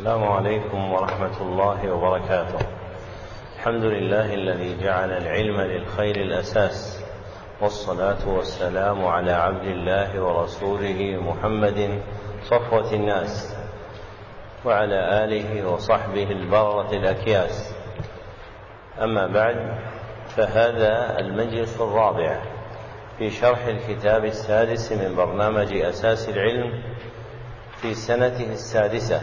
السلام عليكم ورحمة الله وبركاته. الحمد لله الذي جعل العلم للخير الأساس، والصلاة والسلام على عبد الله ورسوله محمد صفوة الناس، وعلى آله وصحبه البررة الأكياس. أما بعد، فهذا المجلس الرابع في شرح الكتاب السادس من برنامج أساس العلم في سنته السادسة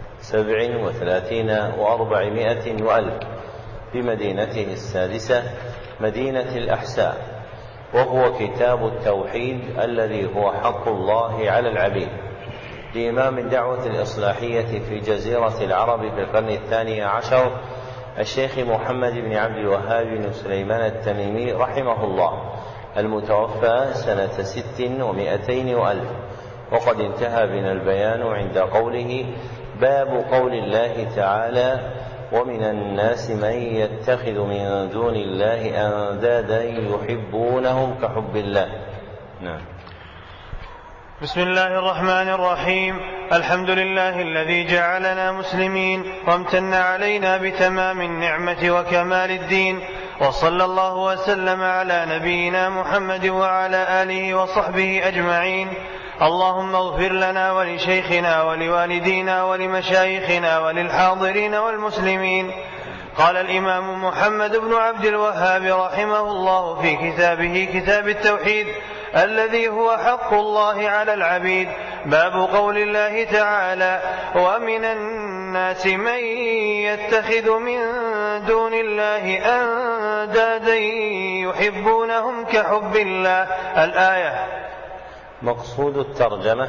37 و400 وألف بمدينته السادسة مدينة الأحساء، وهو كتاب التوحيد الذي هو حق الله على العبيد لإمام الدعوة الإصلاحية في جزيرة العرب في القرن 12 الشيخ محمد بن عبد الوهاب بن سليمان التميمي رحمه الله، المتوفى سنة 600 وألف. وقد انتهى بنا البيان عند قوله: باب قول الله تعالى: ومن الناس من يتخذ من دون الله أندادا يحبونهم كحب الله. نعم. بسم الله الرحمن الرحيم. الحمد لله الذي جعلنا مسلمين وامتن علينا بتمام النعمة وكمال الدين، وصلى الله وسلم على نبينا محمد وعلى آله وصحبه أجمعين. اللهم اغفر لنا ولشيخنا ولوالدينا ولمشايخنا وللحاضرين والمسلمين. قال الإمام محمد بن عبد الوهاب رحمه الله في كتابه كتاب التوحيد الذي هو حق الله على العبيد: باب قول الله تعالى: ومن الناس من يتخذ من دون الله أندادا يحبونهم كحب الله. الآية. مقصود الترجمة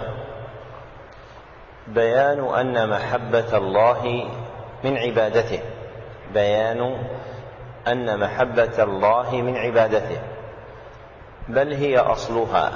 بيان أن محبة الله من عبادته، بيان أن محبة الله من عبادته، بل هي أصلها،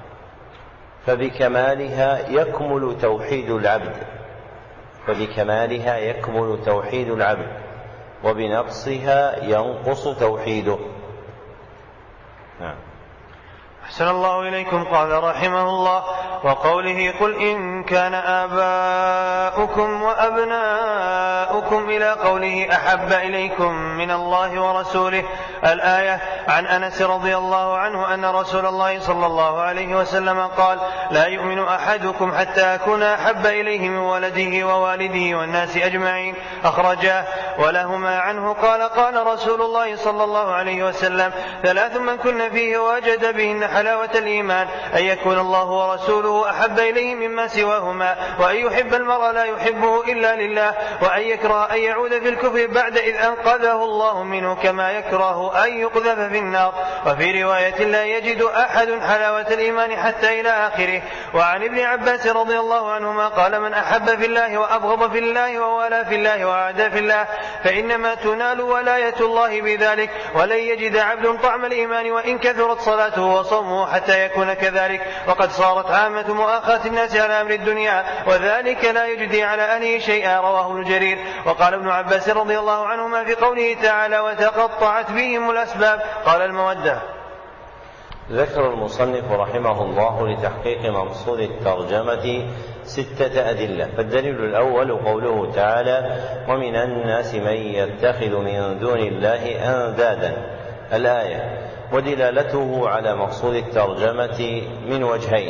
فبكمالها يكمل توحيد العبد، فبكمالها يكمل توحيد العبد، وبنقصها ينقص توحيده. نعم. أحسن الله إليكم. قال رحمه الله: وقوله: قل إن كان آباؤكم وأبناؤكم إلى قوله: أحب إليكم من الله ورسوله. الآية. عن أنس رضي الله عنه أن رسول الله صلى الله عليه وسلم قال: لا يؤمن أحدكم حتى أكون أحب إليه من ولده ووالده والناس أجمعين. أخرجاه. ولهما عنه قال: قال رسول الله صلى الله عليه وسلم: ثلاث من كن فيه وجد بهن حلاوة الإيمان: أن يكون الله ورسوله أحب إليه مما سواهما، وأن يحب المرء لا يحبه إلا لله، وأن يكره أن يعود في الكفر بعد إذ أنقذه الله منه، كما يكره أن يقذف في النار. وفي رواية: لا يجد أحد حلاوة الإيمان حتى إلى آخره. وعن ابن عباس رضي الله عنهما قال: من أحب في الله وأبغض في الله ووالى في الله وعادى في الله فإنما تنال ولاية الله بذلك، ولن يجد عبد طعم الإيمان وإن كثرت صلاته وصومه حتى يكون كذلك. وقد صارت عامة مؤاخاة الناس على أمر الدنيا، وذلك لا يجدي على أهله شيئا. رواه ابن جرير. وقال ابن عباس رضي الله عنهما في قوله تعالى: وتقطعت بهم الأسباب، قال: المودة. ذكر المصنف رحمه الله لتحقيق مقصود الترجمة 6 أدلة. فالدليل الأول قوله تعالى: ومن الناس من يتخذ من دون الله أندادا. الآية. ودلالته على مقصود الترجمة من وجهين: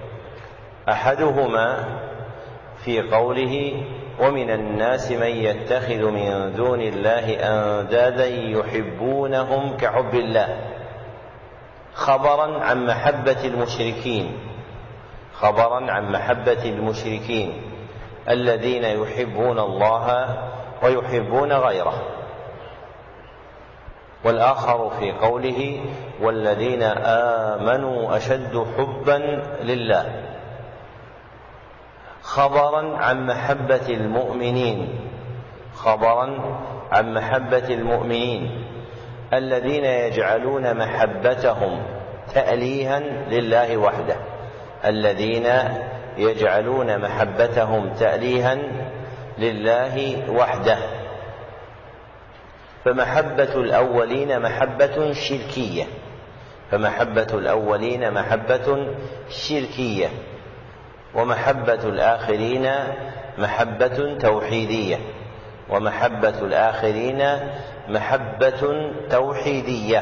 أحدهما في قوله: ومن الناس من يتخذ من دون الله أندادا يحبونهم كحب الله، خبرا عن محبة المشركين، خبرا عن محبة المشركين الذين يحبون الله ويحبون غيره. والآخر في قوله: والذين آمنوا أشد حبا لله، خبرا عن محبة المؤمنين، خبرا عن محبة المؤمنين الذين يجعلون محبتهم تأليها لله وحده، الذين يجعلون محبتهم تأليها لله وحده. فمحبة الأولين محبة شركية، فمحبة الأولين محبة شركية، ومحبة الآخرين محبة توحيدية، ومحبة الآخرين محبة توحيدية،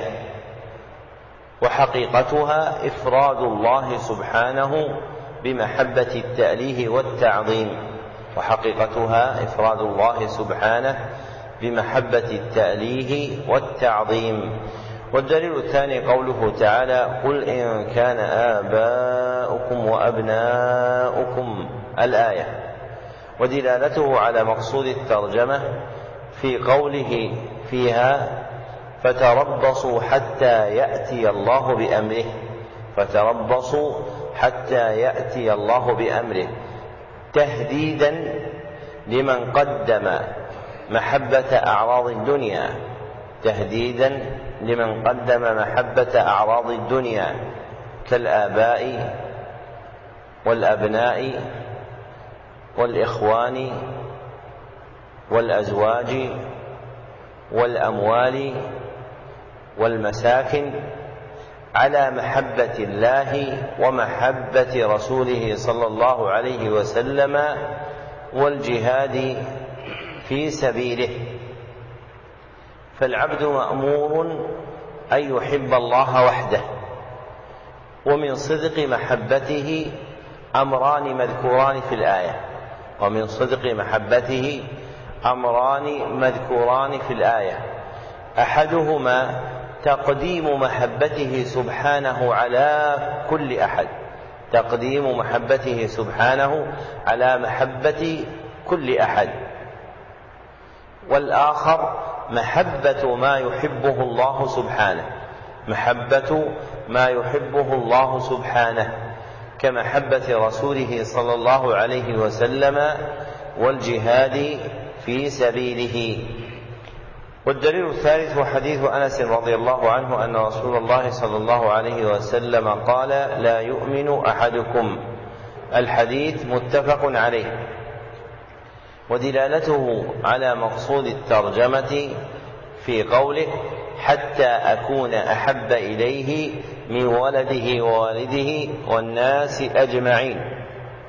وحقيقتها إفراد الله سبحانه بمحبة التأليه والتعظيم، وحقيقتها إفراد الله سبحانه بمحبة التأليه والتعظيم. والدليل الثاني قوله تعالى: قل إن كان آباؤكم وأبناؤكم، الآية، ودلالته على مقصود الترجمة في قوله فيها: فتربصوا حتى يأتي الله بأمره، فتربصوا حتى يأتي الله بأمره، تهديدا لمن قدم محبة أعراض الدنيا، تهديدا لمن قدم محبة أعراض الدنيا كالآباء والأبناء والإخوان والأزواج والأموال والمساكن، على محبة الله ومحبة رسوله صلى الله عليه وسلم والجهاد في سبيله. فالعبد مأمور أن يحب الله وحده، ومن صدق محبته أمران مذكوران في الآية، ومن صدق محبته أمران مذكوران في الآية، أحدهما تقديم محبته سبحانه على كل أحد، تقديم محبته سبحانه على محبة كل أحد، والآخر محبة ما يحبه الله سبحانه، محبة ما يحبه الله سبحانه كمحبة رسوله صلى الله عليه وسلم والجهاد في سبيله. والدليل الثالث حديث أنس رضي الله عنه أن رسول الله صلى الله عليه وسلم قال: لا يؤمن أحدكم، الحديث متفق عليه، ودلالته على مقصود الترجمة في قوله: حتى أكون أحب إليه من ولده ووالده والناس أجمعين.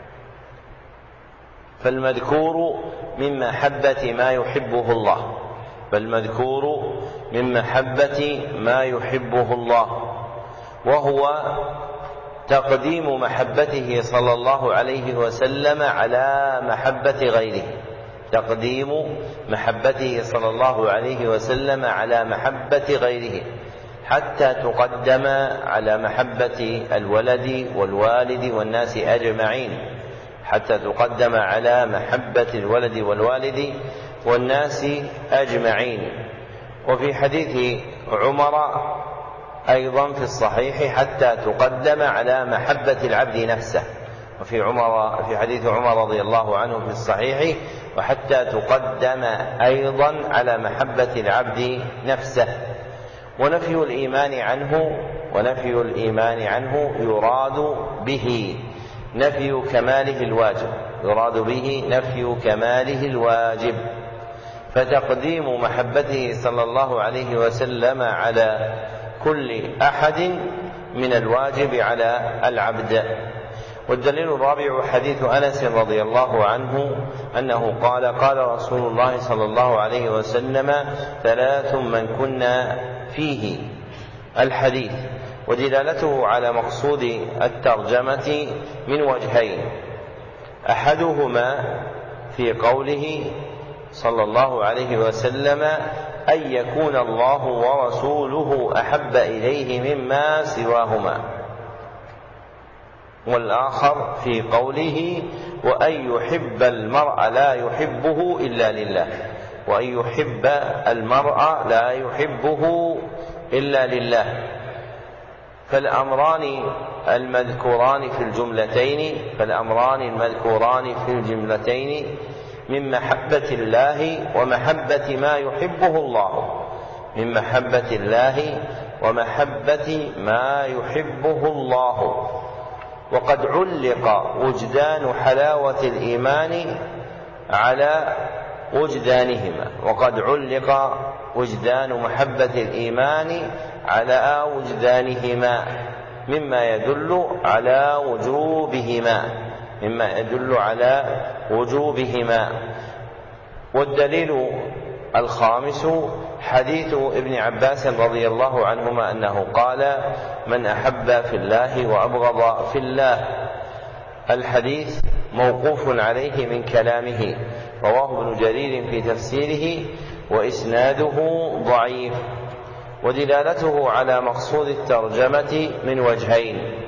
فالمذكور من محبة ما يحبه الله، فالمذكور من محبة ما يحبه الله، وهو تقديم محبته صلى الله عليه وسلم على محبة غيره، تقديم محبته صلى الله عليه وسلم على محبة غيره، حتى تقدم على محبة الولد والوالد والناس أجمعين، حتى تقدم على محبة الولد والوالد والناس أجمعين. وفي حديث عمر أيضا في الصحيح: حتى تقدم على محبة العبد نفسه، وفي حديث عمر رضي الله عنه في الصحيح: وحتى تقدم أيضا على محبة العبد نفسه. ونفي الإيمان عنه يراد به نفي كماله الواجب، يراد به نفي كماله الواجب، فتقديم محبته صلى الله عليه وسلم على كل أحد من الواجب على العبد. والدليل الرابع حديث أنس رضي الله عنه أنه قال: قال رسول الله صلى الله عليه وسلم: ثلاث من كنا فيه، الحديث. ودلالته على مقصود الترجمة من وجهين: أحدهما في قوله صلى الله عليه وسلم: أن يكون الله ورسوله أحب إليه مما سواهما، والآخر في قوله: وأن يحب المرء لا يحبه إلا لله، وأن يحب المرء لا يحبه إلا لله. فالأمران المذكوران في الجملتين من محبة الله ومحبة ما يحبه الله، من محبة الله ومحبة ما يحبه الله. وقد علق وجدان حلاوة الإيمان على وجدانهما، وقد علق وجدان محبة الإيمان على وجدانهما، مما يدل على وجوبهما، مما يدل على وجوبهما. والدليل الخامس حديث ابن عباس رضي الله عنهما أنه قال: من أحب في الله وأبغض في الله. الحديث موقوف عليه من كلامه، رواه ابن جرير في تفسيره وإسناده ضعيف. ودلالته على مقصود الترجمة من وجهين: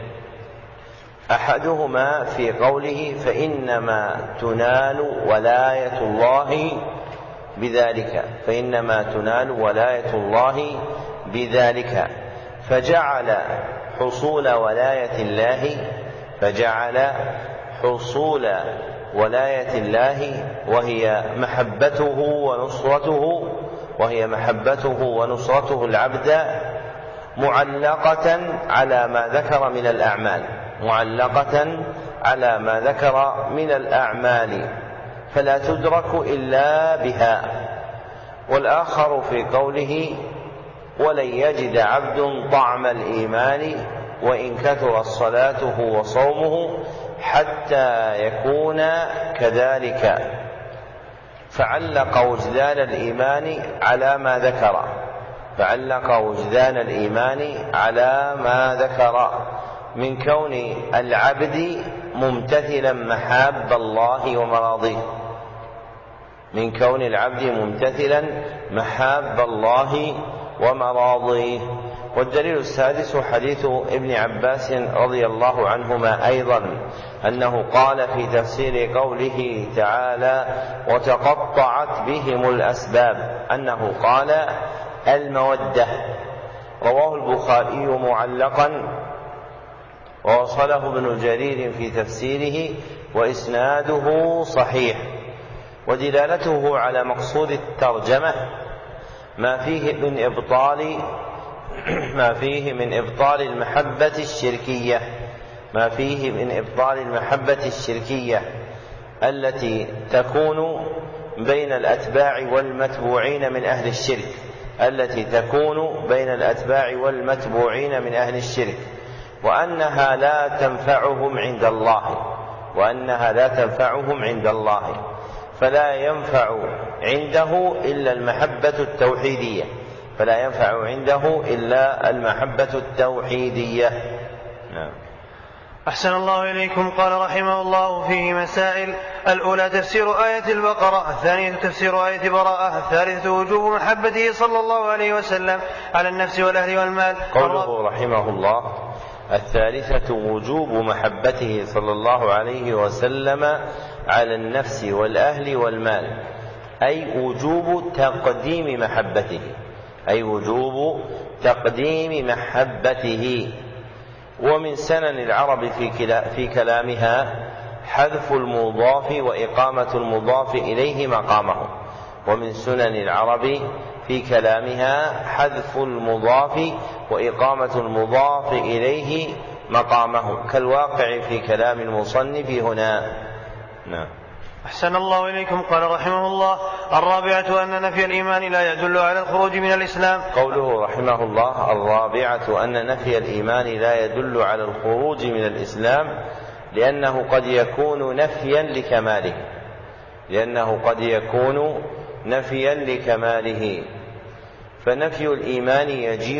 أحدهما في قوله: فإنما تنال ولاية الله بذلك، فإنما تنال ولاية الله بذلك، فجعل حصول ولاية الله وهي محبته ونصرته العبد معلقة على ما ذكر من الأعمال فلا تدرك إلا بها. والآخر في قوله: ولن يجد عبد طعم الإيمان وإن كثرت صلاته وصومه حتى يكون كذلك، فعلق وجدان الإيمان على ما ذكر من كون العبد ممتثلا محاب الله ومراضيه. والدليل السادس حديث ابن عباس رضي الله عنهما أيضا أنه قال في تفسير قوله تعالى: وتقطعت بهم الأسباب، أنه قال: المودة. رواه البخاري معلقا ووصله ابن جرير في تفسيره وإسناده صحيح. ودلالته على مقصود الترجمة ما فيه من إبطال المحبة الشركية التي تكون بين الأتباع والمتبوعين من أهل الشرك، وأنها لا تنفعهم عند الله، فلا ينفع عنده إلا المحبة التوحيدية. نعم. أحسن الله إليكم. قال رحمه الله: فيه مسائل: الأولى تفسير آية البقرة، الثانية تفسير آية براءة، الثالثة وجوب محبته صلى الله عليه وسلم على النفس والأهل والمال. قوله رحمه الله: الثالثة وجوب محبته صلى الله عليه وسلم على النفس والأهل والمال، أي وجوب تقديم محبته. ومن سنن العرب في كلامها حذف المضاف وإقامة المضاف إليه مقامه، كالواقع في كلام المصنف هنا. نعم. أحسن الله إليكم. قال رحمه الله: الرابعة أن نفي الإيمان لا يدل على الخروج من الإسلام. قوله رحمه الله: الرابعة أن نفي الإيمان لا يدل على الخروج من الإسلام، لأنه قد يكون نفيا لكماله. فنفي الإيمان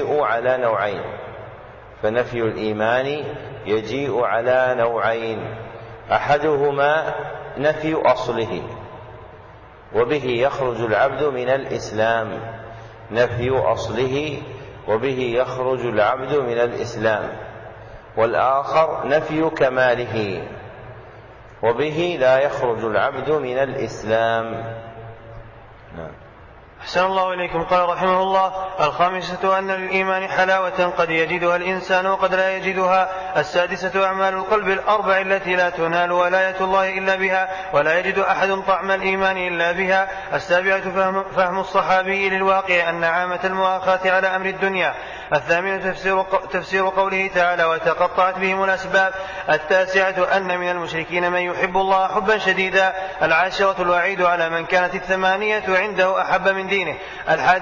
يجيء على نوعين: أحدهما نفي أصله وبه يخرج العبد من الإسلام، والآخر نفي كماله وبه لا يخرج العبد من الإسلام. نعم. أحسن الله إليكم. قال رحمه الله: الخامسة أن للإيمان حلاوة قد يجدها الإنسان وقد لا يجدها. السادسة أعمال القلب الأربع التي لا تنال ولاية الله إلا بها، ولا يجد أحد طعم الإيمان إلا بها. السابعة فهم الصحابي للواقع أن عامة المؤاخاة على أمر الدنيا. الثامنة تفسير قوله تعالى: وتقطعت بهم الأسباب. التاسعة أن من المشركين من يحب الله حبا شديدا. العاشرة الوعيد على من كانت الثمانية عنده أحب من دينه.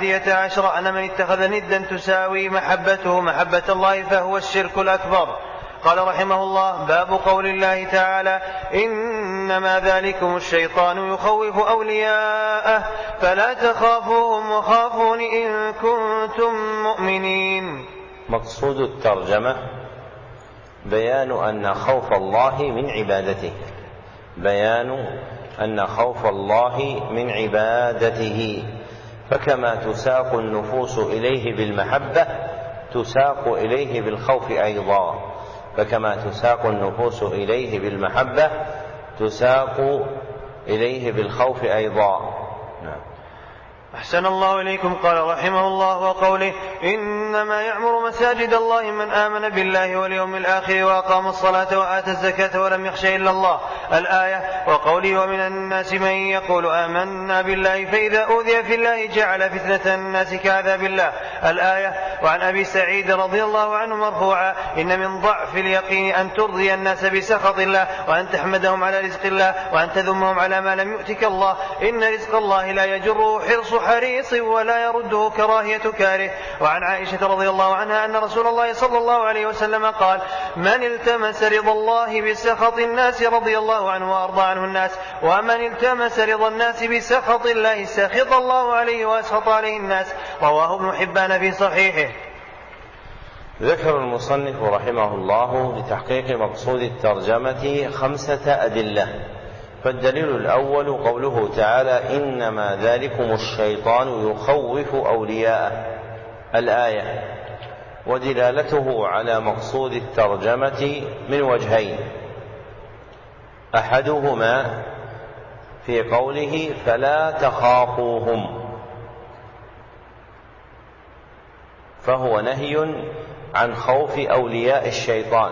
11 أن من اتخذ ندا تساوي محبته محبة الله فهو الشرك الأكبر. قال رحمه الله: باب قول الله تعالى: إنما ذلكم الشيطان يخوف أولياءه فلا تخافوهم وخافون إن كنتم مؤمنين. مقصود الترجمة بيان أن خوف الله من عبادته، بيان أن خوف الله من عبادته، فكما تساق النفوس إليه بالمحبة تساق إليه بالخوف أيضا، فكما تساق النفوس إليه بالمحبة تساق إليه بالخوف أيضا. نعم. أحسن الله إليكم. قال رحمه الله: وقوله: إنما يعمر مساجد الله من آمن بالله واليوم الآخر وأقام الصلاة وآتى الزكاة ولم يخش إلا الله، الآية. وقوله: ومن الناس من يقول آمنا بالله فإذا أوذي في الله جعل فتنة الناس كعذاب الله، الآية. وعن أبي سعيد رضي الله عنه مرفوعا: إن من ضعف اليقين أن ترضي الناس بسخط الله، وأن تحمدهم على رزق الله، وأن تذمهم على ما لم يؤتك الله. إن رزق الله لا يجره حرص حريص ولا يرده كراهية كاره. وعن عائشة رضي الله عنها أن رسول الله صلى الله عليه وسلم قال: من التمس رضا الله بسخط الناس رضي الله عنه وأرضى عنه الناس، ومن التمس رضا الناس بسخط الله سخط الله عليه وأسخط عليه الناس. رواه ابن حبان في صحيحه. ذكر المصنف رحمه الله لتحقيق مقصود الترجمة 5 أدلة. فالدليل الأول قوله تعالى: إنما ذلكم الشيطان يخوف أولياءه، الآية. ودلالته على مقصود الترجمة من وجهين: أحدهما في قوله: فلا تخافوهم، فهو نهي عن خوف أولياء الشيطان،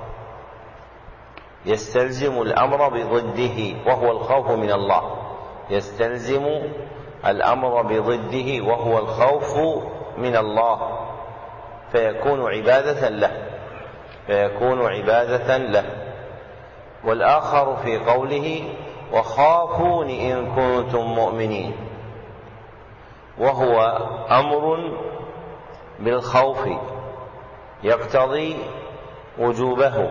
يستلزم الأمر بضده وهو الخوف من الله، يستلزم الأمر بضده وهو الخوف من الله، فيكون عبادة له، فيكون عبادة له. والآخر في قوله: وخافون إن كنتم مؤمنين، وهو أمر بالخوف يقتضي وجوبه،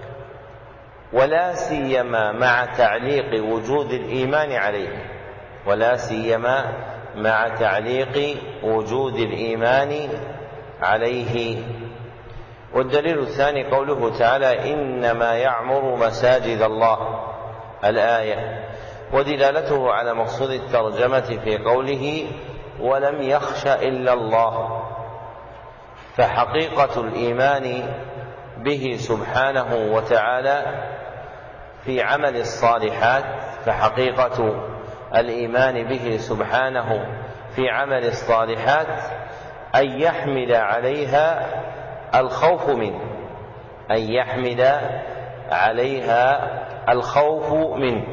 ولا سيما مع تعليق وجود الإيمان عليه، ولا سيما مع تعليق وجود الإيمان عليه. والدليل الثاني قوله تعالى: إنما يعمر مساجد الله، الآية. ودلالته على مقصود الترجمة في قوله: ولم يخش إلا الله، فحقيقة الإيمان به سبحانه وتعالى في عمل الصالحات، فحقيقة الإيمان به سبحانه في عمل الصالحات أن يحمل عليها الخوف منه، أن يحمل عليها الخوف منه،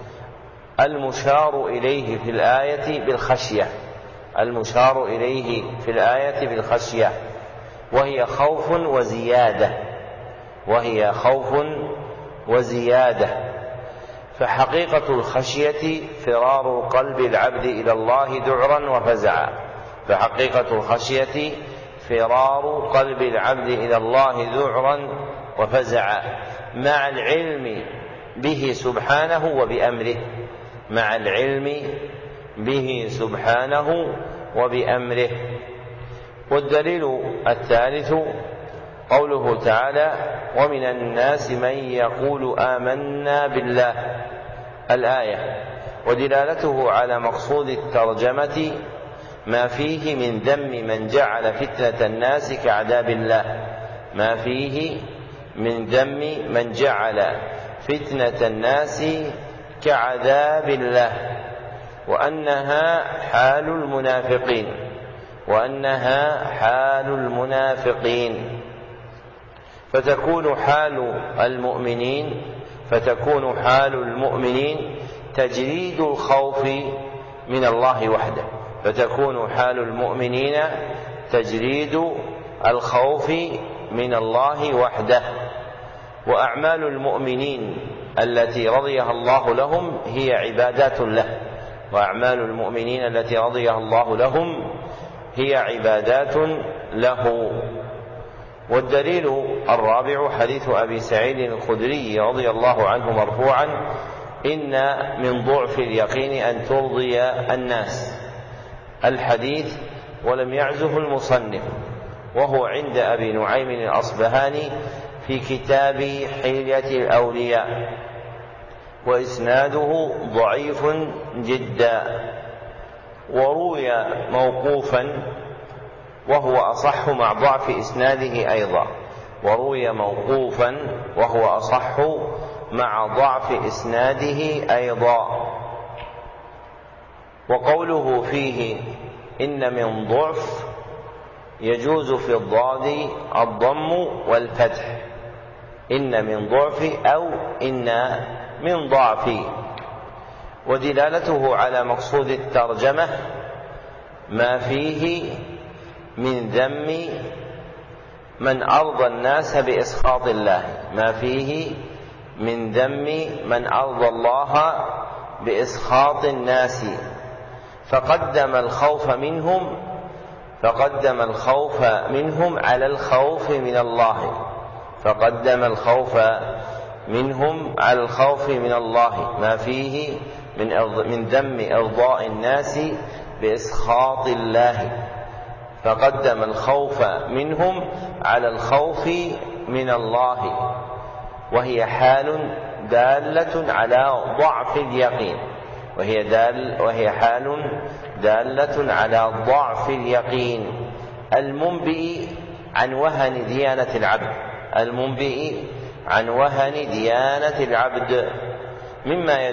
المشار إليه في الآية بالخشية، المشار إليه في الآية بالخشية، وهي خوف وزيادة، وهي خوف وزيادة. فحقيقة الخشية فرار قلب العبد إلى الله ذعرا وفزعا، فحقيقة الخشية فرار قلب العبد إلى الله ذعرا وفزعا، مع العلم به سبحانه وبأمره، مع العلم به سبحانه وبأمره. والدليل الثالث قوله تعالى: ومن الناس من يقول آمنا بالله، الآية. ودلالته على مقصود الترجمة ما فيه من ذم من جعل فتنة الناس كعذاب الله، ما فيه من ذم من جعل فتنة الناس كعذاب الله، وأنها حال المنافقين، وأنها حال المنافقين. فتكون حال المؤمنين تجريد الخوف من الله وحده، فتكون حال المؤمنين تجريد الخوف من الله وحده. وأعمال المؤمنين التي رضيها الله لهم هي عبادات له، وأعمال المؤمنين التي رضيها الله لهم هي عبادات له. والدليل الرابع حديث أبي سعيد الخدري رضي الله عنه مرفوعا: إن من ضعف اليقين أن ترضي الناس. الحديث ولم يعزه المصنف، وهو عند أبي نعيم الأصبهاني في كتاب حلية الأولياء، وإسناده ضعيف جدا، وروي موقوفا وهو أصح مع ضعف إسناده أيضا، وروي موقوفا وهو أصح مع ضعف إسناده أيضا. وقوله فيه إن من ضعف يجوز في الضاد الضم والفتح، إن من ضعف أو إن من ضعف. ودلالته على مقصود الترجمة ما فيه من ذم من أرضى الناس بإسخاط الله، ما فيه من ذم من أرضى الله بإسخاط الناس، فقدم الخوف منهم على الخوف من الله، فقدم الخوف منهم على الخوف من الله، ما فيه من ذم إرضاء الناس بإسخاط الله، فقدم الخوف منهم على الخوف من الله، وهي حال دالة على ضعف اليقين، وهي حال دالة على ضعف اليقين المنبئ عن وهن ديانة العبد، المنبئ عن وهن ديانة العبد، مما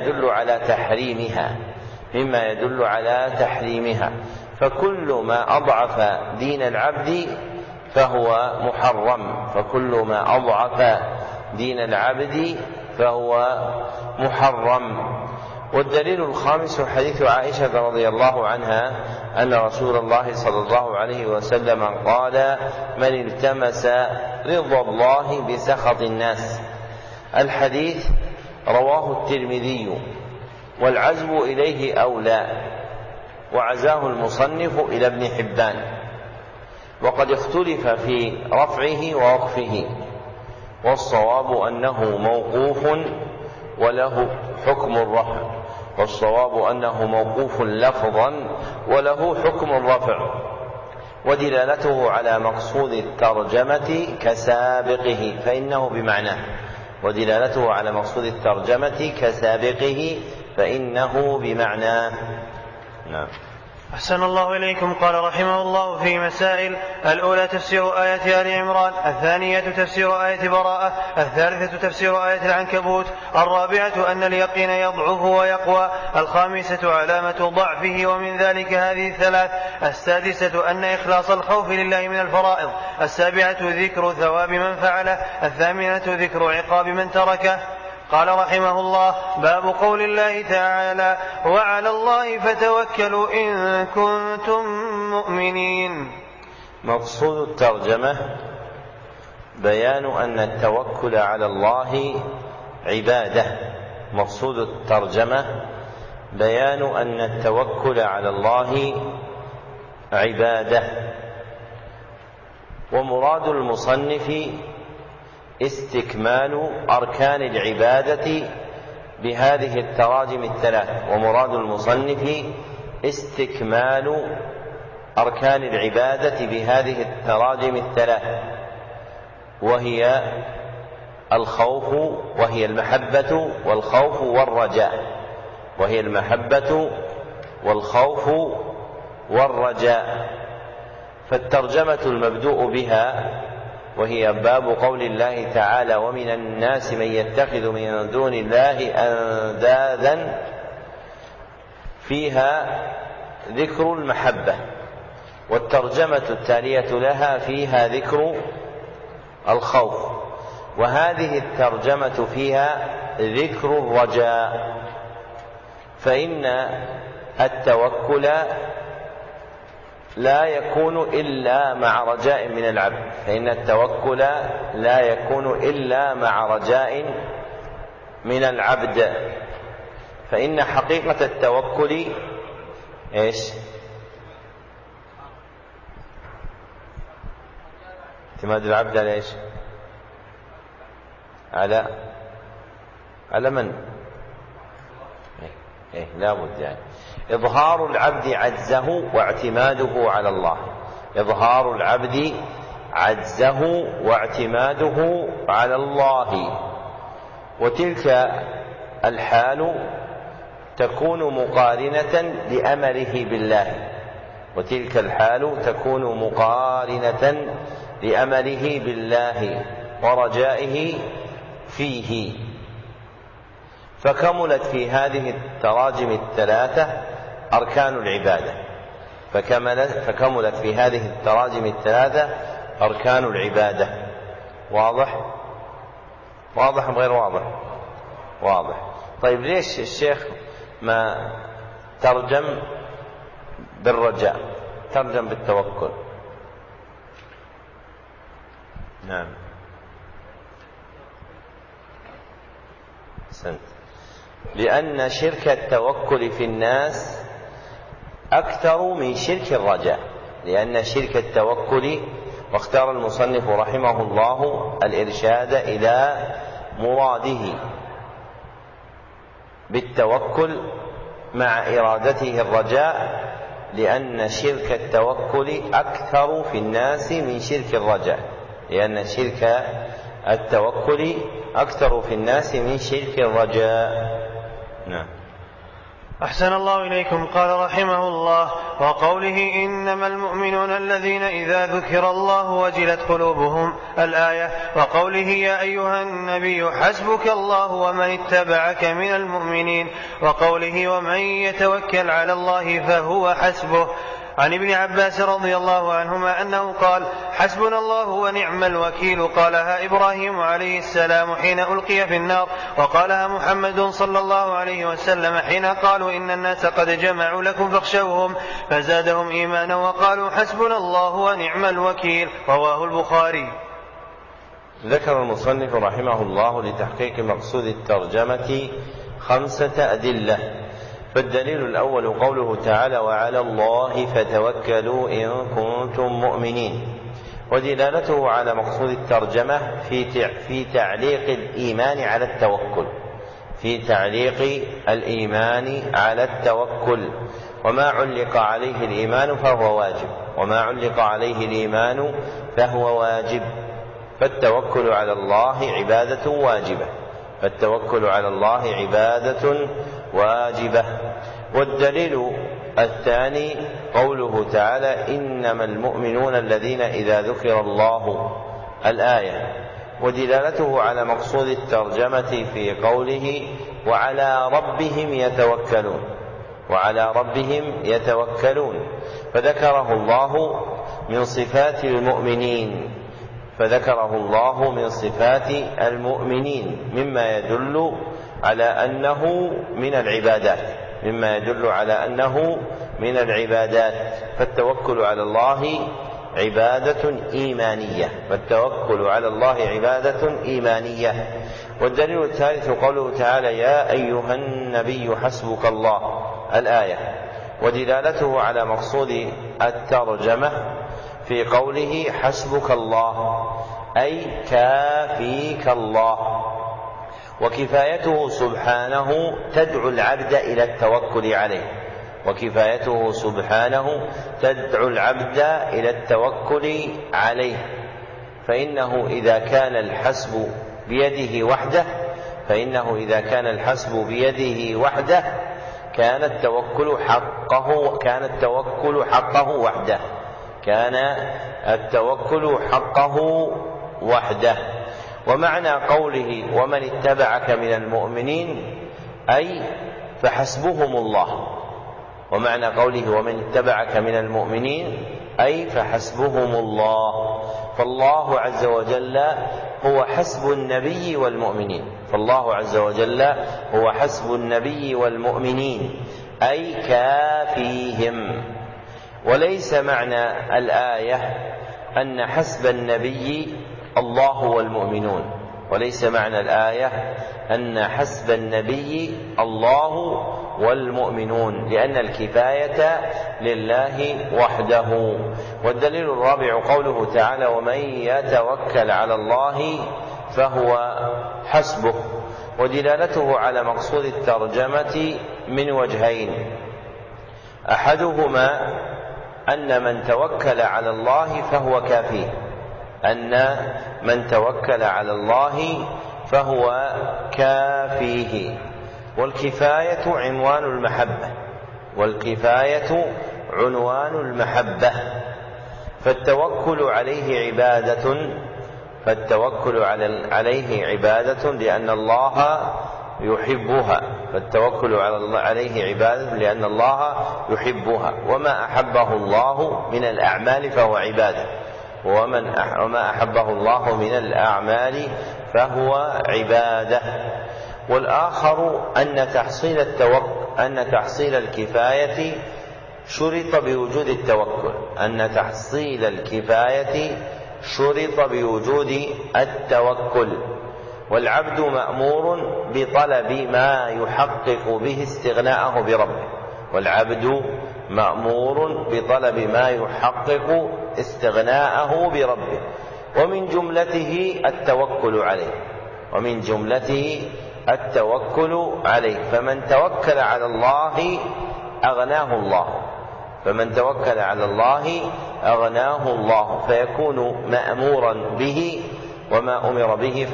يدل على تحريمها. فكل ما أضعف دين العبد فهو محرم، فكل ما أضعف دين العبد فهو محرم. والدليل الخامس حديث عائشة رضي الله عنها أن رسول الله صلى الله عليه وسلم قال: من التمس رضا الله بسخط الناس. الحديث رواه الترمذي، والعزو إليه أولى، وعزاه المصنف إلى ابن حبان، وقد اختلف في رفعه ووقفه، والصواب أنه موقوف وله حكم الرفع، والصواب أنه موقوف لفظا وله حكم الرفع. ودلالته على مقصود الترجمة كسابقه فإنه بمعناه، ودلالته على مقصود الترجمة كسابقه فإنه بمعناه. نعم. أحسن الله إليكم. قال رحمه الله في مسائل: الأولى تفسير آية آل عمران، الثانية تفسير آية براءة، الثالثة تفسير آية العنكبوت، الرابعة أن اليقين يضعف ويقوى، الخامسة علامة ضعفه ومن ذلك هذه الثلاث، السادسة أن إخلاص الخوف لله من الفرائض، السابعة ذكر ثواب من فعله، الثامنة ذكر عقاب من تركه. قال رحمه الله: باب قول الله تعالى: وعلى الله فتوكلوا إن كنتم مؤمنين. مقصود الترجمة بيان أن التوكل على الله عبادة. مقصود الترجمة بيان أن التوكل على الله عبادة. ومراد المصنف استكمال أركان العبادة بهذه التراجم الثلاث، ومراد المصنف استكمال أركان العبادة بهذه التراجم الثلاث، وهي الخوف، وهي المحبة والخوف والرجاء، وهي المحبة والخوف والرجاء. فالترجمة المبدوء بها وهي باب قول الله تعالى: ومن الناس من يتخذ من دون الله أندادا، فيها ذكر المحبة، والترجمة التالية لها فيها ذكر الخوف، وهذه الترجمة فيها ذكر الرجاء. فإن التوكل لا يكون إلا مع رجاء من العبد، فإن التوكل لا يكون إلا مع رجاء من العبد. فإن حقيقة التوكل إيش؟ اعتماد العبد على ايش؟ على من؟ لا بد يعني إظهار العبد عجزه واعتماده على الله. إظهار العبد عجزه واعتماده على الله. وتلك الحال تكون مقارنة لأمره بالله. وتلك الحال تكون مقارنة لأمره بالله ورجائه فيه. فكملت في هذه التراجم الثلاثة أركان العبادة. فكملت في هذه التراجم الثلاثة أركان العبادة. واضح؟ واضح أم غير واضح؟ واضح. طيب ليش الشيخ ما ترجم بالرجاء، ترجم بالتوكل؟ نعم أحسنت. لأن شرك التوكل في الناس أكثر من شرك الرجاء. لأن شرك التوكل، واختار المصنف رحمه الله الإرشاد إلى مراده بالتوكل مع إرادته الرجاء، لأن شرك التوكل أكثر في الناس من شرك الرجاء. لأن شرك التوكل أكثر في الناس من شرك الرجاء. نعم. أحسن الله إليكم. قال رحمه الله: وقوله إنما المؤمنون الذين إذا ذكر الله وجلت قلوبهم، الآية. وقوله يا أيها النبي حسبك الله ومن اتبعك من المؤمنين. وقوله ومن يتوكل على الله فهو حسبه. عن ابن عباس رضي الله عنهما أنه قال: حسبنا الله ونعم الوكيل. قالها إبراهيم عليه السلام حين ألقي في النار، وقالها محمد صلى الله عليه وسلم حين قالوا إن الناس قد جمعوا لكم فاخشوهم فزادهم إيمانا وقالوا حسبنا الله ونعم الوكيل. رواه البخاري. ذكر المصنف رحمه الله لتحقيق مقصود الترجمة 5 أدلة. فالدليل الأول قوله تعالى: وعلى الله فتوكلوا إن كنتم مؤمنين. ودلالته على مقصود الترجمة في تعليق الإيمان على التوكل. في تعليق الإيمان على التوكل. وما علق عليه الإيمان فهو واجب. وما علق عليه الإيمان فهو واجب. فالتوكل على الله عبادة واجبة. فالتوكل على الله عبادة واجبة. والدليل الثاني قوله تعالى: إنما المؤمنون الذين إذا ذكر الله، الآية. ودلالته على مقصود الترجمة في قوله: وعلى ربهم يتوكلون. وعلى ربهم يتوكلون. فذكره الله من صفات المؤمنين. فذكره الله من صفات المؤمنين مما يدل على أنه من العبادات. مما يدل على أنه من العبادات. فالتوكل على الله عبادة إيمانية. فالتوكل على الله عبادة إيمانية. والدليل الثالث قوله تعالى: يا أيها النبي حسبك الله، الآية. ودلالته على مقصود الترجمة في قوله حسبك الله، أي كافيك الله. وكفايته سبحانه تدعو العبد إلى التوكل عليه. وكفايته سبحانه تدعو العبد إلى التوكل عليه. فإنه إذا كان الحسب بيده وحده كان التوكل حقه وحده. ومعنى قوله ومن اتبعك من المؤمنين أي فحسبهم الله. ومعنى قوله ومن اتبعك من المؤمنين أي فحسبهم الله. فالله عز وجل هو حسب النبي والمؤمنين. فالله عز وجل هو حسب النبي والمؤمنين أي كافيهم. وليس معنى الآية أن حسب النبي الله والمؤمنون، وليس معنى الآية أن حسب النبي الله والمؤمنون، لأن الكفاية لله وحده. والدليل الرابع قوله تعالى: ومن يتوكل على الله فهو حسبه. ودلالته على مقصود الترجمة من وجهين: أحدهما أن من توكل على الله فهو كافيه، أن من توكل على الله فهو كافيه. والكفاية عنوان المحبة، والكفاية عنوان المحبة، فالتوكل عليه عبادة لأن الله يحبها، وما أحبه الله من الأعمال فهو عبادة، وما أحبه الله من الأعمال فهو عبادة. والآخر أن تحصيل الكفاية شرط بوجود التوكل، والعبد مأمور بطلب ما يحقق به استغناءه بربه، ومن جملته التوكل عليه. فمن توكل على الله أغناه الله، فيكون مأمورا به وما أمر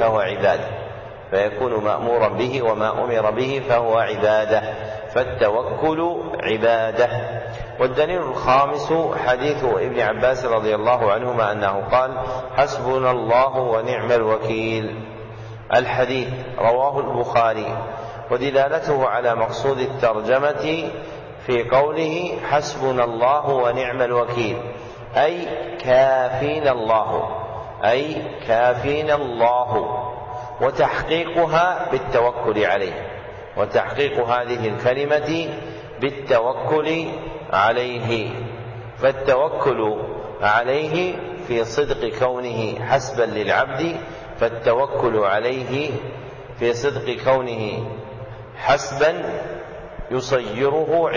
به فهو عبادة، فالتوكل عبادة. والدليل الخامس حديث ابن عباس رضي الله عنهما أنه قال: حسبنا الله ونعم الوكيل. الحديث رواه البخاري. ودلالته على مقصود الترجمة في قوله: حسبنا الله ونعم الوكيل، أي كافينا الله، وتحقيقها بالتوكل عليه، وتحقيق هذه الكلمة بالتوكل عليه. فالتوكل عليه في صدق كونه حسبا للعبد، يصير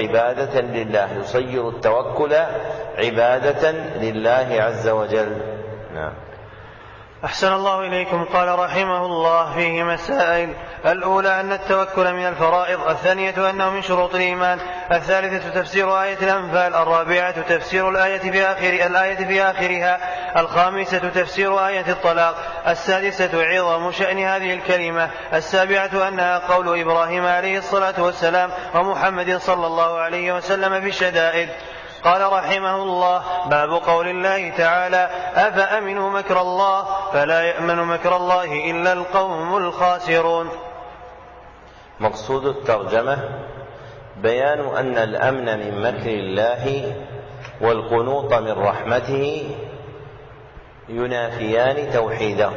التوكل عبادة لله عز وجل. نعم. أحسن الله إليكم. قال رحمه الله: فيه مسائل: الأولى أن التوكل من الفرائض، الثانية أنه من شروط الإيمان، الثالثة تفسير آية الأنفال، الرابعة تفسير الآية في آخرها، الخامسة تفسير آية الطلاق، السادسة عظم شأن هذه الكلمة، السابعة أنها قول إبراهيم عليه الصلاة والسلام ومحمد صلى الله عليه وسلم بالشدائد. قال رحمه الله: باب قول الله تعالى: أفأمنوا مكر الله فلا يأمن مكر الله إلا القوم الخاسرون. مقصود الترجمة بيان أن الأمن من مكر الله والقنوط من رحمته ينافيان توحيده.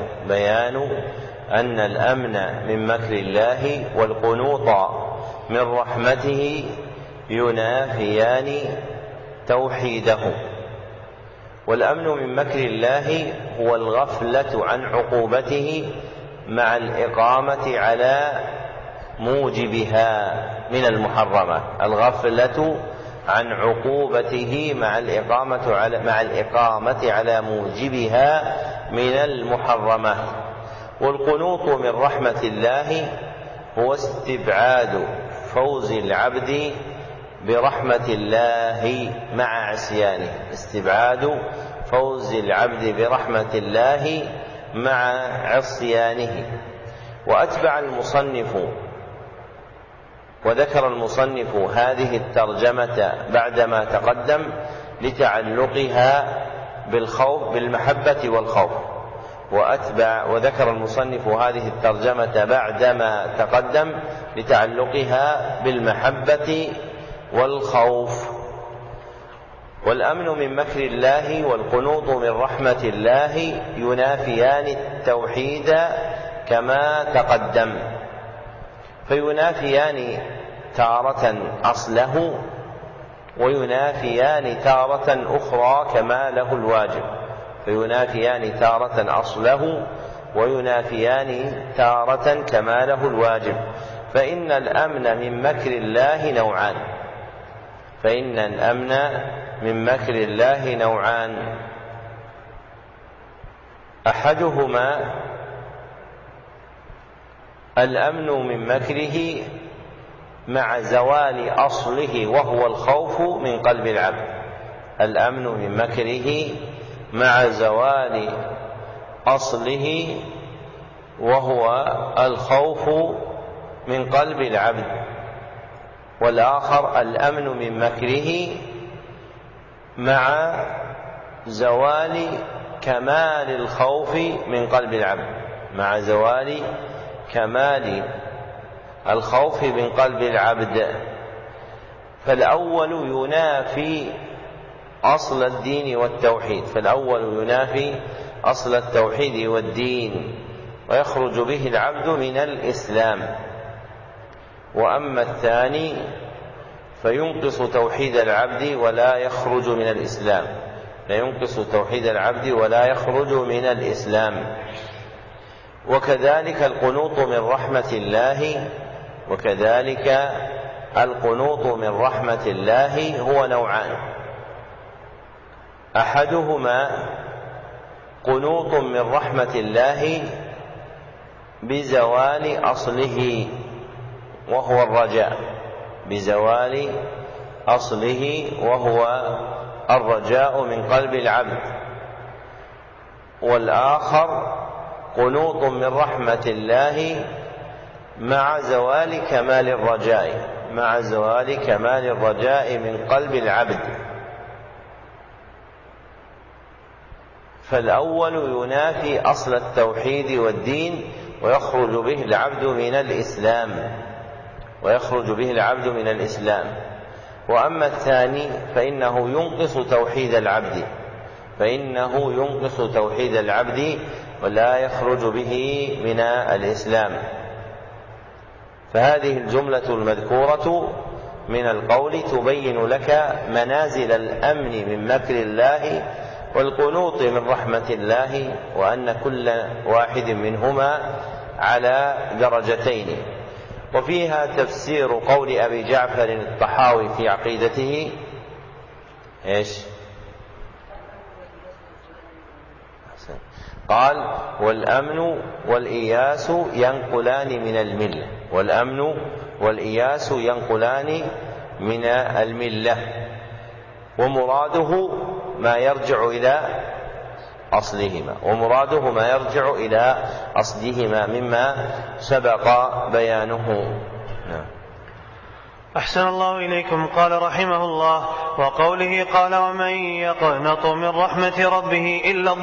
والأمن من مكر الله هو الغفلة عن عقوبته مع الإقامة على موجبها من المحرمات، على موجبها من المحرمات. والقنوط من رحمة الله هو استبعاد فوز العبد برحمة الله مع عصيانه. وذكر المصنف هذه الترجمة بعدما تقدم لتعلقها بالمحبة والخوف، والأمن من مكر الله والقنوط من رحمة الله ينافيان التوحيد كما تقدم، فينافيان تارة أصله، وينافيان تارة أخرى كماله وينافيان تارة كماله الواجب. فإن الأمن من مكر الله نوعان، فإن الأمن من مكر الله نوعان، أحدهما الأمن من مكره مع زوال أصله وهو الخوف من قلب العبد، الأمن من مكره مع زوال أصله وهو الخوف من قلب العبد. والآخر الأمن من مكره مع زوال كمال الخوف من قلب العبد، مع زوال كمال الخوف من قلب العبد. فالأول ينافي أصل الدين والتوحيد، فالأول ينافي أصل التوحيد والدين ويخرج به العبد من الإسلام. وأما الثاني فينقص توحيد العبد ولا يخرج من الإسلام، فينقص توحيد العبد ولا يخرج من الإسلام. وكذلك القنوط من رحمة الله، وكذلك القنوط من رحمة الله هو نوعان، أحدهما قنوط من رحمة الله بزوال أصله وهو الرجاء، بزوال أصله وهو الرجاء من قلب العبد. والآخر قنوط من رحمة الله مع زوال كمال الرجاء، مع زوال كمال الرجاء من قلب العبد. فالأول ينافي أصل التوحيد والدين ويخرج به العبد من الإسلام، ويخرج به العبد من الإسلام. وأما الثاني فإنه ينقص توحيد العبد، فإنه ينقص توحيد العبد ولا يخرج به من الإسلام. فهذه الجملة المذكورة من القول تبين لك منازل الأمن من مكر الله والقنوط من رحمة الله، وأن كل واحد منهما على درجتين. وفيها تفسير قول أبي جعفر الطحاوي في عقيدته إيش؟ قال: والأمن والإياس ينقلان من الملة، والأمن والإياس ينقلان من الملة، ومراده ما يرجع إلى أصلهما، ومراده ما يرجع إلى أصلهما مما سبق بيانه. أحسن الله إليكم. قال رحمه الله: وقوله قال: ومن يقنط من رحمة ربه إلا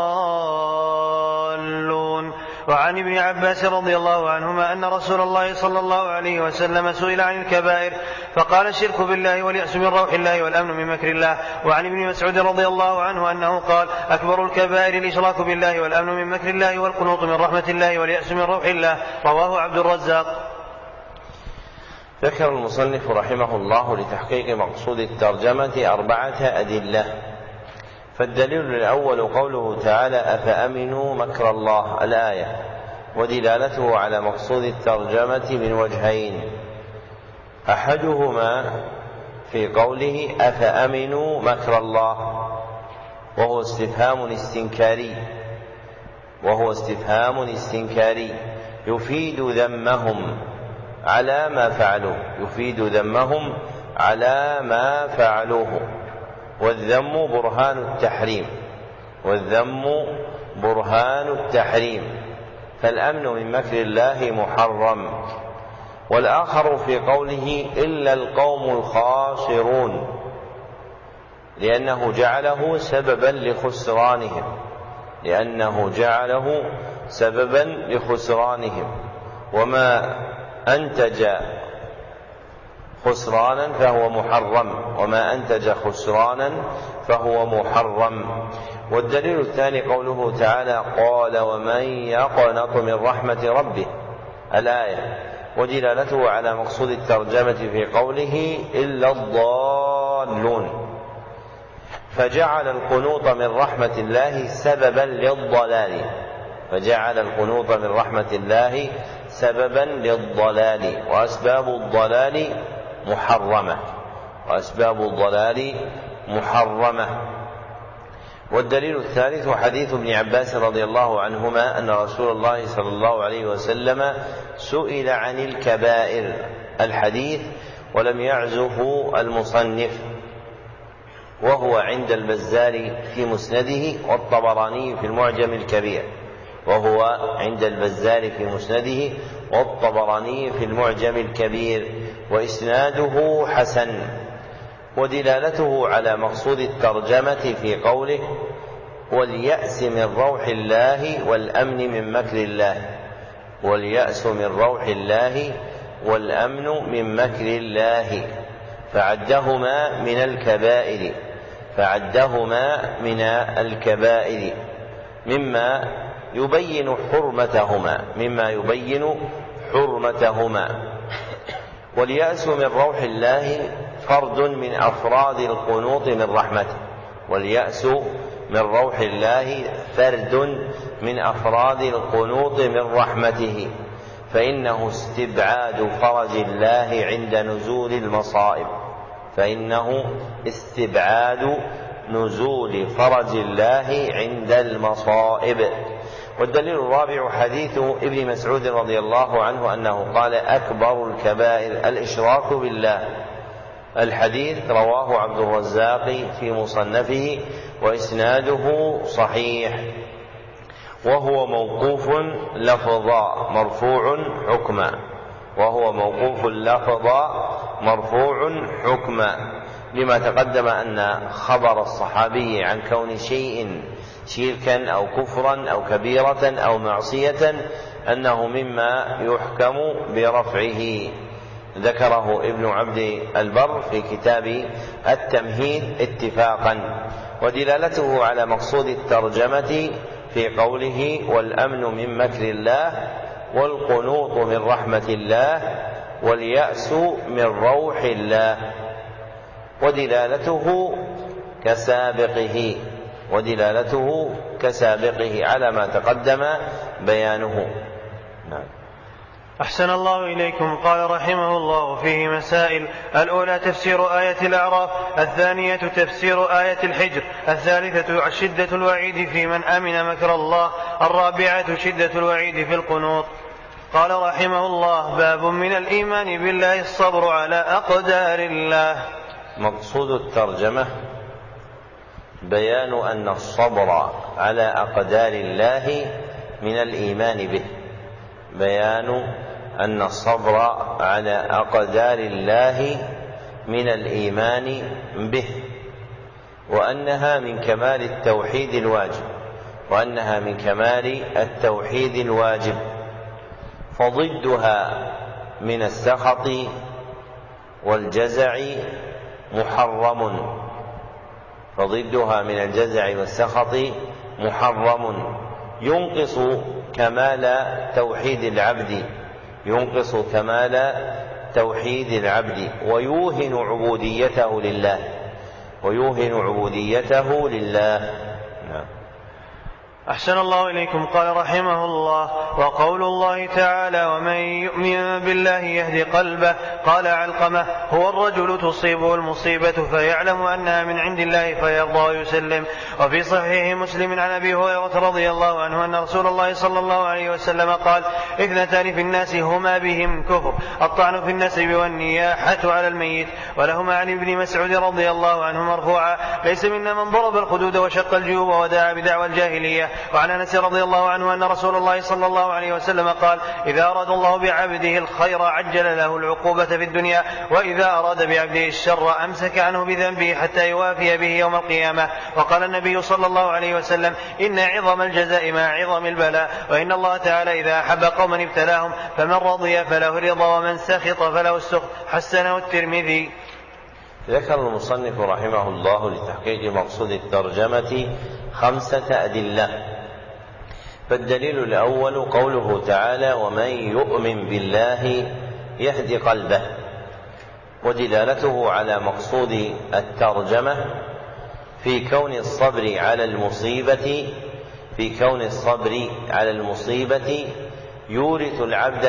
الضالون. وعن ابن عباس رضي الله عنهما أن رسول الله صلى الله عليه وسلم سئل عن الكبائر فقال: الشرك بالله واليأس من روح الله والأمن من مكر الله. وعن ابن مسعود رضي الله عنه أنه قال: أكبر الكبائر الإشراك بالله والأمن من مكر الله والقنوط من رحمة الله واليأس من روح الله. رواه عبد الرزاق. ذكر المصنف رحمه الله لتحقيق مقصود الترجمة 4 أدلة. فالدليل الأول قوله تعالى: أفأمنوا مكر الله، الآية، ودلالته على مقصود الترجمة من وجهين: أحدهما في قوله أفأمنوا مكر الله، وهو استفهام استنكاري يفيد ذمهم على ما فعلوه، يفيد ذمهم على ما فعلوه. والذم برهان التحريم، والذم برهان التحريم، فالأمن من مكر الله محرم. والآخر في قوله إلا القوم الخاسرون، لأنه جعله سببا لخسرانهم، لأنه جعله سببا لخسرانهم، وما أنتج خسرانا فهو محرم، وما أنتج خسرانا فهو محرم. والدليل الثاني قوله تعالى: قال: ومن يقنط من رحمة ربه، الآية، ودلالته على مقصود الترجمة في قوله إلا الضالون، فجعل القنوط من رحمة الله سببا للضلال، فجعل القنوط من رحمة الله سببا للضلال، وأسباب الضلال محرمة. والدليل الثالث حديث ابن عباس رضي الله عنهما أن رسول الله صلى الله عليه وسلم سئل عن الكبائر، الحديث ولم يعزه المصنف، وهو عند البزار في مسنده والطبراني في المعجم الكبير، وإسناده حسن. ودلالته على مقصود الترجمة في قوله واليأس من روح الله والأمن من مكر الله، فعدهما من الكبائر مما يبين حرمتهما. واليأس من روح الله فرد من أفراد القنوط من رحمته، فإنه استبعاد فرج الله عند نزول فرج الله عند المصائب. والدليل الرابع حديث ابن مسعود رضي الله عنه أنه قال أكبر الكبائر الإشراك بالله. الحديث رواه عبد الرزاق في مصنفه وإسناده صحيح، وهو موقوف لفظا مرفوع حكما، لما تقدم أن خبر الصحابي عن كون شيء شركا أو كفرا أو كبيرة أو معصية أنه مما يحكم برفعه، ذكره ابن عبد البر في كتاب التمهيد اتفاقا. ودلالته على مقصود الترجمة في قوله والأمن من مكر الله والقنوط من رحمة الله واليأس من روح الله، ودلالته كسابقه على ما تقدم بيانه. نعم. أحسن الله إليكم. قال رحمه الله فيه مسائل: الأولى تفسير آية الأعراف، الثانية تفسير آية الحجر، الثالثة شدة الوعيد في من أمن مكر الله، الرابعة شدة الوعيد في القنوط. قال رحمه الله: باب من الإيمان بالله الصبر على أقدار الله. مقصود الترجمة بيان أن الصبر على أقدار الله من الإيمان به، وأنها من كمال التوحيد الواجب، فضدها من السخط والجزع محرم، ينقص كمال توحيد العبد ويوهن عبوديته لله. نعم. أحسن الله إليكم. قال رحمه الله: وقول الله تعالى: ومن يؤمن بالله يهدي قلبه. قال علقمة: هو الرجل تصيبه المصيبة فيعلم أنها من عند الله فيرضى ويسلم. وفي صحيح مسلم عن أبي هريرة رضي الله عنه أن رسول الله صلى الله عليه وسلم قال: اثنتان في الناس هما بهم كفر، الطعن في النسب والنياحة على الميت. ولهما عن ابن مسعود رضي الله عنه مرفوعا: ليس منا من ضرب الخدود وشق الجيوب ودعا بدعوى الجاهلية. وعن أنس رضي الله عنه أن رسول الله صلى الله عليه وسلم قال: إذا أراد الله بعبده الخير عجل له العقوبة في الدنيا، وإذا أراد بعبده الشر أمسك عنه بذنبه حتى يوافي به يوم القيامة. وقال النبي صلى الله عليه وسلم: إن عظم الجزاء مع عظم البلاء، وإن الله تعالى إذا أحب قوما ابتلاهم، فمن رضي فله الرضا ومن سخط فله السخط. حسنه الترمذي. ذكر المصنف رحمه الله لتحقيق مقصود الترجمة 5 أدلة. فالدليل الأول قوله تعالى: ومن يؤمن بالله يهدي قلبه، ودلالته على مقصود الترجمة في كون الصبر على المصيبة في كون الصبر على المصيبة يورث العبد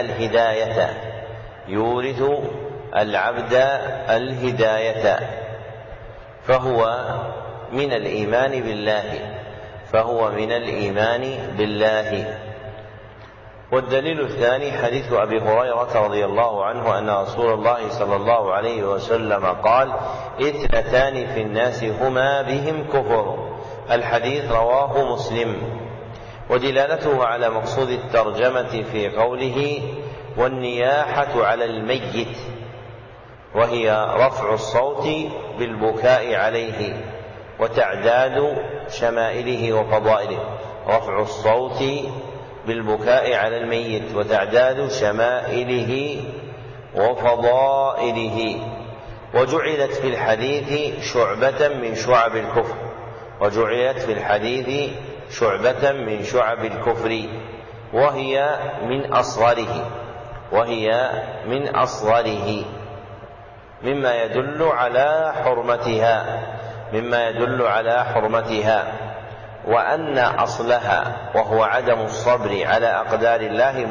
الهداية، فهو من الإيمان بالله. والدليل الثاني حديث أبي هريرة رضي الله عنه أن رسول الله صلى الله عليه وسلم قال: 2 في الناس هما بهم كفر. الحديث رواه مسلم. ودلالته على مقصود الترجمة في قوله: والنياحة على الميت، وهي رفع الصوت بالبكاء عليه وتعداد شمائله وفضائله. رفع الصوت بالبكاء على الميت وتعداد شمائله وفضائله. وجعلت في الحديث شعبة من شعب الكفر، وهي من أصغره، مما يدل على حرمتها، وأن أصلها وهو عدم الصبر على أقدار الله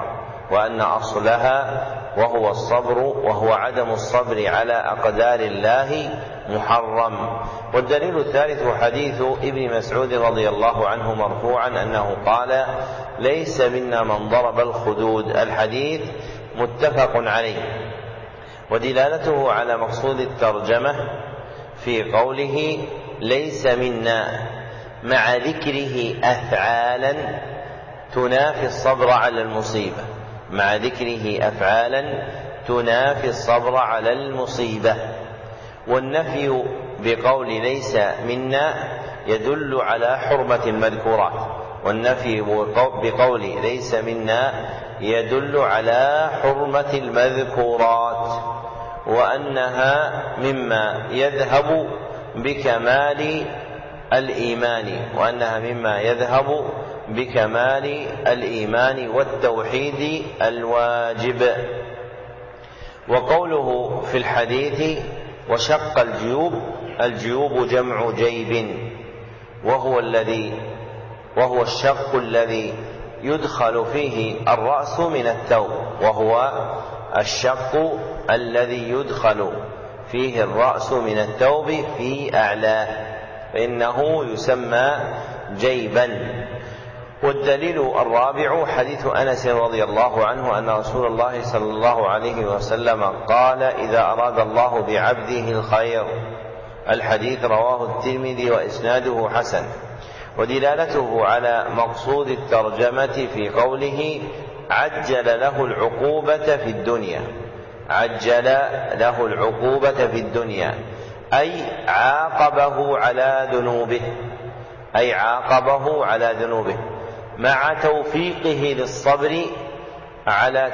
محرم. والدليل الثالث حديث ابن مسعود رضي الله عنه مرفوعا أنه قال: ليس منا من ضرب الخدود. الحديث متفق عليه. ودلالته على مقصود الترجمة في قوله: ليس منا، مع ذكره أفعالا تنافي الصبر على المصيبة. والنفي بقول ليس منا يدل على حرمة المذكورات، وأنها مما يذهب بكمال الإيمان والتوحيد الواجب. وقوله في الحديث: وشق الجيوب جمع جيب، وهو الشق الذي يدخل فيه الرأس من الثوب في أعلاه، فإنه يسمى جيبا. والدليل الرابع حديث أنس رضي الله عنه أن رسول الله صلى الله عليه وسلم قال: إذا أراد الله بعبده الخير. الحديث رواه الترمذي وإسناده حسن. ودلالته على مقصود الترجمة في قوله: عجل له العقوبة في الدنيا، أي عاقبه على ذنوبه مع توفيقه للصبر على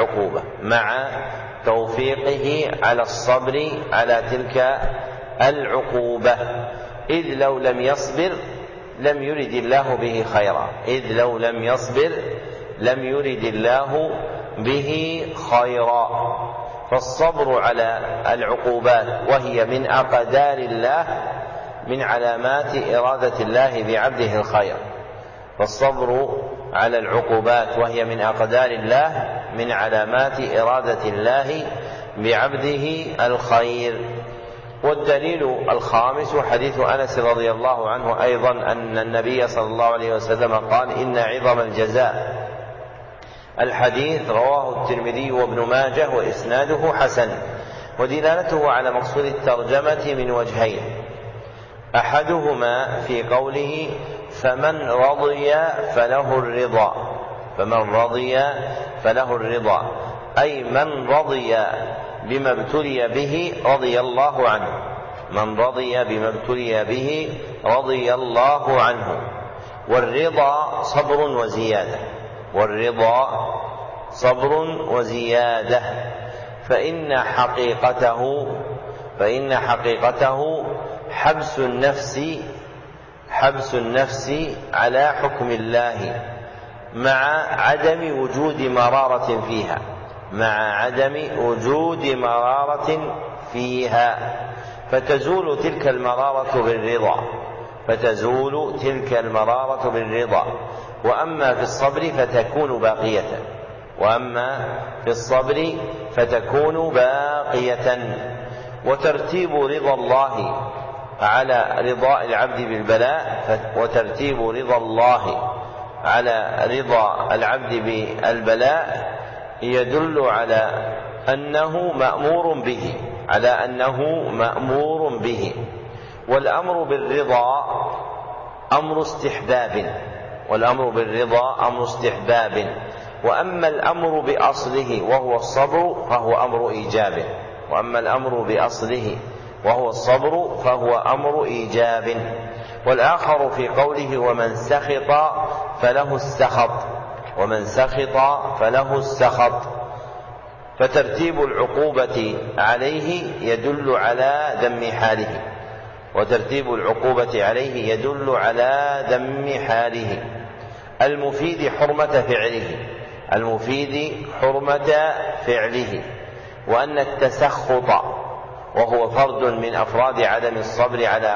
تلك العقوبة، إذ لو لم يصبر لم يرد الله به خيرا. فالصبر على العقوبات وهي من أقدار الله من علامات إرادة الله بعبده الخير. والدليل الخامس حديث أنس رضي الله عنه أيضا أن النبي صلى الله عليه وسلم قال: إن عظم الجزاء. الحديث رواه الترمذي وابن ماجه وإسناده حسن. ودلالته على مقصود الترجمة من وجهين: أحدهما في قوله: فمن رضي فله الرضا، أي من رضي بما ابتلي به رضي الله عنه. والرضا صبر وزيادة، فإن حقيقته حبس النفس على حكم الله مع عدم وجود مرارة فيها، فتزول تلك المرارة بالرضا، فتزول تلك المرارة بالرضا. وأما في الصبر فتكون باقية. وترتيب رضا الله على رضاء العبد بالبلاء يدل على أنه مأمور به. والأمر بالرضا أمر استحباب، وأما الأمر بأصله وهو الصبر فهو أمر إيجاب. والآخر في قوله ومن سخط فله السخط، فترتيب العقوبة عليه يدل على ذم حاله المفيد حرمة فعله. وأن التسخط وهو فرد من أفراد عدم الصبر على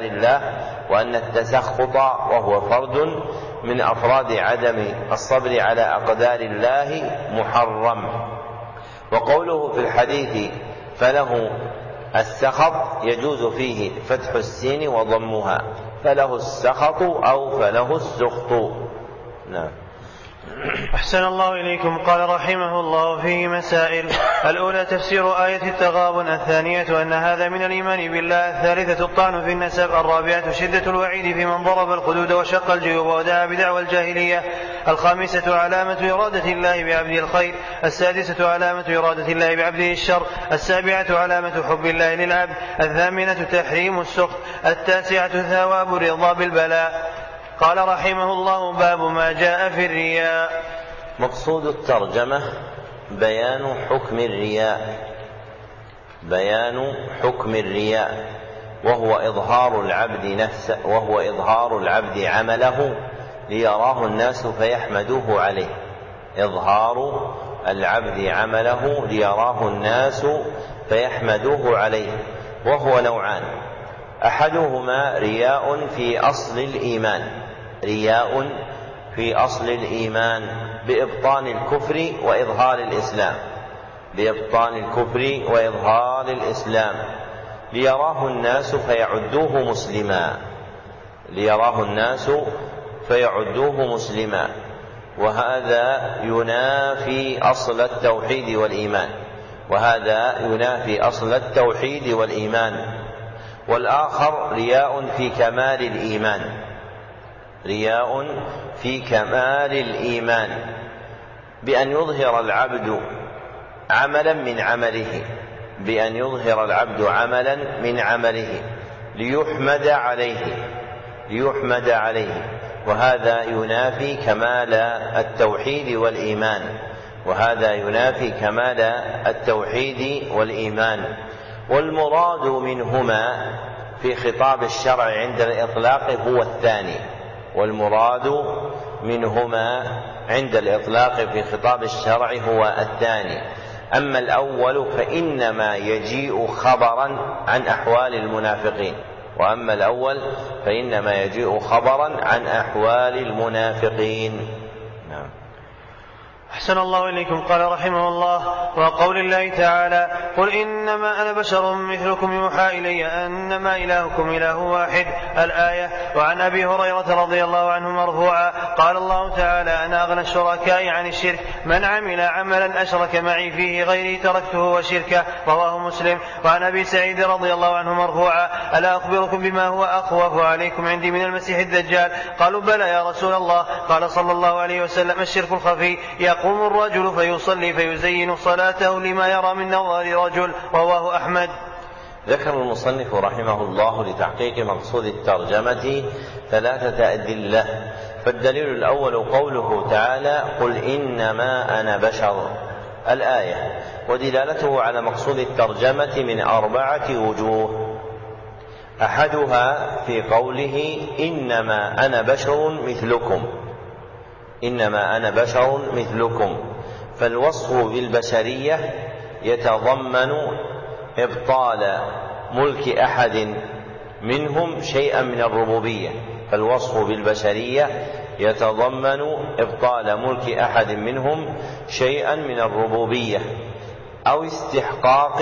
أقدار الله محرم. وقوله في الحديث فله السخط يجوز فيه فتح السين وضمها، فله السخط أو فله السخط. نعم. أحسن الله إليكم. قال رحمه الله فيه مسائل: الأولى تفسير آية التغابن، الثانية أن هذا من الإيمان بالله، الثالثة الطعن في النسب، الرابعة شدة الوعيد في من ضرب الخدود وشق الجيوب ودعا بدعوى الجاهلية، الخامسة علامة إرادة الله بعبده الخير، السادسة علامة إرادة الله بعبده الشر، السابعة علامة حب الله للعبد، الثامنة تحريم السخط، التاسعة ثواب الرضا بالبلاء. قال رحمه الله: باب ما جاء في الرياء. مقصود الترجمة بيان حكم الرياء، وهو إظهار العبد عمله ليراه الناس فيحمدوه عليه، وهو نوعان: أحدهما رياء في أصل الإيمان بإبطان الكفر وإظهار الإسلام ليراه الناس فيعدوه مسلما، وهذا ينافي أصل التوحيد والإيمان. والآخر رياء في كمال الإيمان بأن يظهر العبد عملا من عمله ليحمد عليه، وهذا ينافي كمال التوحيد والإيمان. والمراد منهما في خطاب الشرع عند الإطلاق هو الثاني. أما الأول فإنما يجيء خبرا عن أحوال المنافقين. نعم. أحسن الله إليكم. قال رحمه الله: وقول الله تعالى: قل إنما أنا بشر مثلكم يوحى إلي أنما إلهكم إله واحد، الآية. وعن أبي هريرة رضي الله عنه مرفوعا: قال الله تعالى: أنا أغنى الشركاء عن الشرك، من عمل عملا أشرك معي فيه غيري تركته وشركه، رواه مسلم. وعن أبي سعيد رضي الله عنه مرفوعا: ألا أخبركم بما هو أخوف عليكم عندي من المسيح الدجال؟ قالوا: بلى يا رسول الله. قال صلى الله عليه وسلم: الشرك الخفي، يقوم الرجل فيصلي فيزين صلاته لما يرى من نظر رجل، رواه أحمد. ذكر المصنف رحمه الله لتحقيق مقصود الترجمة 3 أدلة. فالدليل الأول قوله تعالى: قل إنما أنا بشر، الآية، ودلالته على مقصود الترجمة من 4 وجوه. أحدها في قوله إنما أنا بشر مثلكم، فالوصف بالبشرية يتضمن إبطال ملك أحد منهم شيئا من الربوبية، فالوصف بالبشرية يتضمن إبطال ملك أحد منهم شيئا من الربوبية أو استحقاق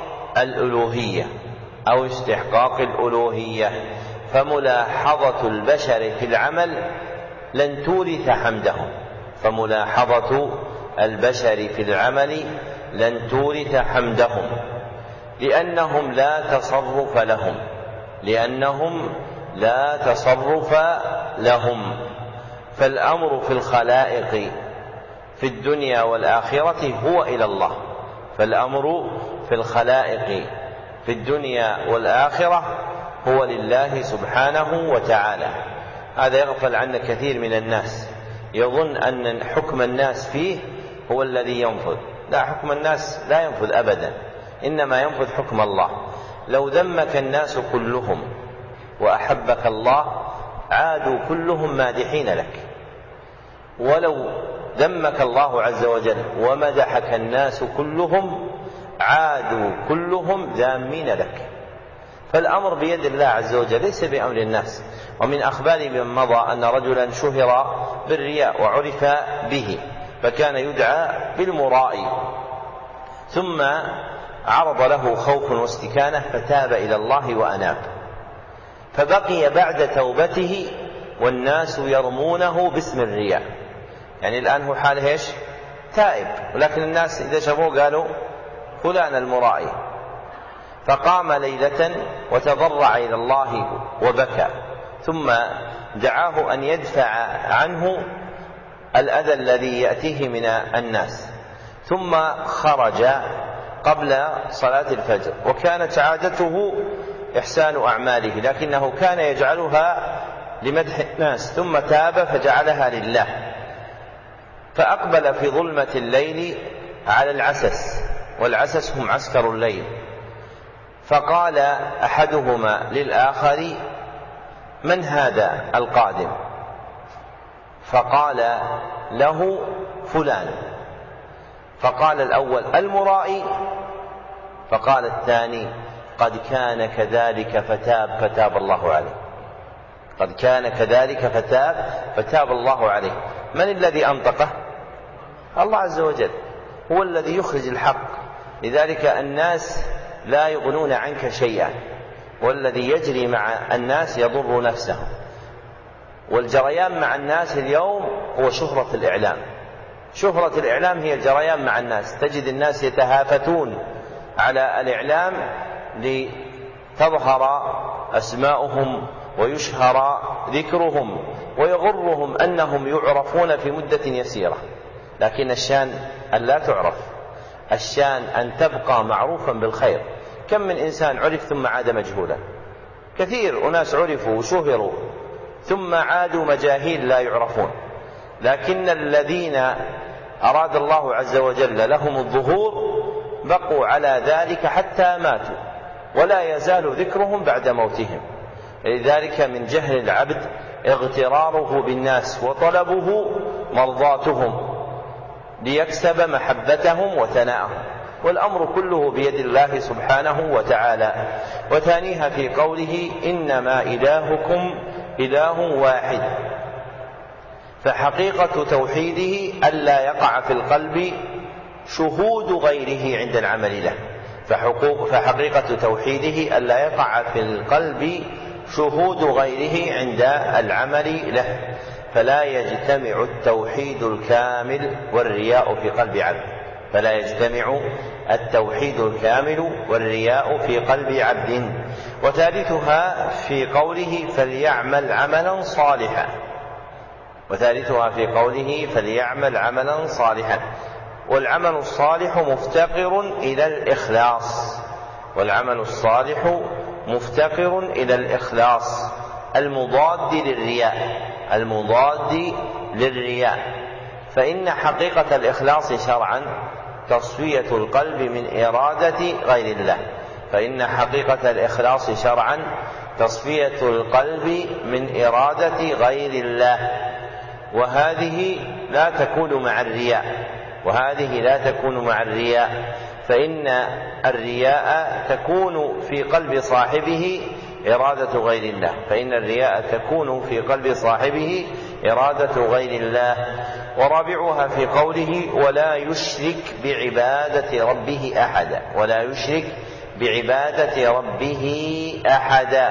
الألوهية، فملاحظة البشر في العمل لن تورث حمدهم لأنهم لا تصرف لهم. فالأمر في الخلائق في الدنيا والآخرة هو لله سبحانه وتعالى. هذا يغفل عنه كثير من الناس، يظن أن حكم الناس فيه هو الذي ينفذ. لا، حكم الناس لا ينفذ أبدا، إنما ينفذ حكم الله. لو ذمك الناس كلهم وأحبك الله عادوا كلهم مادحين لك، ولو ذمك الله عز وجل ومدحك الناس كلهم عادوا كلهم ذامين لك. فالأمر بيد الله عز وجل ليس بأمر الناس. ومن أخبار من مضى أن رجلا شهر بالرياء وعرف به، فكان يدعى بالمرائي، ثم عرض له خوف واستكانة فتاب إلى الله وأناب، فبقي بعد توبته والناس يرمونه باسم الرياء. يعني الآن هو حاله إيش؟ تائب، ولكن الناس إذا شافوه قالوا فلان المرائي. فقام ليلة وتضرع إلى الله وبكى، ثم دعاه أن يدفع عنه الأذى الذي يأتيه من الناس، ثم خرج قبل صلاة الفجر، وكانت عادته إحسان أعماله، لكنه كان يجعلها لمدح الناس، ثم تاب فجعلها لله. فأقبل في ظلمة الليل على العسس، والعسس هم عسكر الليل، فقال أحدهما للآخر: من هذا القادم؟ فقال له: فلان. فقال الأول: المرائي؟ فقال الثاني: قد كان كذلك فتاب الله عليه. قد كان كذلك فتاب الله عليه. من الذي أنطقه؟ الله عز وجل، هو الذي يخرج الحق. لذلك الناس لا يغنون عنك شيئا، والذي يجري مع الناس يضر نفسه. والجريان مع الناس اليوم هو شهرة الإعلام. شهرة الإعلام هي الجريان مع الناس. تجد الناس يتهافتون على الإعلام لتظهر أسماؤهم ويشهر ذكرهم، ويغرهم أنهم يعرفون في مدة يسيرة. لكن الشان أن لا تعرف، الشان أن تبقى معروفا بالخير. كم من إنسان عرف ثم عاد مجهولا، كثير أناس عرفوا وشهروا ثم عادوا مجاهيل لا يعرفون. لكن الذين أراد الله عز وجل لهم الظهور بقوا على ذلك حتى ماتوا، ولا يزال ذكرهم بعد موتهم. لذلك من جهل العبد اغتراره بالناس وطلبه مرضاتهم ليكسب محبتهم وثناءهم، والأمر كله بيد الله سبحانه وتعالى. وثانيها في قوله: إنما إلهكم إله واحد، فحقيقة توحيده ألا يقع في القلب شهود غيره عند العمل له. فحقيقة توحيده ألا يقع في القلب شهود غيره عند العمل له، فلا يجتمع التوحيد الكامل والرياء في قلب عبد. فلا يجتمع التوحيد الكامل والرياء في قلب عبد. وثالثها في قوله: فليعمل عملا صالحا. وثالثها في قوله: فليعمل عملا صالحا. والعمل الصالح مفتقر إلى الإخلاص، والعمل الصالح مفتقر إلى الإخلاص المضاد للرياء. فإن حقيقة الإخلاص شرعا تصفية القلب من إرادة غير الله. فإن حقيقة الإخلاص شرعا تصفية القلب من إرادة غير الله، وهذه لا تكون مع الرياء، فإن الرياء تكون في قلب صاحبه إرادة غير الله، فإن الرياء تكون في قلب صاحبه إرادة غير الله. ورابعها في قوله ولا يشرك بعبادة ربه أحدا، ولا يشرك بعبادة ربه أحدا،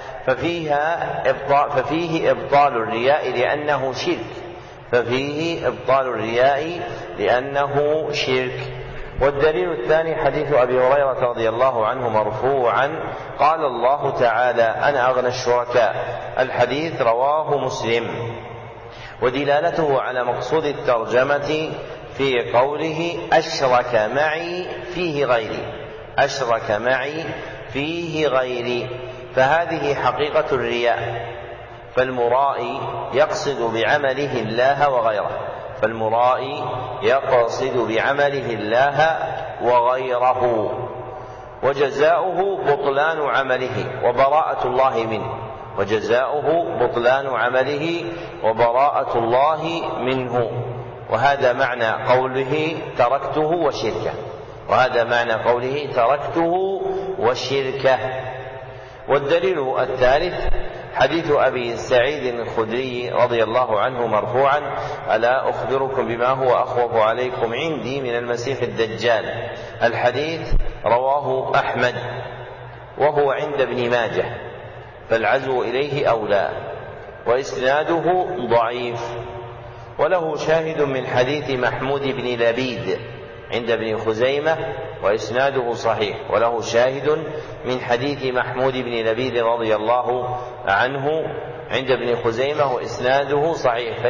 ففيه إبطال الرياء لأنه شرك، ففيه إبطال الرياء لأنه شرك. والدليل الثاني حديث أبي هريرة رضي الله عنه مرفوعا قال الله تعالى أنا أغنى الشركاء، الحديث رواه مسلم. ودلالته على مقصود الترجمة في قوله أشرك معي فيه غيري، أشرك معي فيه غيري، فهذه حقيقة الرياء، فالمرائي يقصد بعمله الله وغيره، فالمرائي يقصد بعمله الله وغيره، وجزاؤه بطلان عمله وبراءة الله منه، وجزاؤه بطلان عمله وبراءة الله منه. وهذا معنى قوله تركته وشركه، وهذا معنى قوله تركته وشركه. والدليل الثالث حديث أبي سعيد الخدري رضي الله عنه مرفوعا ألا أخبركم بما هو أخوف عليكم عندي من المسيح الدجال، الحديث رواه أحمد وهو عند ابن ماجه، فالعزو إليه أولى، وإسناده ضعيف، وله شاهد من حديث محمود بن لبيد عند ابن خزيمة وإسناده صحيح، وله شاهد من حديث محمود بن لبيد رضي الله عنه عند ابن خزيمة وإسناده صحيح،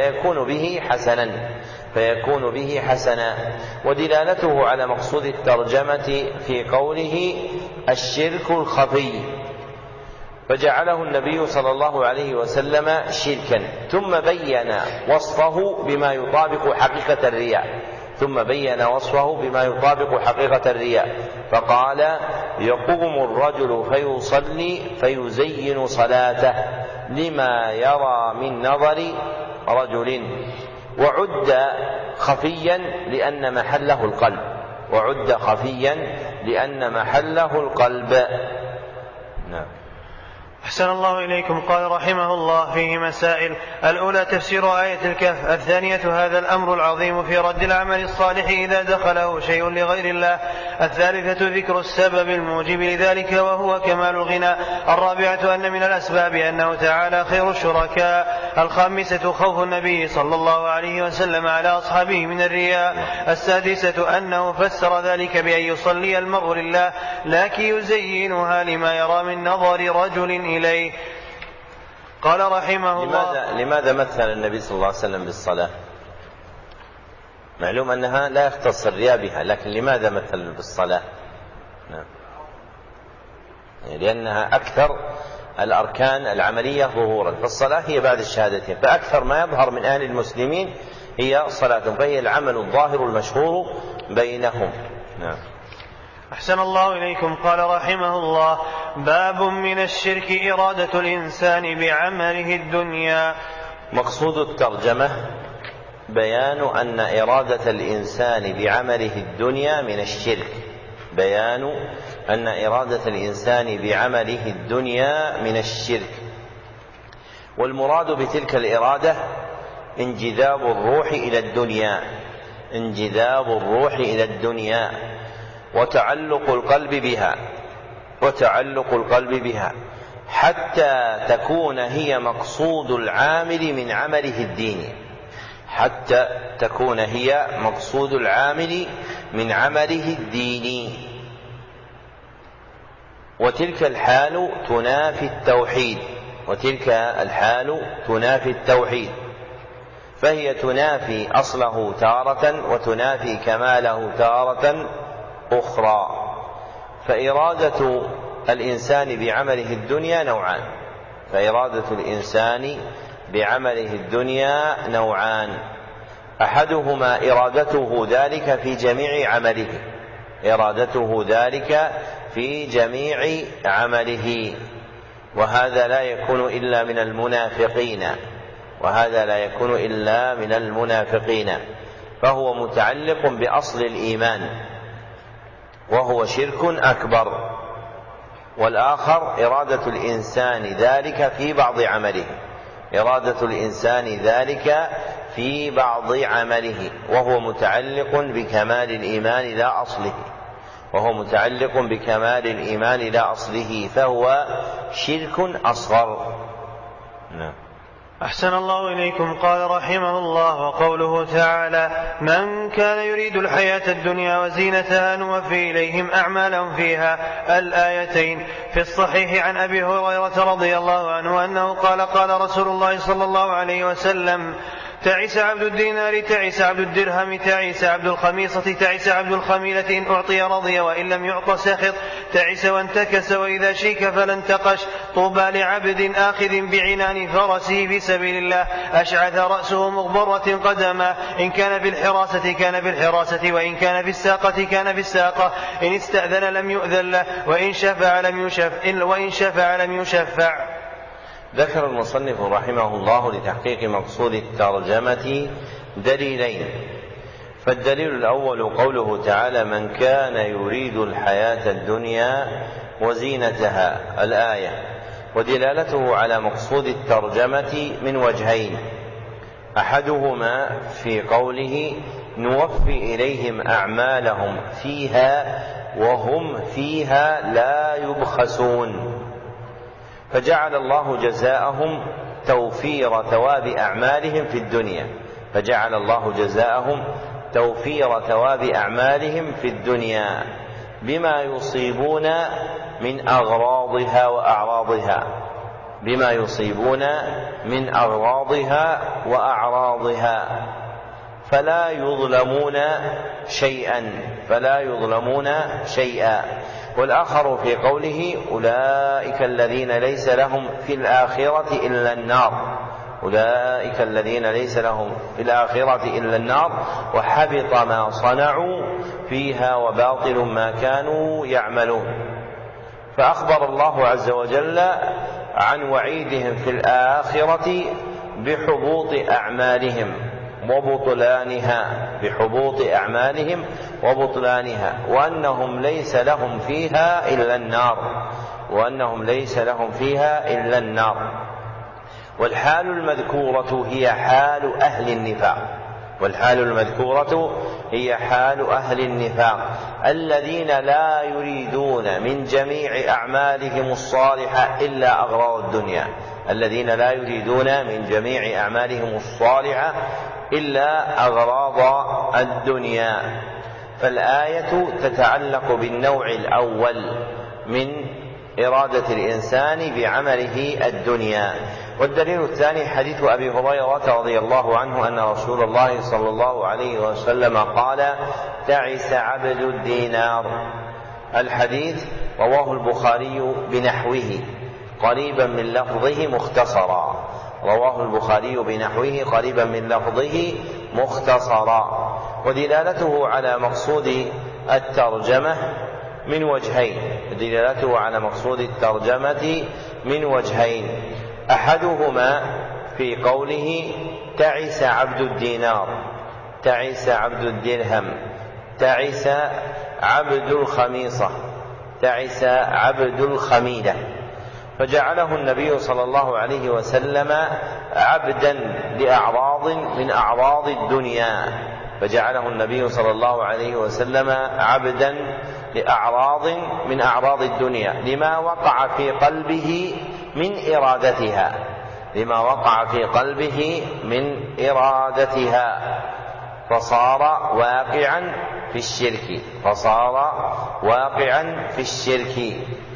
فيكون به حسنا. ودلالته على مقصود الترجمة في قوله الشرك الخفي، فجعله النبي صلى الله عليه وسلم شركا، ثم بين وصفه بما يطابق حقيقة الرياء، فقال يقوم الرجل فيصلي فيزين صلاته لما يرى من نظر رجل، وعد خفيا لأن محله القلب. نعم. أحسن الله إليكم. قال رحمه الله فيه مسائل: الأولى تفسير آية الكهف، الثانية هذا الأمر العظيم في رد العمل الصالح إذا دخله شيء لغير الله، الثالثة ذكر السبب الموجب لذلك وهو كمال الغنى، الرابعة أن من الأسباب أنه تعالى خير الشركاء، الخامسة خوف النبي صلى الله عليه وسلم على أصحابه من الرياء، السادسة أنه فسر ذلك بأن يصلي المرء لله لكن يزينها لما يرى من نظر رجل إليه. قال رحمه الله: لماذا مثل النبي صلى الله عليه وسلم بالصلاة؟ معلوم أنها لا يختص الرياء بها، لكن لماذا مثل بالصلاة؟ نعم. لأنها أكثر الأركان العملية ظهورا، فالصلاة هي بعد الشهادتين، فأكثر ما يظهر من أهل المسلمين هي صلاة، فهي العمل الظاهر المشهور بينهم. نعم. أحسن الله إليكم. قال رحمه الله: باب من الشرك إرادة الإنسان بعمله الدنيا. مقصود الترجمة بيان أن إرادة الإنسان بعمله الدنيا من الشرك، بيان أن إرادة الإنسان بعمله الدنيا من الشرك، والمراد بتلك الإرادة انجذاب الروح إلى الدنيا وتعلق القلب بها حتى تكون هي مقصود العامل من عمله الديني، وتلك الحال تنافي التوحيد، فهي تنافي أصله تارة وتنافي كماله تارة أخرى. فإرادة الإنسان بعمله الدنيا نوعان، أحدهما إرادته ذلك في جميع عمله، وهذا لا يكون إلا من المنافقين، فهو متعلق بأصل الإيمان وهو شرك أكبر. والآخر إرادة الإنسان ذلك في بعض عمله، إرادة الإنسان ذلك في بعض عمله، وهو متعلق بكمال الإيمان لا أصله، وهو متعلق بكمال الإيمان لا أصله، فهو شرك أصغر. نعم. أحسن الله إليكم. قال رحمه الله: وقوله تعالى: من كان يريد الحياة الدنيا وزينتها نوفي إليهم أعمالهم فيها، الآيتين. في الصحيح عن أبي هريرة رضي الله عنه أنه قال: قال رسول الله صلى الله عليه وسلم: تعس عبد الدينار، تعس عبد الدرهم، تعس عبد الخميصة، تعس عبد الخميلة، إن أعطي رضي وإن لم يعط سخط، تعس وانتكس وإذا شيك فلا انتقش. طوبى لعبد آخذ بعنان فرسه في سبيل الله، أشعث رأسه مغبرة قدما، إن كان في الحراسة كان في الحراسة، وإن كان في الساقة كان في الساقة، إن استأذن لم يؤذن له، وإن شفع لم يشفع. ذكر المصنف رحمه الله لتحقيق مقصود الترجمة دليلين. فالدليل الأول قوله تعالى: من كان يريد الحياة الدنيا وزينتها، الآية، ودلالته على مقصود الترجمة من وجهين: أحدهما في قوله: نوفي إليهم أعمالهم فيها وهم فيها لا يبخسون، فجعل الله جزاءهم توفير ثواب أعمالهم في الدنيا، فجعل الله جزاءهم توفير ثواب أعمالهم في الدنيا بما يصيبون من أغراضها وأعراضها، بما يصيبون من أغراضها وأعراضها، فلا يظلمون شيئا، فلا يظلمون شيئا. والآخر في قوله: أولئك الذين ليس لهم في الآخرة إلا النار، أولئك الذين ليس لهم في الآخرة إلا النار، وحبط ما صنعوا فيها وباطل ما كانوا يعملون. فأخبر الله عز وجل عن وعيدهم في الآخرة بحبوط أعمالهم وبطلانها، بحبوط أعمالهم وبطلانها، وأنهم ليس لهم فيها إلا النار، وأنهم ليس لهم فيها إلا النار. والحال المذكورة هي حال أهل النفاق، والحال المذكورة هي حال أهل النفاق الذين لا يريدون من جميع أعمالهم الصالحة إلا أغراض الدنيا، الذين لا يريدون من جميع أعمالهم الصالحة إلا أغراض الدنيا. فالآية تتعلق بالنوع الأول من إرادة الإنسان بعمله الدنيا. والدليل الثاني حديث أبي هريرة رضي الله عنه أن رسول الله صلى الله عليه وسلم قال: تعس عبد الدينار. الحديث رواه البخاري بنحوه قريبا من لفظه مختصرا، رواه البخاري بنحوه قريبا من لفظه مختصرا. ودلالته على مقصود الترجمة من وجهين، دلالته على مقصود الترجمة من وجهين: أحدهما في قوله: تعس عبد الدينار، تعس عبد الدرهم، تعس عبد الخميصة، تعس عبد الخميلة، فجعله النبي صلى الله عليه وسلم عبدا لأعراض من أعراض الدنيا، فجعله النبي صلى الله عليه وسلم عبدا لأعراض من أعراض الدنيا لما وقع في قلبه من إرادتها، لما وقع في قلبه من إرادتها، فصار واقعا في الشرك، فصار واقعا في الشرك.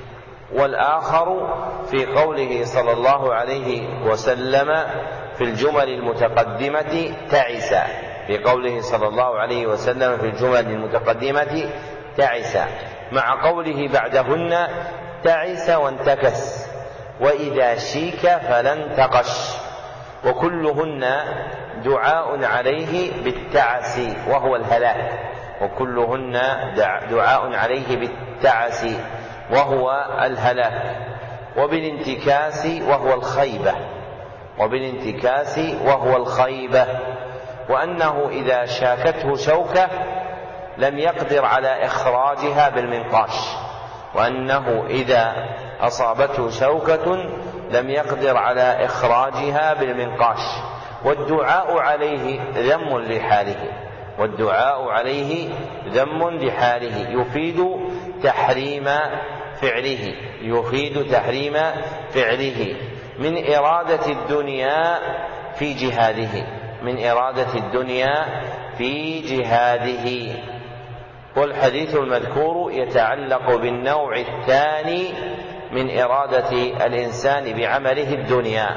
والآخر في قوله صلى الله عليه وسلم في الجمل المتقدمة تعس، في قوله صلى الله عليه وسلم في الجمل المتقدمة تعس، مع قوله بعدهن: تعس وانتكس، وإذا شيك فلا انتقش، وكلهن دعاء عليه بالتعس وهو الهلاك، وكلهن دعاء عليه بالتعس وهو الهلاك، وبالانتكاس وهو الخيبة، وبالانتكاس وهو الخيبة، وأنه إذا شاكته شوكة لم يقدر على إخراجها بالمنقاش، وأنه إذا أصابته شوكة لم يقدر على إخراجها بالمنقاش، والدعاء عليه ذم لحاله، والدعاء عليه ذم لحاله يفيد تحريم فعله، يفيد تحريم فعله من إرادة الدنيا في جهاده، من إرادة الدنيا في جهاده. والحديث المذكور يتعلق بالنوع الثاني من إرادة الإنسان بعمله الدنيا،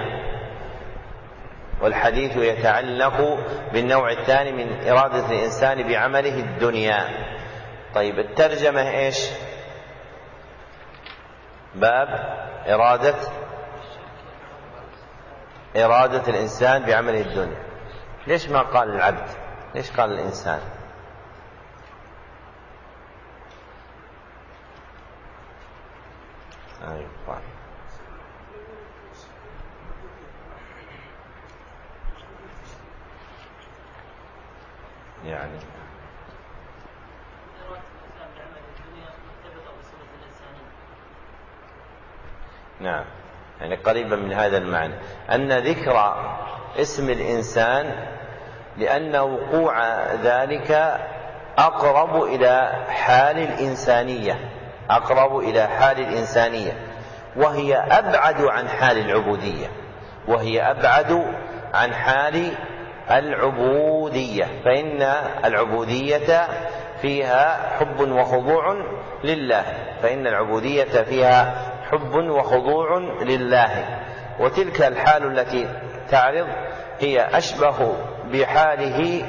والحديث يتعلق بالنوع الثاني من إرادة الإنسان بعمله الدنيا. طيب الترجمة إيش؟ باب إرادة الإنسان بعمله الدنيا. ليش ما قال العبد؟ ليش قال الإنسان؟ أيوة. يعني نعم، يعني قريبا من هذا المعنى، أن ذكر اسم الإنسان لأن وقوع ذلك أقرب إلى حال الإنسانية، أقرب إلى حال الإنسانية، وهي أبعد عن حال العبودية، وهي أبعد عن حال العبودية، فإن العبودية فيها حب وخضوع لله، فإن العبودية فيها حب وخضوع لله، وتلك الحال التي تعرض هي أشبه بحاله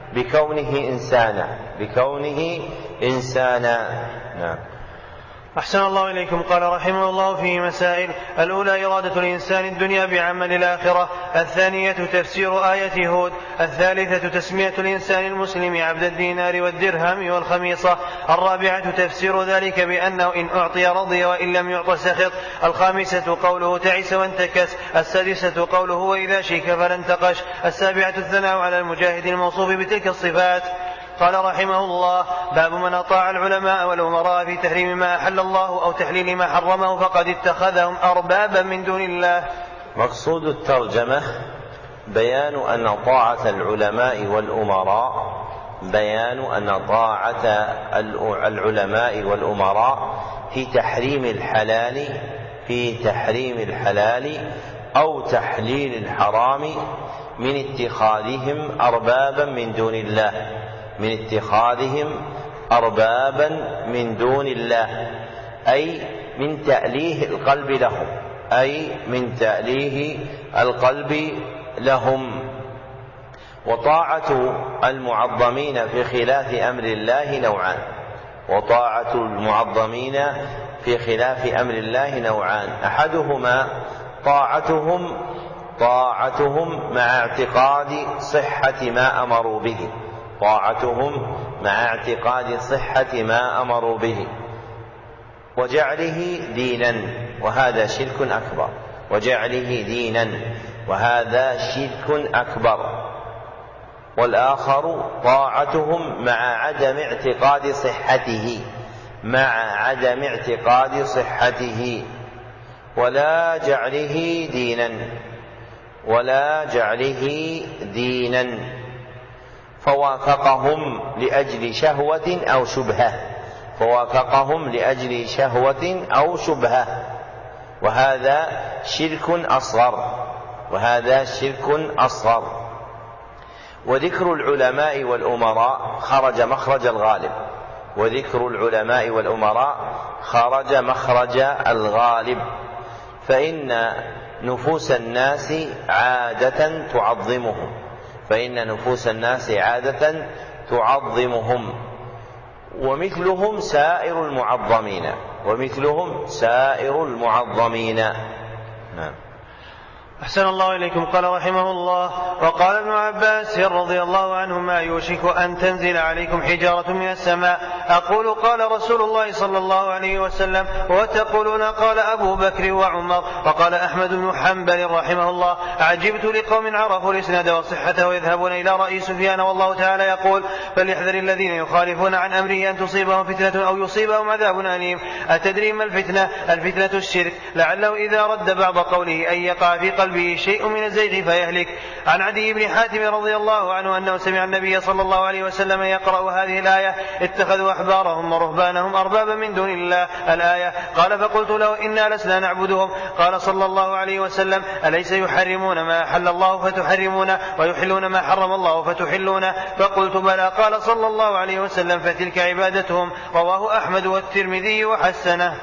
بكونه إنسانا. نعم. أحسن الله إليكم. قال رحمه الله فيه مسائل: الأولى إرادة الإنسان الدنيا بعمل الآخرة، الثانية تفسير آية هود، الثالثة تسمية الإنسان المسلم عبد الدينار والدرهم والخميصة، الرابعة تفسير ذلك بأنه إن أعطي رضي وإن لم يعط سخط، الخامسة قوله تعس وانتكس، السادسة قوله وإذا شيك فلا انتقش، السابعة الثناء على المجاهد الموصوف بتلك الصفات. قال رحمه الله: باب من أطاع العلماء والأمراء في تحريم ما أحل الله أو تحليل ما حرمه فقد اتخذهم أربابا من دون الله. مقصود الترجمة بيان أن طاعة العلماء والأمراء، بيان أن طاعة العلماء والأمراء في تحريم الحلال أو تحليل الحرام من اتخاذهم أربابا من دون الله، من اتخاذهم أربابا من دون الله، أي من تأليه القلب لهم، أي من تأليه القلب لهم. وطاعة المعظمين في خلاف أمر الله نوعان، وطاعة المعظمين في خلاف أمر الله نوعان، أحدهما طاعتهم مع اعتقاد صحة ما أمروا به، طاعتهم مع اعتقاد صحة ما أمروا به وجعله دينا، وهذا شرك أكبر، وجعله دينا وهذا شرك أكبر. والآخر طاعتهم مع عدم اعتقاد صحته ولا جعله دينا فوافقهم لأجل شهوة أو شبهة، وهذا شرك أصغر. وذكر العلماء والأمراء خرج مخرج الغالب، فإن نفوس الناس عادة تعظمهم، ومثلهم سائر المعظمين. نعم. أحسن الله إليكم. قال رحمه الله: وقال ابن عباس رضي الله عنهما: يوشك أن تنزل عليكم حجارة من السماء. أقول: قال رسول الله صلى الله عليه وسلم. وتقولون: قال أبو بكر وعمر. وقال أحمد بن حنبل رحمه الله: عجبت لقوم عرفوا الإسناد وصحته ويذهبون إلى رأي سفيان والله تعالى يقول: فليحذر الذين يخالفون عن أمره أن تصيبهم فتنة أو يصيبهم عذاب أليم. أتدري ما الفتنة؟ الفتنة الشرك، لعله إذا رد بعض قوله أن يقع في قلبه شيء من الزيغ فيهلك. عن عدي بن حاتم رضي الله عنه أنه سمع النبي صلى الله عليه وسلم يقرأ هذه الآية: اتخذوا أحبارهم ورهبانهم أربابا من دون الله، الآية. قال: فقلت له: إنا لسنا نعبدهم. قال صلى الله عليه وسلم: أليس يحرمون ما أحل الله فتحرمونه ويحلون ما حرم الله فتحلونه؟ فقلت: بلى. قال صلى الله عليه وسلم: فتلك عبادتهم. رواه أحمد والترمذي وحسنه.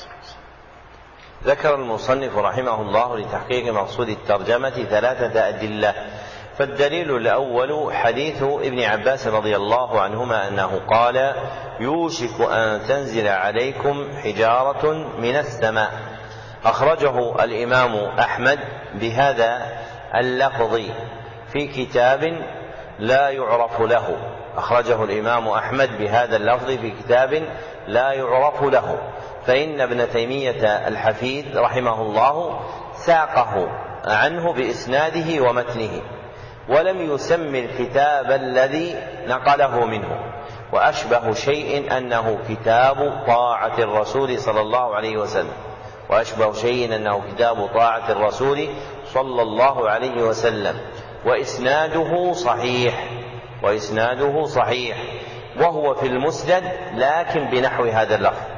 ذكر المصنف رحمه الله لتحقيق مقصود الترجمة 3 أدلة. فالدليل الأول حديث ابن عباس رضي الله عنهما أنه قال: يوشك أن تنزل عليكم حجارة من السماء. أخرجه الإمام أحمد بهذا اللفظ في كتاب لا يعرف له. أخرجه الإمام أحمد بهذا اللفظ في كتاب لا يعرف له، فإن ابن تيمية الحفيد رحمه الله ساقه عنه بإسناده ومتنه، ولم يسم الكتاب الذي نقله منه. وأشبه شيء أنه كتاب طاعة الرسول صلى الله عليه وسلم، وأشبه شيء أنه كتاب طاعة الرسول صلى الله عليه وسلم، وإسناده صحيح، وهو في المسند لكن بنحو هذا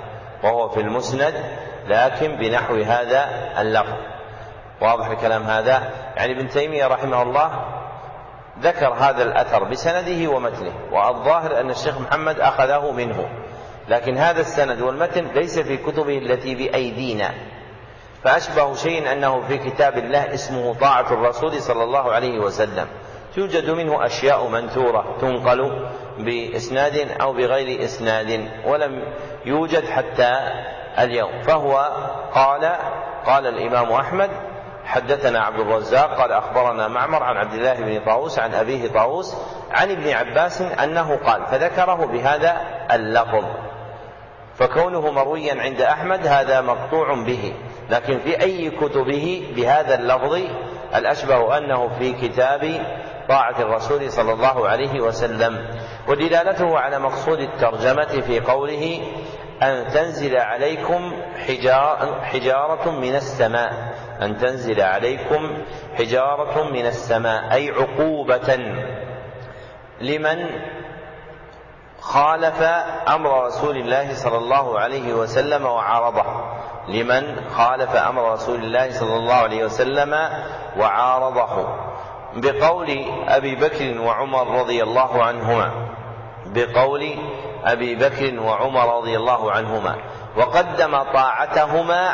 اللفظ. واضح الكلام هذا؟ يعني ابن تيمية رحمه الله ذكر هذا الأثر بسنده ومتنه، والظاهر أن الشيخ محمد أخذه منه، لكن هذا السند والمتن ليس في كتبه التي بأيدينا. فأشبه شيء أنه في كتاب الله اسمه طاعة الرسول صلى الله عليه وسلم، توجد منه أشياء منثورة تنقل بإسناد أو بغير إسناد، ولم يوجد حتى اليوم. فهو قال الإمام أحمد: حدثنا عبد الرزاق قال أخبرنا معمر عن عبد الله بن طاووس عن أبيه طاووس عن ابن عباس أنه قال، فذكره بهذا اللفظ. فكونه مرويا عند أحمد هذا مقطوع به، لكن في أي كتبه بهذا اللفظ؟ الأشبه أنه في كتاب طاعة الرسول صلى الله عليه وسلم. ودلالته على مقصود الترجمة في قوله: أن تنزل عليكم حجارة من السماء، أن تنزل عليكم حجارة من السماء، أي عقوبة لمن خالف أمر رسول الله صلى الله عليه وسلم وعارضه، بقول أبي بكر وعمر رضي الله عنهما، وقدم طاعتهما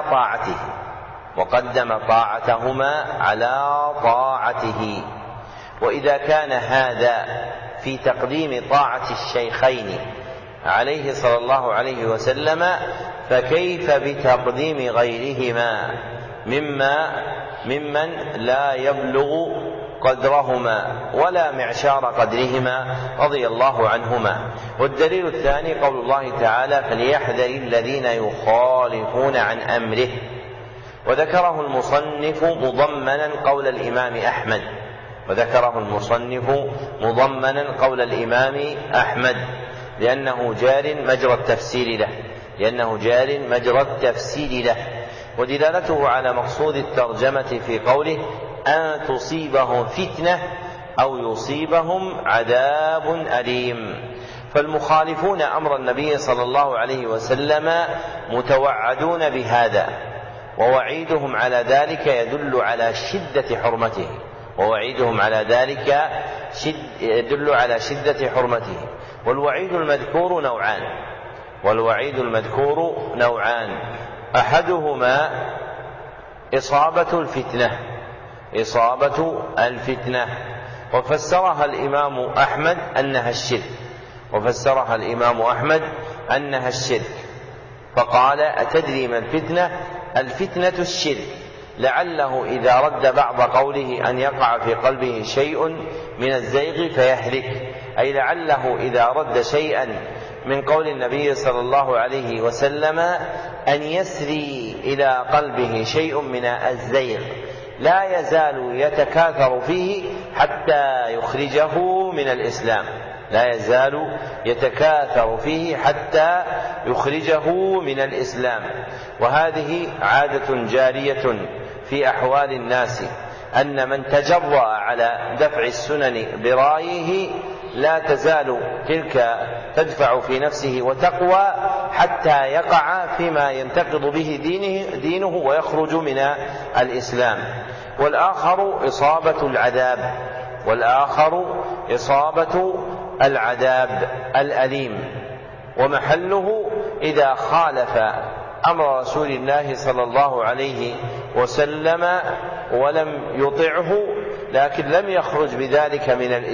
على طاعته. وإذا كان هذا في تقديم طاعة الشيخين عليه صلى الله عليه وسلم، فكيف بتقديم غيرهما ممن لا يبلغ قدرهما ولا معشار قدرهما رضي الله عنهما. والدليل الثاني قول الله تعالى: فليحذر الذين يخالفون عن أمره. وذكره المصنف مضمنا قول الإمام أحمد لأنه جار مجرى التفسير له. ودلالته على مقصود الترجمة في قوله: أن تصيبهم فتنة أو يصيبهم عذاب أليم. فالمخالفون أمر النبي صلى الله عليه وسلم متوعدون بهذا، ووعيدهم على ذلك يدل على شدة حرمته. والوعيد المذكور نوعان: أحدهما إصابة الفتنة، وفسرها الإمام أحمد أنها الشرك، فقال: أتدري ما الفتنة؟ الفتنة الشرك، لعله إذا رد بعض قوله أن يقع في قلبه شيء من الزيغ فيهلك، أي لعله إذا رد شيئا من قول النبي صلى الله عليه وسلم أن يسري إلى قلبه شيء من الزيغ لا يزال يتكاثر فيه حتى يخرجه من الإسلام، لا يزال يتكاثر فيه حتى يخرجه من الإسلام. وهذه عادة جارية في أحوال الناس، أن من تجرأ على دفع السنن برأيه لا تزال تلك تدفع في نفسه وتقوى حتى يقع فيما ينتقض به دينه ويخرج من الإسلام. والآخر إصابة العذاب الأليم، ومحله إذا خالف أمر رسول الله صلى الله عليه وسلم ولم يطعه، لكن لم يخرج بذلك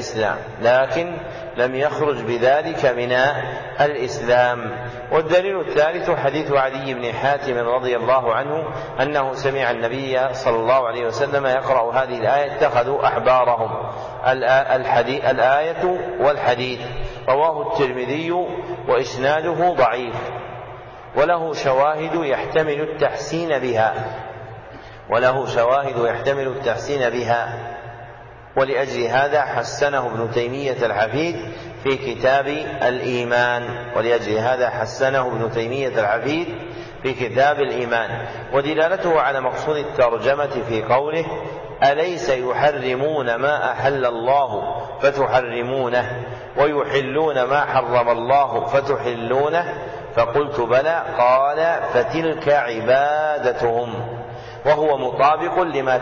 من الإسلام. والدليل الثالث حديث عدي بن حاتم رضي الله عنه أنه سمع النبي صلى الله عليه وسلم يقرأ هذه الآية: اتخذوا أحبارهم، الآية والحديث. رواه الترمذي وإسناده ضعيف، وله شواهد يحتمل التحسين بها، ولأجل هذا حسنه ابن تيمية الحفيد في كتاب الإيمان. ودلالته على مقصود الترجمة في قوله: أليس يحرمون ما أحل الله فتحرمونه ويحلون ما حرم الله فتحلونه؟ فقلت بلى. قال: فتلك عبادتهم. وهو مطابق لما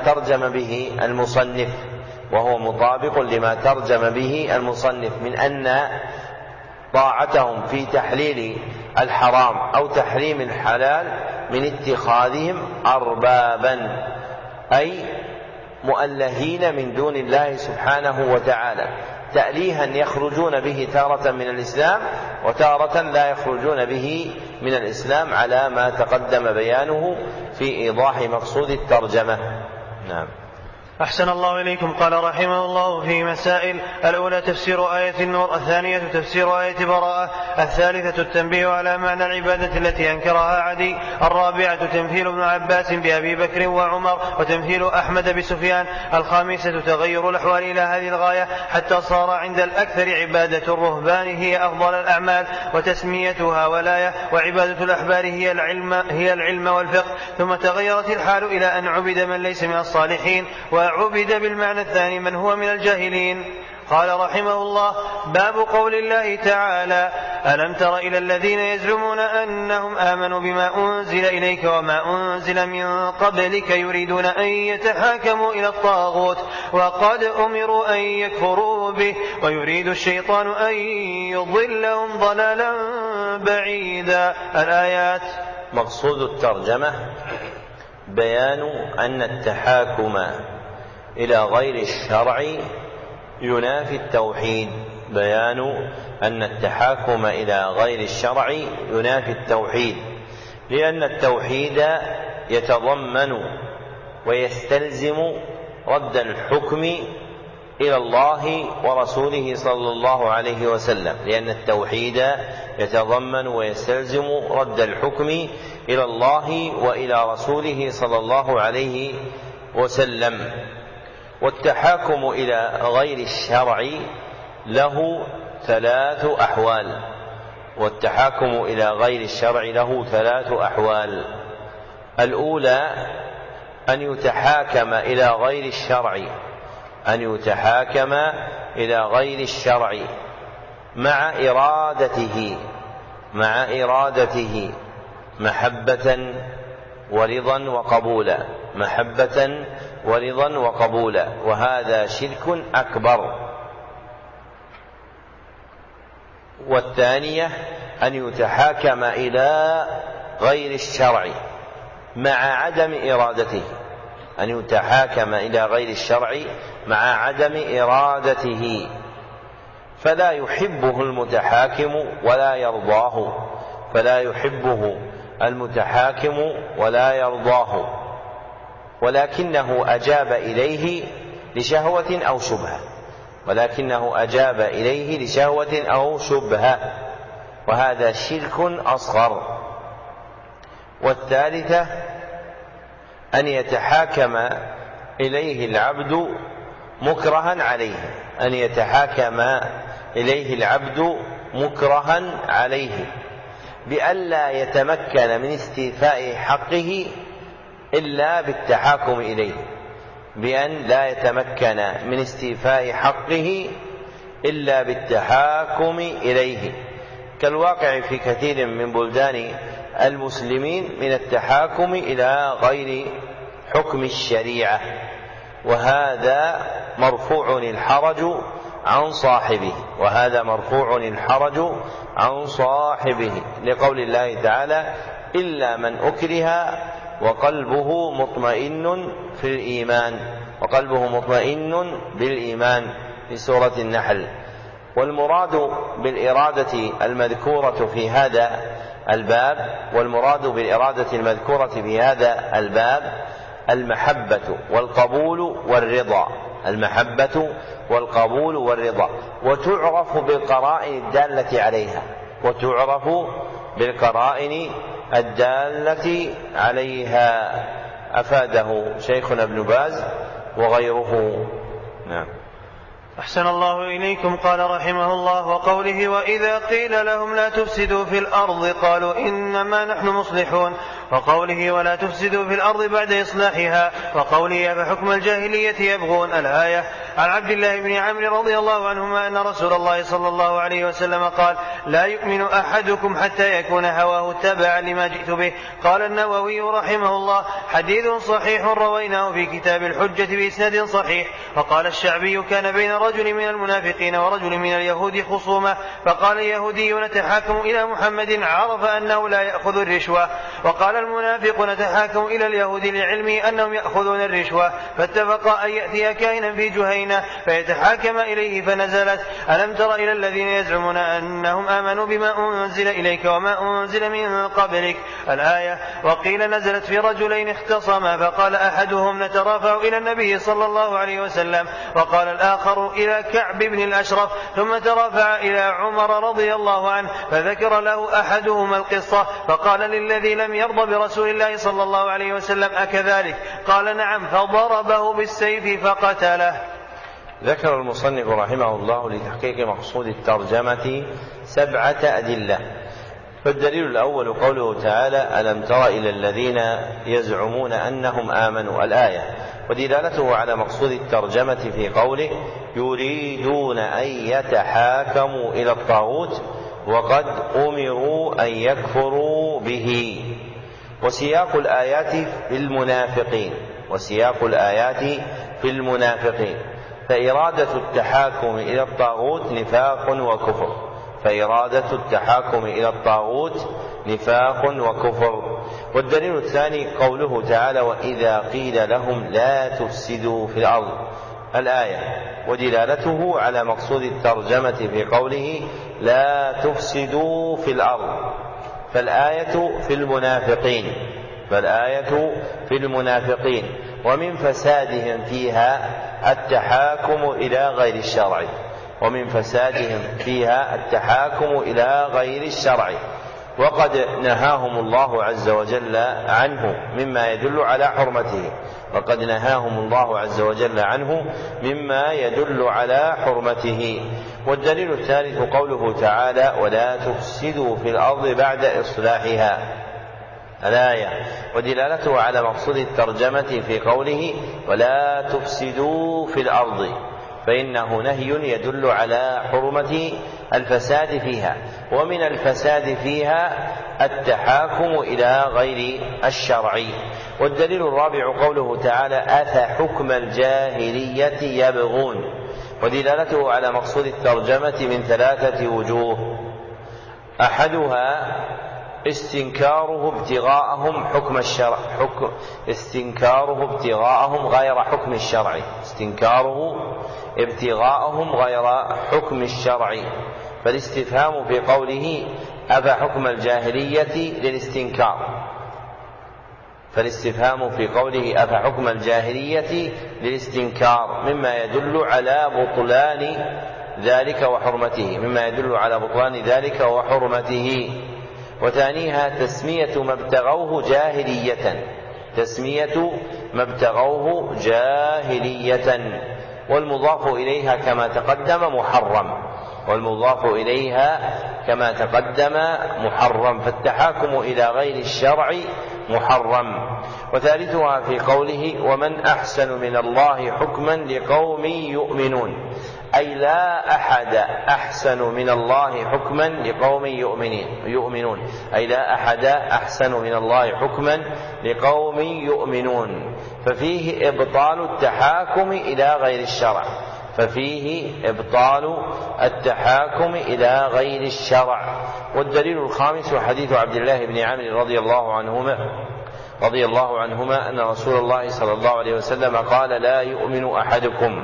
ترجم به المصنف من أن طاعتهم في تحليل الحرام أو تحريم الحلال من اتخاذهم أربابا، أي مؤلهين من دون الله سبحانه وتعالى، تأليها يخرجون به تارة من الإسلام وتارة لا يخرجون به من الإسلام، على ما تقدم بيانه في إيضاح مقصود الترجمة. نعم. أحسن الله إليكم. قال رحمه الله في مسائل: الأولى تفسير آية النور، الثانية تفسير آية براءة، الثالثة التنبيه على معنى العبادة التي أنكرها عدي، الرابعة تمثيل ابن عباس بأبي بكر وعمر وتمثيل أحمد بسفيان، الخامسة تغير الأحوال إلى هذه الغاية حتى صار عند الأكثر عبادة الرهبان هي أفضل الأعمال وتسميتها ولاية، وعبادة الأحبار هي العلم والفقه، ثم تغيرت الحال إلى أن عبد من ليس من الصالحين، وعبد بالمعنى الثاني من هو من الجاهلين. قال رحمه الله: باب قول الله تعالى: ألم تر إلى الذين يزعمون أنهم آمنوا بما أنزل إليك وما أنزل من قبلك يريدون أن يتحاكموا إلى الطاغوت وقد أمروا أن يكفروا به ويريد الشيطان أن يضلهم ضلالا بعيدا. الآيات. مقصود الترجمة بيان أن التحاكم إلى غير الشرع ينافي التوحيد، لأن التوحيد يتضمن ويستلزم رد الحكم إلى الله ورسوله صلى الله عليه وسلم، لأن التوحيد يتضمن ويستلزم رد الحكم إلى الله وإلى رسوله صلى الله عليه وسلم. والتحاكم إلى غير الشرع له ثلاث أحوال. الأولى أن يتحاكم إلى غير الشرع مع إرادته محبة ورضا وقبولا، وهذا شرك أكبر. والثانية أن يتحاكم إلى غير الشرع مع عدم إرادته، فلا يحبه المتحاكم ولا يرضاه. ولكنه أجاب إليه لشهوة أو شبهة، ولكنه أجاب إليه لشهوة أو شبهة، وهذا شرك أصغر. والثالثة أن يتحاكم إليه العبد مكرها عليه، أن يتحاكم إليه العبد مكرها عليه بألا يتمكن من استيفاء حقه إلا بالتحاكم إليه، بأن لا يتمكن من استيفاء حقه إلا بالتحاكم إليه، كالواقع في كثير من بلدان المسلمين من التحاكم إلى غير حكم الشريعة، وهذا مرفوع الحرج عن صاحبه، وهذا مرفوع الحرج عن صاحبه، لقول الله تعالى: إلا من أكره وقلبه مطمئن في الإيمان، وقلبه مطمئن بالإيمان، في سورة النحل. والمراد بالإرادة المذكورة في هذا الباب، والمراد بالإرادة المذكورة في هذا الباب المحبة والقبول والرضا، المحبة والقبول والرضا، وتعرف بالقرائن الدالة عليها، وتعرف بالقرائن الدالة عليها، أفاده شيخنا ابن باز وغيره. نعم. أحسن الله إليكم. قال رحمه الله: وقوله: وإذا قيل لهم لا تفسدوا في الأرض قالوا إنما نحن مصلحون، وقوله: ولا تفسدوا في الأرض بعد إصلاحها، وقوله: فحكم الجاهلية يبغون، الآية. عن عبد الله بن عمرو رضي الله عنهما أن رسول الله صلى الله عليه وسلم قال: لا يؤمن أحدكم حتى يكون هواه تبعا لما جئت به. قال النووي رحمه الله: حديث صحيح رويناه في كتاب الحجة بإسناد صحيح. وقال الشعبي: كان بين رجل من المنافقين ورجل من اليهود خصومة، فقال اليهودي: نتحاكم إلى محمد، عرف أنه لا يأخذ الرشوة. وقال المنافق: نتحاكم إلى اليهود لعلمه أنهم يأخذون الرشوة، فاتفقا أن يأتي كاهنا في جهينة فيتحاكم إليه، فنزلت: ألم تر إلى الذين يزعمون أنهم آمنوا بما أنزل إليك وما أنزل من قبلك، الآية. وقيل نزلت في رجلين اختصما، فقال أحدهم: نترافع إلى النبي صلى الله عليه وسلم، وقال الآخر إلى كعب بن الأشرف، ثم ترافع إلى عمر رضي الله عنه، فذكر له أحدهما القصة، فقال للذي لم يرضى برسول الله صلى الله عليه وسلم: أكذلك؟ قال: نعم، فضربه بالسيف فقتله. ذكر المصنف رحمه الله لتحقيق مقصود الترجمة 7 أدلة. فالدليل الأول قوله تعالى: ألم تر إلى الذين يزعمون أنهم آمنوا، الآية، ودلالته على مقصود الترجمة في قوله: يريدون أن يتحاكموا إلى الطاغوت وقد أمروا أن يكفروا به. وسياق الآيات في المنافقين، وسياق الآيات في المنافقين، فإرادة التحاكم إلى الطاغوت نفاق وكفر، فإرادة التحاكم إلى الطاغوت نفاق وكفر. والدليل الثاني قوله تعالى: وإذا قيل لهم لا تفسدوا في الأرض، الآية، ودلالته على مقصود الترجمة في قوله: لا تفسدوا في الأرض، فالآية في المنافقين، فالآية في المنافقين، ومن فسادهم فيها التحاكم إلى غير الشرع، ومن فسادهم فيها التحاكم إلى غير الشرع، وقد نهاهم الله عز وجل عنه مما يدل على حرمته، وقد نهاهم الله عز وجل عنه مما يدل على حرمته. والدليل الثالث قوله تعالى: ولا تفسدوا في الأرض بعد إصلاحها، الآية، ودلالته على مقصود الترجمة في قوله: ولا تفسدوا في الأرض، فإنه نهي يدل على حرمة الفساد فيها، ومن الفساد فيها التحاكم إلى غير الشرع. والدليل الرابع قوله تعالى: أفحكم الجاهلية يبغون، ودلالته على مقصود الترجمة من 3 وجوه: أحدها استنكاره ابتغاءهم حكم الشرع، استنكاره ابتغاءهم غير حكم الشرع، استنكاره ابتغاءهم غير حكم الشرع، فالاستفهام في قوله: أفحكم الجاهلية للاستنكار، فالاستفهام في قوله أفحكم الجاهلية للاستنكار مما يدل على بطلان ذلك وحرمته، مما يدل على بطلان ذلك وحرمته. وثانيها تسمية ما ابتغوه جاهلية، تسمية ما ابتغوه جاهلية، والمضاف إليها كما تقدم محرم، والمضاف إليها كما تقدم محرم، فالتحاكم إلى غير الشرع محرم. وثالثها في قوله ومن أحسن من الله حكما لقوم يؤمنون، أي لا أحد أحسن من الله حكما لقوم يؤمنون، أي لا أحد أحسن من الله حكما لقوم يؤمنون، ففيه إبطال التحاكم إلى غير الشرع، ففيه إبطال التحاكم إلى غير الشرع. والدليل الخامس حديث عبد الله بن عمرو رضي الله عنهما أن رسول الله صلى الله عليه وسلم قال لا يؤمن أحدكم.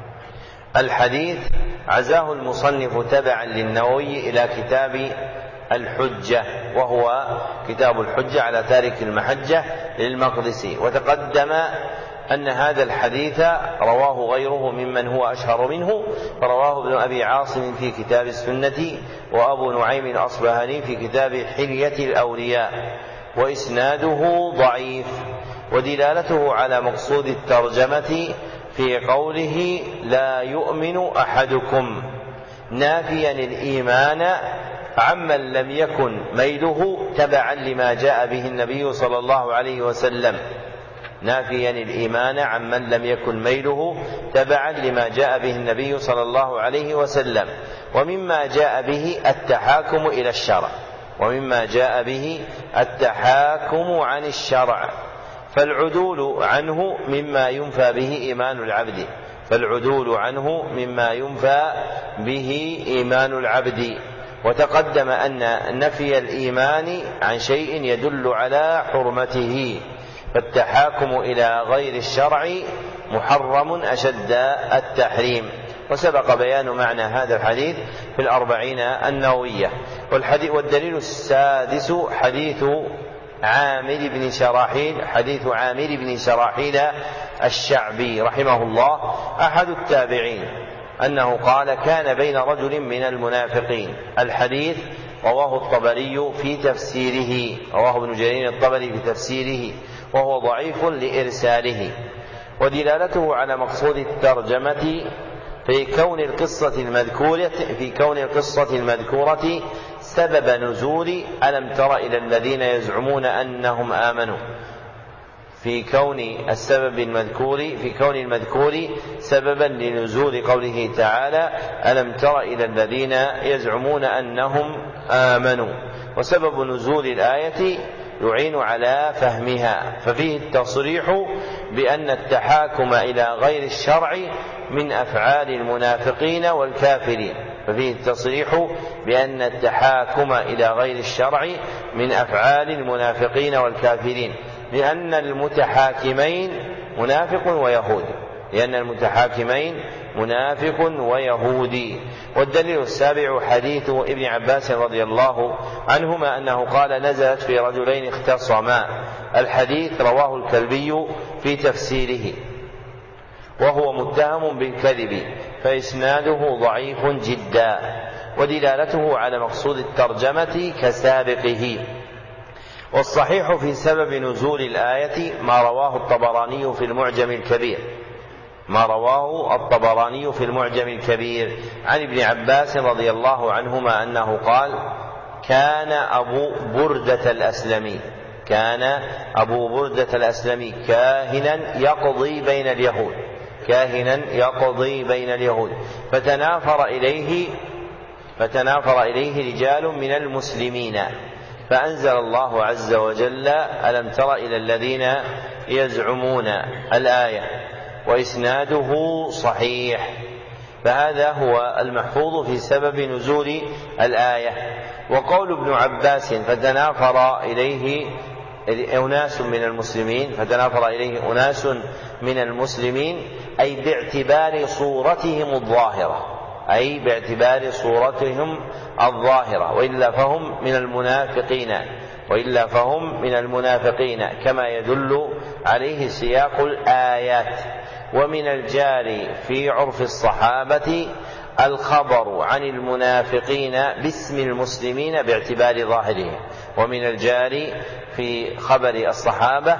الحديث عزاه المصنف تبعا للنووي إلى كتاب الحجة، وهو كتاب الحجة على تارك المحجة للمقدسي. وتقدم أن هذا الحديث رواه غيره ممن هو أشهر منه، فرواه ابن أبي عاصم في كتاب السنة، وأبو نعيم الأصبهاني في كتاب حلية الأولياء، وإسناده ضعيف. ودلالته على مقصود الترجمة في قوله لا يؤمن أحدكم نافيا الإيمان عمن لم يكن ميله تبعا لما جاء به النبي صلى الله عليه وسلم، نافيا الإيمان عمن لم يكن ميله تبعا لما جاء به النبي صلى الله عليه وسلم. ومما جاء به التحاكم إلى الشرع، ومما جاء به التحاكم عن الشرع، فالعدول عنه مما ينفى به إيمان العبد، فالعدول عنه مما ينفى به إيمان العبد. وتقدم أن نفي الإيمان عن شيء يدل على حرمته، فالتحاكم إلى غير الشرع محرم أشد التحريم. وسبق بيان معنى هذا الحديث في 40 النووية. والدليل السادس حديث عامر بن شراحيل الشعبي رحمه الله أحد التابعين، أنه قال كان بين رجل من المنافقين. الحديث رواه الطبري في تفسيره، رواه ابن جرير الطبري في تفسيره، وهو ضعيف لإرساله. ودلالته على مقصود الترجمة في كون القصة المذكورة سبب نزول ألم تر إلى الذين يزعمون أنهم آمنوا، في كون المذكور سببا لنزول قوله تعالى ألم تر إلى الذين يزعمون أنهم آمنوا. وسبب نزول الآية يعين على فهمها، ففيه التصريح بأن التحاكم إلى غير الشرع من أفعال المنافقين والكافرين، ففيه التصريح بأن التحاكم إلى غير الشرع من أفعال المنافقين والكافرين، لأن المتحاكمين منافق ويهودي. والدليل السابع حديث ابن عباس رضي الله عنهما أنه قال نزلت في رجلين اختصما. الحديث رواه الكلبي في تفسيره، وهو متهم بالكذب، فإسناده ضعيف جدا. ودلالته على مقصود الترجمة كسابقه. والصحيح في سبب نزول الآية ما رواه الطبراني في المعجم الكبير عن ابن عباس رضي الله عنهما أنه قال كان أبو بردة الأسلمي كاهنا يقضي بين اليهود، فتنافر إليه رجال من المسلمين، فأنزل الله عز وجل ألم تر إلى الذين يزعمون الآية، وإسناده صحيح. فهذا هو المحفوظ في سبب نزول الآية. وقول ابن عباس فتنافر إليه أناس من المسلمين أي باعتبار صورتهم الظاهرة، وإلا فهم من المنافقين، وإلا فهم من المنافقين كما يدل عليه سياق الآيات. ومن الجاري في عرف الصحابة الخبر عن المنافقين باسم المسلمين باعتبار ظاهرهم. ومن الجاري في خبر الصحابة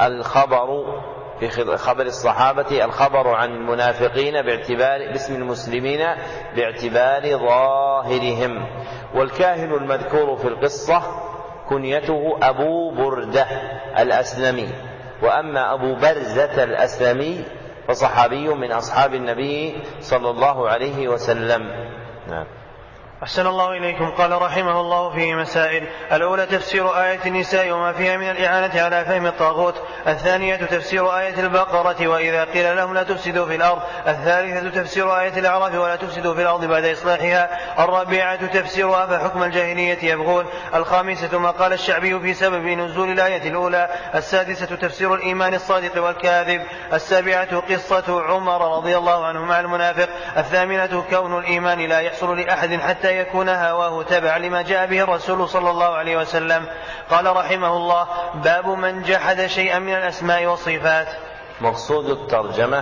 الخبر عن المنافقين باسم المسلمين باعتبار ظاهرهم. والكاهن المذكور في القصة كنيته أبو بردة الأسلمي، وأما أبو برزة الأسلمي فصحابي من أصحاب النبي صلى الله عليه وسلم. نعم. أحسن الله إليكم. قال رحمه الله فيه مسائل: الأولى تفسير آية النساء وما فيها من الإعانة على فهم الطاغوت. الثانية تفسير آية البقرة وإذا قيل لهم لا تفسدوا في الأرض. الثالثة تفسير آية الأعراف ولا تفسدوا في الأرض بعد إصلاحها. الرابعة تفسيرها فحكم الجاهلية يبغون. الخامسة ما قال الشعبي في سبب نزول الآية الأولى. السادسة تفسير الإيمان الصادق والكاذب. السابعة قصة عمر رضي الله عنه مع المنافق. الثامنة كون الإيمان لا يحصل لأحد حتى يكون هواه تبع لما جاء به الرسول صلى الله عليه وسلم. قال رحمه الله: باب من جحد شيئا من الأسماء والصفات. مقصود الترجمة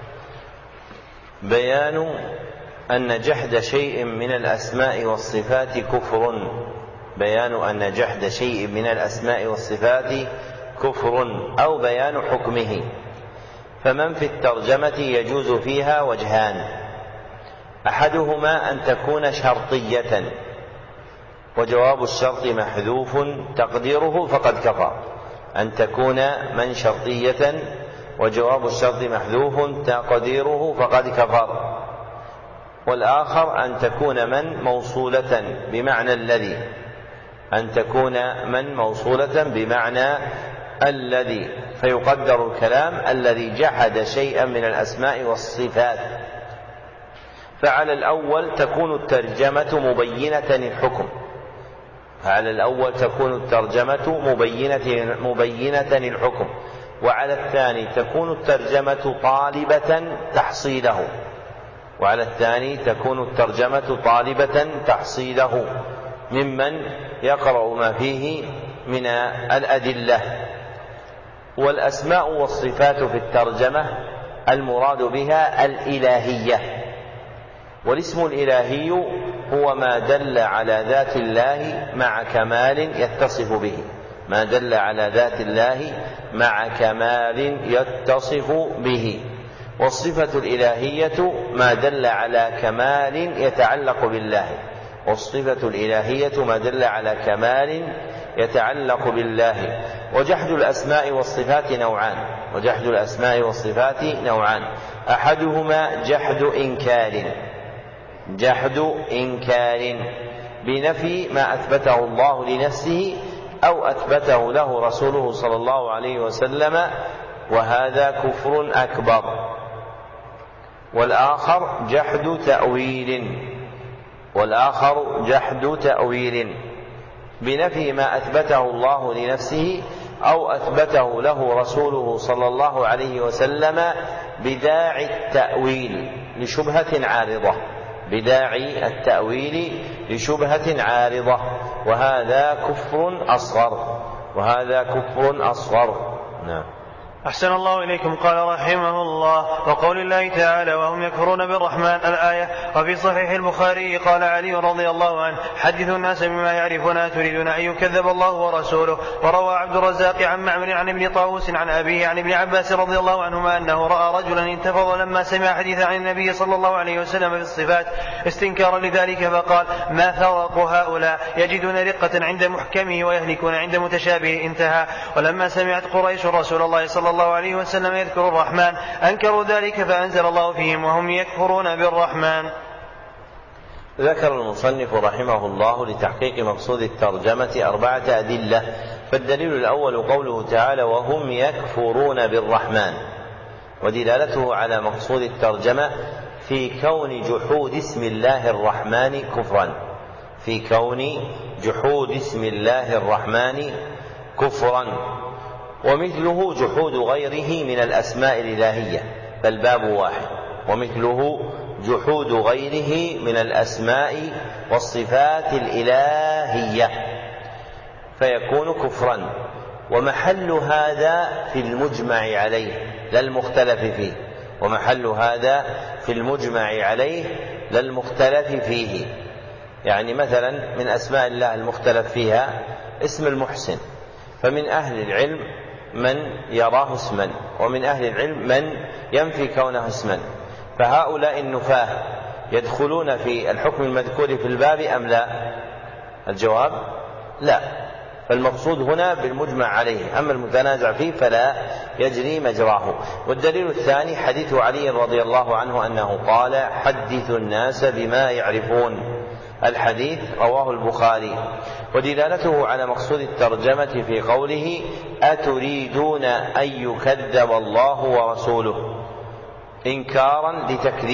بيان أن جحد شيء من الأسماء والصفات كفر. بيان أن جحد شيء من الأسماء والصفات كفر أو بيان حكمه. فمن في الترجمة يجوز فيها وجهان: أحدهما أن تكون شرطية وجواب الشرط محذوف تقديره فقد كفر. أن تكون من شرطية وجواب الشرط محذوف تقديره فقد كفر. والآخر أن تكون من موصولة بمعنى الذي. أن تكون من موصولة بمعنى الذي فيقدر الكلام الذي جحد شيئا من الأسماء والصفات. فعلى الأول تكون الترجمة مبينة الحكم، وعلى الثاني تكون الترجمة طالبة تحصيله ممن يقرأ ما فيه من الأدلة. والأسماء والصفات في الترجمة المراد بها الإلهية. والاسم الإلهي هو ما دل على ذات الله مع كمال يتصف به. والصفة الإلهية ما دل على كمال يتعلق بالله. وجحد الأسماء والصفات نوعان: أحدهما جحد إنكار بنفي ما أثبته الله لنفسه أو أثبته له رسوله صلى الله عليه وسلم، وهذا كفر أكبر. والآخر جحد تأويل بنفي ما أثبته الله لنفسه أو أثبته له رسوله صلى الله عليه وسلم بداعي التأويل لشبهة عارضة، وهذا كفر أصغر. نعم. أحسن الله إليكم. قال رحمه الله: وقول الله تعالى: وهم يكفرون بالرحمن، الآية. وفي صحيح البخاري قال علي رضي الله عنه: حدثوا الناس بما يعرفون تريدون أن يكذب الله ورسوله. وروى عبد الرزاق عن معمر عن ابن طاووس عن أبيه عن ابن عباس رضي الله عنهما أنه رأى رجلا انتفض لما سمع حديثا عن النبي صلى الله عليه وسلم في الصفات استنكارا لذلك، فقال: ما فرق هؤلاء، يجدون رقة عند محكمه ويهلكون عند متشابه. انتهى. ولما سمعت قريش رسول الله صلى الله عليه وسلم يذكر الرحمن أنكروا ذلك فأنزل الله فيهم: وهم يكفرون بالرحمن. ذكر المصنف رحمه الله لتحقيق مقصود الترجمة 4 أدلة. فالدليل الأول قوله تعالى: وهم يكفرون بالرحمن، ودلالته على مقصود الترجمة في كون جحود اسم الله الرحمن كفرا. ومثله جحود غيره من الأسماء الإلهية، فالباب واحد. ومثله جحود غيره من الأسماء والصفات الإلهية. فيكون كفرا. ومحل هذا في المجمع عليه لا المختلف فيه، ومحل هذا في المجمع عليه لا المختلف فيه. يعني مثلا من أسماء الله المختلف فيها اسم المحسن، فمن أهل العلم من يراه اسما، ومن أهل العلم من ينفي كونه اسما. فهؤلاء النفاة يدخلون في الحكم المذكور في الباب أم لا؟ الجواب لا. فالمقصود هنا بالمجمع عليه، أما المتنازع فيه فلا يجري مجراه. والدليل الثاني حديث علي رضي الله عنه أنه قال: حدثوا الناس بما يعرفون. الحديث رواه البخاري. ودلالته على مقصود الترجمة في قوله: أتريدون أن يكذب الله ورسوله، إنكارا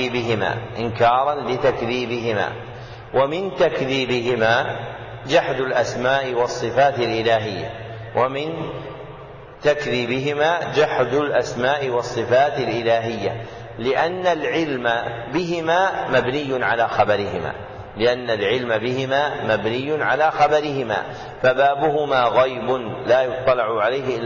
لتكذيبهما. ومن تكذيبهما جحد الأسماء والصفات الإلهية، لأن العلم بهما مبني على خبرهما، فبابهما غيب لا يطلع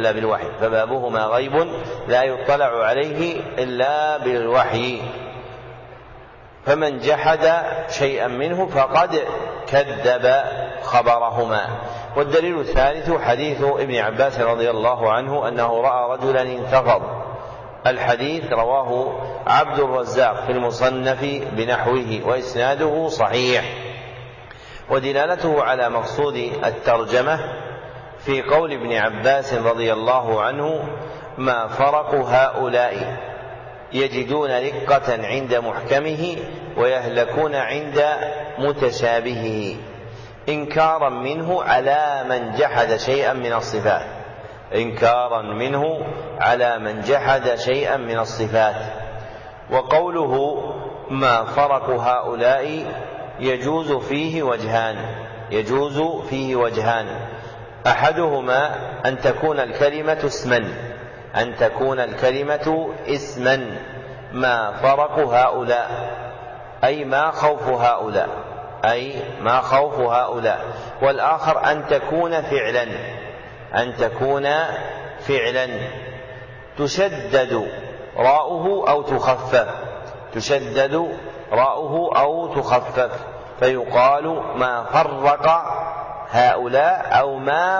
عليه إلا بالوحي. فمن جحد شيئا منه فقد كذب خبرهما. والدليل الثالث حديث ابن عباس رضي الله عنه أنه رأى رجلا انتفض. الحديث رواه عبد الرزاق في المصنف بنحوه وإسناده صحيح. ودلالته على مقصود الترجمة في قول ابن عباس رضي الله عنه: ما فرق هؤلاء، يجدون رقة عند محكمه ويهلكون عند متشابهه، إنكارا منه على من جحد شيئا من الصفات. وقوله ما فرق هؤلاء يجوز فيه وجهان، أحدهما أن تكون الكلمة اسما، ما فرق هؤلاء أي ما خوف هؤلاء. والآخر أن تكون فعلا تشدد راؤه أو تخفف، فيقال ما فرق هؤلاء أو ما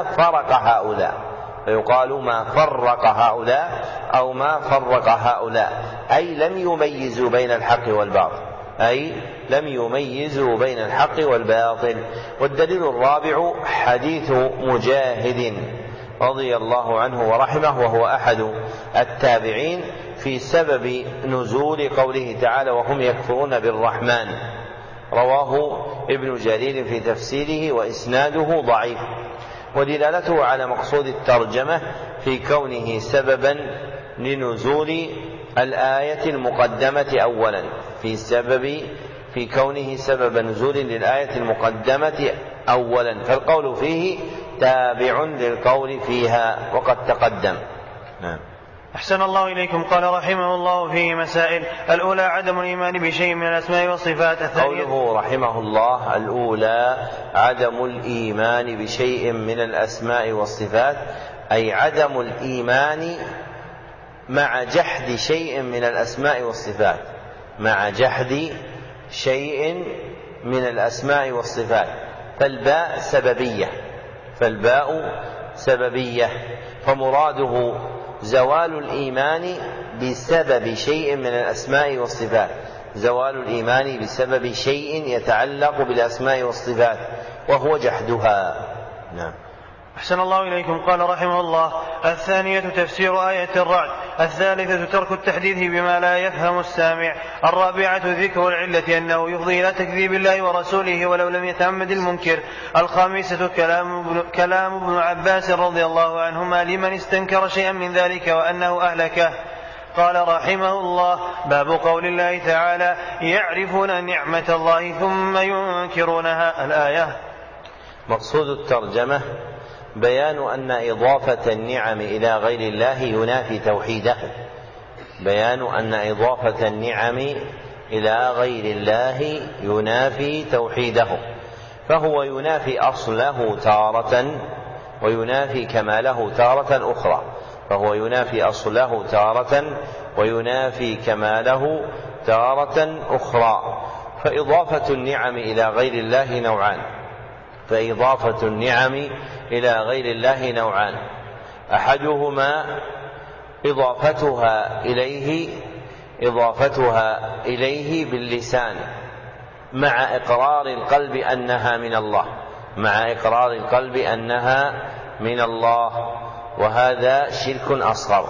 فرق هؤلاء، أي لم يميزوا بين الحق والباطل. والدليل الرابع حديث مجاهد رضي الله عنه ورحمه، وهو أحد التابعين، في سبب نزول قوله تعالى: وهم يكفرون بالرحمن. رواه ابن جرير في تفسيره وإسناده ضعيف. ودلالته على مقصود الترجمة في كونه سببا لنزول الآية المقدمة أولا، في كونه سبب نزول للآية المقدمة أولا، فالقول فيه تابع للقول فيها وقد تقدم. نعم. أحسن الله إليكم. قال رحمه الله فيه مسائل: الأولى عدم الإيمان بشيء من الأسماء والصفات. قوله رحمه الله الأولى عدم الإيمان بشيء من الأسماء والصفات، أي عدم الإيمان مع جحد شيء من الأسماء والصفات. فالباء سببية، فمراده زوال الإيمان بسبب شيء من الأسماء والصفات، بسبب شيء يتعلق بالأسماء والصفات وهو جحدها. نعم. أحسن الله إليكم. قال رحمه الله: الثانية تفسير آية الرعد. الثالثة ترك التحديث بما لا يفهم السامع. الرابعة ذكر العلة أنه يفضي إلى تكذيب الله ورسوله ولو لم يتعمد المنكر. الخامسة كلام ابن عباس رضي الله عنهما لمن استنكر شيئا من ذلك وأنه أهلكه. قال رحمه الله: باب قول الله تعالى: يعرفون نعمة الله ثم ينكرونها. الآية. مقصود الترجمة بيان أن إضافة النعم إلى غير الله ينافي توحيده، فهو ينافي أصله تارة وينافي كماله تارة أخرى، فهو ينافي أصله تارة وينافي كماله تارة أخرى. فإضافة النعم إلى غير الله نوعان، أحدهما إضافتها إليه باللسان مع إقرار القلب أنها من الله، وهذا شرك أصغر.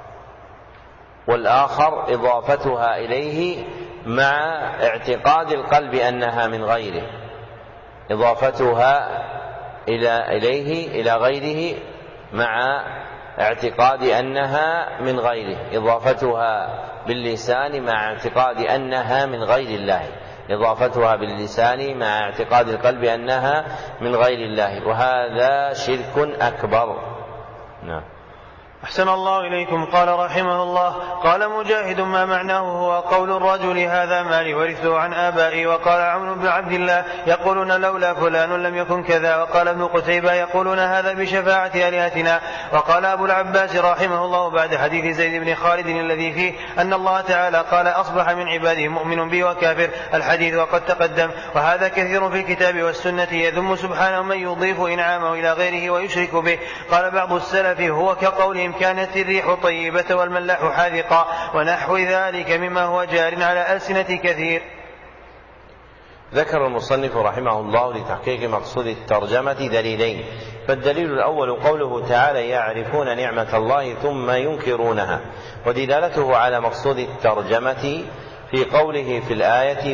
والآخر إضافتها إليه مع اعتقاد القلب أنها من غيره، إضافتها إلى غيره مع اعتقاد أنها من غيره، إضافتها باللسان مع اعتقاد أنها من غير الله، إضافتها باللسان مع اعتقاد القلب أنها من غير الله، وهذا شرك أكبر. نعم. أحسن الله إليكم. قال رحمه الله: قال مجاهد: ما معناه هو قول الرجل هذا مالي ورثته عن آبائي. وقال عمرو بن عبد الله: يقولون لولا فلان لم يكن كذا. وقال ابن قتيبة: يقولون هذا بشفاعة آلهتنا. وقال أبو العباس رحمه الله بعد حديث زيد بن خالد الذي فيه أن الله تعالى قال: أصبح من عباده مؤمن بي وكافر، الحديث وقد تقدم. وهذا كثير في الكتاب والسنة يذم سبحانه من يضيف إنعامه إلى غيره ويشرك به. قال بعض السلف: هو كقولهم كانت الريح طيبة والملاح حاذقا، ونحو ذلك مما هو جار على ألسنة كثير. ذكر المصنف رحمه الله لتحقيق مقصود الترجمة دليلين. فالدليل الأول قوله تعالى: يعرفون نعمة الله ثم ينكرونها، ودلالته على مقصود الترجمة في قوله في الآية: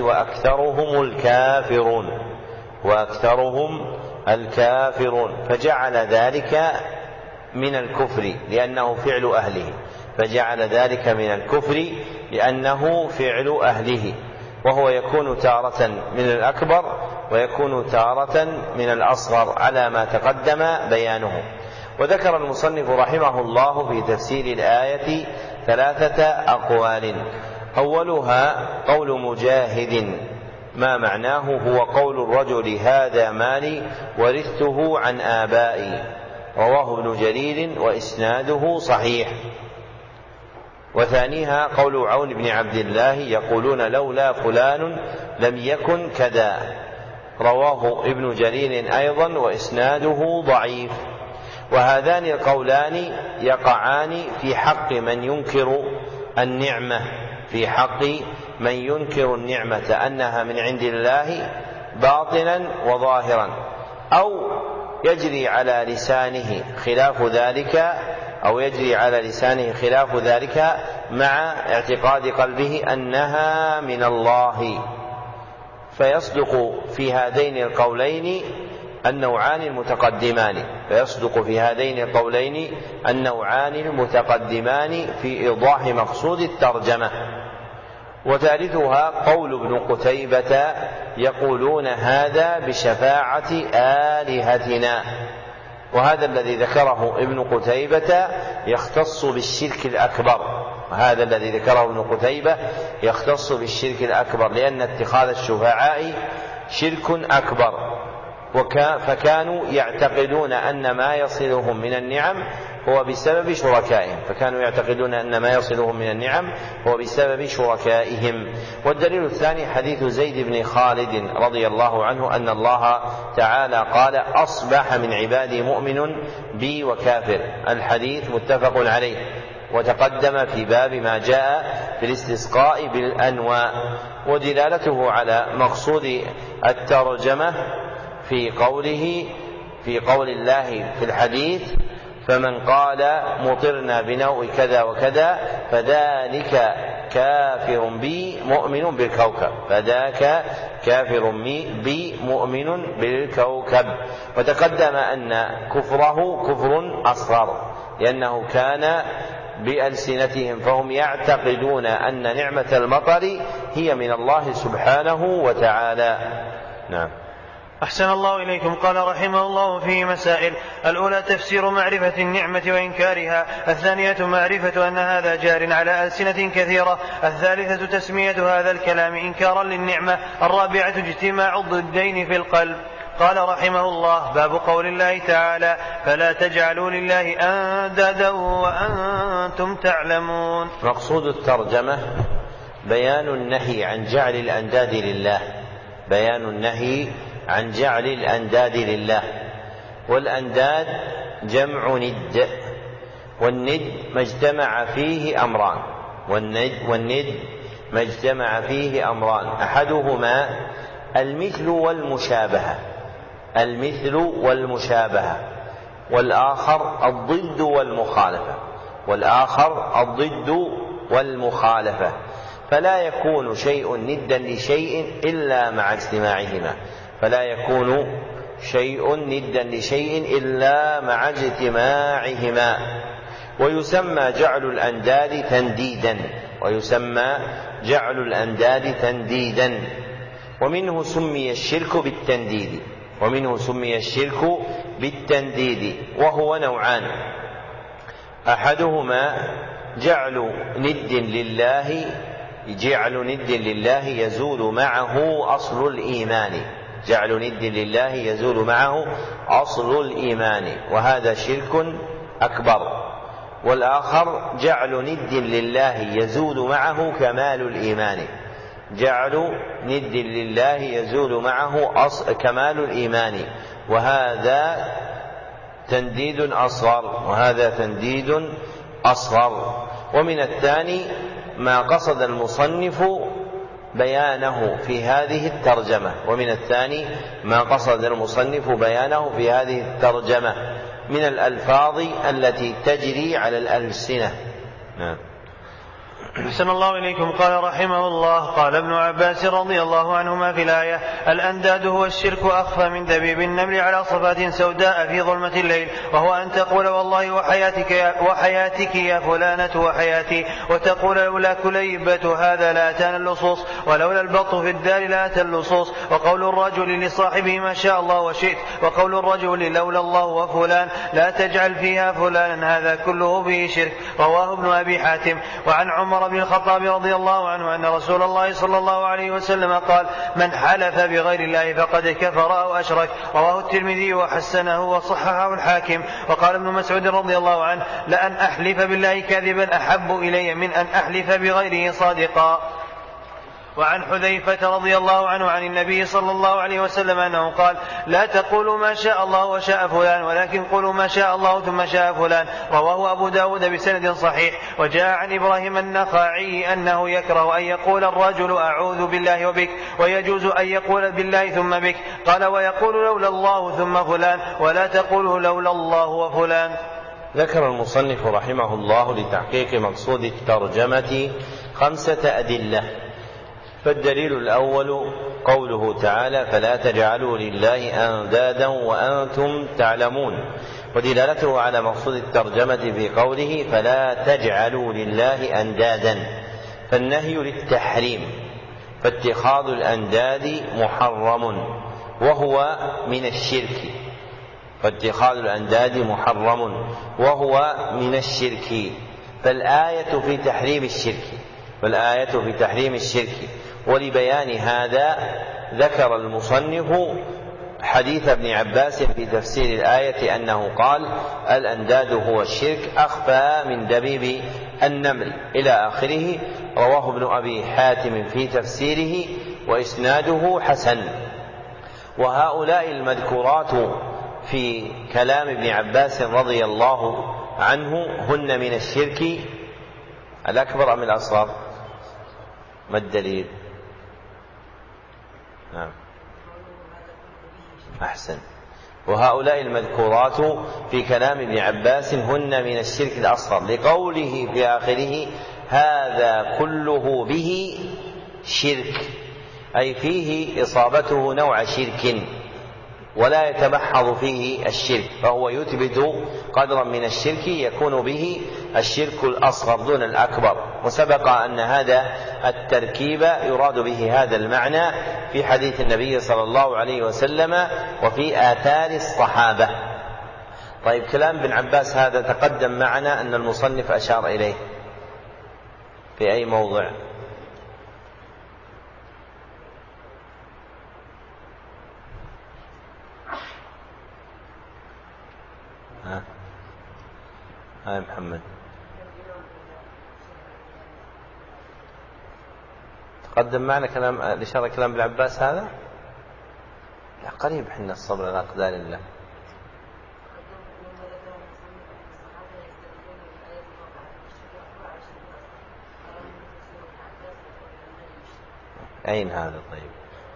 وأكثرهم الكافرون، فجعل ذلك من الكفر لأنه فعل أهله، وهو يكون تارة من الأكبر ويكون تارة من الأصغر على ما تقدم بيانه. وذكر المصنف رحمه الله في تفسير الآية 3 أقوال. أولها قول مجاهد: ما معناه هو قول الرجل هذا مالي ورثته عن آبائي، رواه ابن جرير وإسناده صحيح. وثانيها قول عون بن عبد الله: يقولون لولا فلان لم يكن كذا، رواه ابن جرير أيضا وإسناده ضعيف. وهذان القولان يقعان في حق من ينكر النعمة أنها من عند الله باطنا وظاهرا، أو يجري على لسانه خلاف ذلك مع اعتقاد قلبه أنها من الله. فيصدق في هذين القولين النوعان المتقدمان في إيضاح مقصود الترجمة. وثالثها قول ابن قتيبة: يقولون هذا بشفاعة آلهتنا. وهذا الذي ذكره ابن قتيبة يختص بالشرك الأكبر، لأن اتخاذ الشفعاء شرك أكبر، فكانوا يعتقدون أن ما يصلهم من النعم هو بسبب شركائهم. والدليل الثاني حديث زيد بن خالد رضي الله عنه أن الله تعالى قال: أصبح من عبادي مؤمن بي وكافر، الحديث متفق عليه، وتقدم في باب ما جاء في الاستسقاء بالأنواء. ودلالته على مقصود الترجمة في قول الله في الحديث: فمن قال مطرنا بنوء كذا وكذا فذاك كافر بي مؤمن بالكوكب. وتقدم أن كفره كفر أصغر، لأنه كان بألسنتهم، فهم يعتقدون أن نعمة المطر هي من الله سبحانه وتعالى. نعم. أحسن الله إليكم. قال رحمه الله فيه مسائل: الأولى تفسير معرفة النعمة وإنكارها، الثانية معرفة أن هذا جار على ألسنة كثيرة، الثالثة تسمية هذا الكلام إنكارا للنعمة، الرابعة اجتماع الضدين في القلب. قال رحمه الله: باب قول الله تعالى: فلا تجعلوا لله أندادا وأنتم تعلمون. مقصود الترجمة بيان النهي عن جعل الأنداد لله، بيان النهي عن جعل الأنداد لله. والأنداد جمع ند، والند ما اجتمع فيه أمران، والند ما اجتمع فيه أمران، أحدهما المثل والمشابهة، المثل والمشابهة، والآخر الضد والمخالفة، والآخر الضد والمخالفة. فلا يكون شيء ندا لشيء إلا مع اجتماعهما، فلا يكون شيء ندا لشيء إلا مع اجتماعهما. ويسمى جعل الأنداد تنديدا، ويسمى جعل الأنداد تنديدا. ومنه سمي الشرك بالتنديد، ومنه سمي الشرك بالتنديد، وهو نوعان: أحدهما جعل ند لله، جعل ند لله يزول معه أصل الإيمان، جعل ند لله يزول معه أصل الإيمان، وهذا شرك أكبر. والآخر جعل ند لله يزول معه كمال الإيمان، جعل ند لله يزول معه كمال الإيمان، وهذا تنديد أصغر، وهذا تنديد أصغر. ومن الثاني ما قصد المصنف بيانه في هذه الترجمة، ومن الثاني ما قصد المصنف بيانه في هذه الترجمة من الألفاظ التي تجري على الألسنة. نعم. أحسن الله إليكم. قال رحمه الله: قال ابن عباس رضي الله عنهما في الآية: الأنداد هو الشرك أخفى من دبيب النمل على صفات سوداء في ظلمة الليل، وهو أن تقول والله وحياتك يا فلانة وحياتي، وتقول لولا كليبة هذا لأتانا اللصوص، ولولا البط في الدار لأتى اللصوص، وقول الرجل لصاحبه ما شاء الله وشئت، وقول الرجل لولا الله وفلان لا تجعل فيها فلانا، هذا كله به شرك. رواه ابن أبي حاتم. وعن عمر بن الخطاب رضي الله عنه أن رسول الله صلى الله عليه وسلم قال: من حلف بغير الله فقد كفر أو أشرك. رواه الترمذي وحسنه وصححه الحاكم. وقال ابن مسعود رضي الله عنه: لأن أحلف بالله كاذبا أحب إلي من أن أحلف بغيره صادقا. وعن حذيفة رضي الله عنه عن النبي صلى الله عليه وسلم أنه قال: لا تقولوا ما شاء الله وشاء فلان، ولكن قولوا ما شاء الله ثم شاء فلان. رواه أبو داود بسند صحيح. وجاء عن إبراهيم النخعي أنه يكره أن يقول الرجل أعوذ بالله وبك، ويجوز أن يقول بالله ثم بك. قال: ويقول لولا الله ثم فلان، ولا تقوله لولا الله وفلان. ذكر المصنف رحمه الله لتحقيق مقصود الترجمة 5 أدلة. فالدليل الأول قوله تعالى: فلا تجعلوا لله أندادا وأنتم تعلمون، ودلالته على مقصود الترجمة في قوله: فلا تجعلوا لله أندادا، فالنهي للتحريم، فاتخاذ الأنداد محرم وهو من الشرك، فاتخاذ الأنداد محرم وهو من الشرك. فالآية في تحريم الشرك، فالآية في تحريم الشرك. ولبيان هذا ذكر المصنف حديث ابن عباس في تفسير الآية أنه قال: الأنداد هو الشرك أخفى من دبيب النمل إلى آخره. رواه ابن أبي حاتم في تفسيره وإسناده حسن. وهؤلاء المذكورات في كلام ابن عباس رضي الله عنه هن من الشرك الأكبر أم الأصغر؟ ما الدليل؟ نعم، أحسن. وهؤلاء المذكورات في كلام ابن عباس هن من الشرك الأصغر، لقوله في آخره: هذا كله به شرك، أي فيه إصابته نوع شرك ولا يتمحض فيه الشرك، فهو يثبت قدرا من الشرك يكون به الشرك الأصغر دون الأكبر. وسبق أن هذا التركيب يراد به هذا المعنى في حديث النبي صلى الله عليه وسلم وفي آثار الصحابة. طيب، كلام ابن عباس هذا تقدم معنا أن المصنف أشار إليه في أي موضع؟ هاي محمد تقدم معنا كلام الإشارة كلام ابن عباس هذا؟ لا قريب حنا الصبر على أقدار الله. أين هذا طيب؟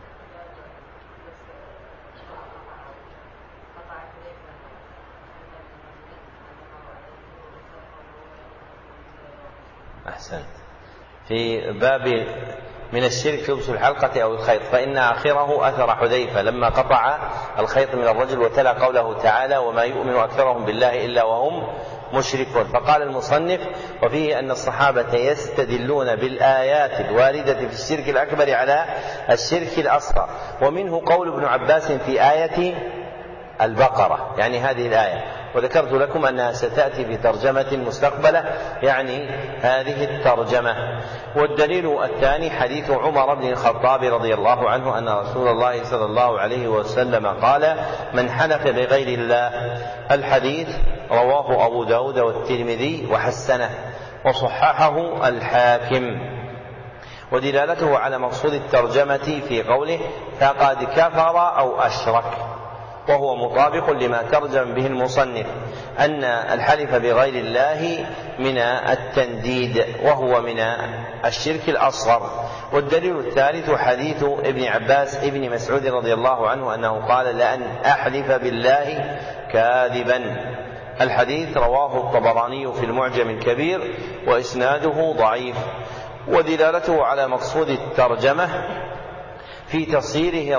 أحسنت. في باب من الشرك لبس الحلقة أو الخيط، فإن آخره أثر حذيفة لما قطع الخيط من الرجل وتلا قوله تعالى وما يؤمن أكثرهم بالله إلا وهم مشركون. فقال المصنف وفيه أن الصحابة يستدلون بالآيات الواردة في الشرك الأكبر على الشرك الأصغر، ومنه قول ابن عباس في آية البقرة يعني هذه الآية، وذكرت لكم أنها ستأتي في ترجمة مستقبلة يعني هذه الترجمة. والدليل الثاني حديث عمر بن الخطاب رضي الله عنه أن رسول الله صلى الله عليه وسلم قال من حلف بغير الله. الحديث رواه أبو داود والترمذي وحسنه وصححه الحاكم. ودلالته على مقصود الترجمة في قوله فقد كفر أو أشرك، وهو مطابق لما ترجم به المصنف أن الحلف بغير الله من التنديد وهو من الشرك الأصغر. والدليل الثالث حديث ابن عباس ابن مسعود رضي الله عنه أنه قال لأن أحلف بالله كاذبا. الحديث رواه الطبراني في المعجم الكبير وإسناده ضعيف. ودلالته على مقصود الترجمة في تصيره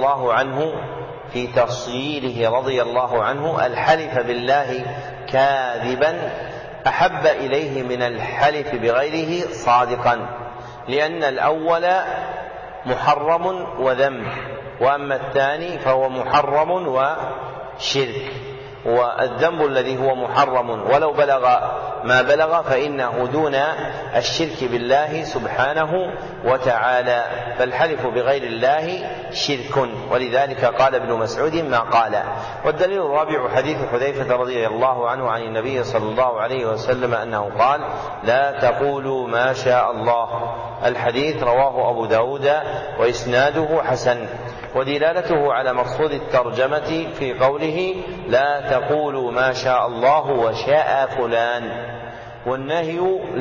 رضي الله عنه الحلف بالله كاذبا أحب إليه من الحلف بغيره صادقا، لأن الأول محرم وذنب، وأما الثاني فهو محرم وشرك. والذنب الذي هو محرم ولو بلغ ما بلغ فإنه دون الشرك بالله سبحانه وتعالى، فالحلف بغير الله شرك، ولذلك قال ابن مسعود ما قال. والدليل الرابع حديث حذيفة رضي الله عنه عن النبي صلى الله عليه وسلم أنه قال لا تقولوا ما شاء الله. الحديث رواه أبو داود وإسناده حسن. ودلالته على مقصود الترجمة في قوله لا تقولوا ما شاء الله وشاء فلان، والنهي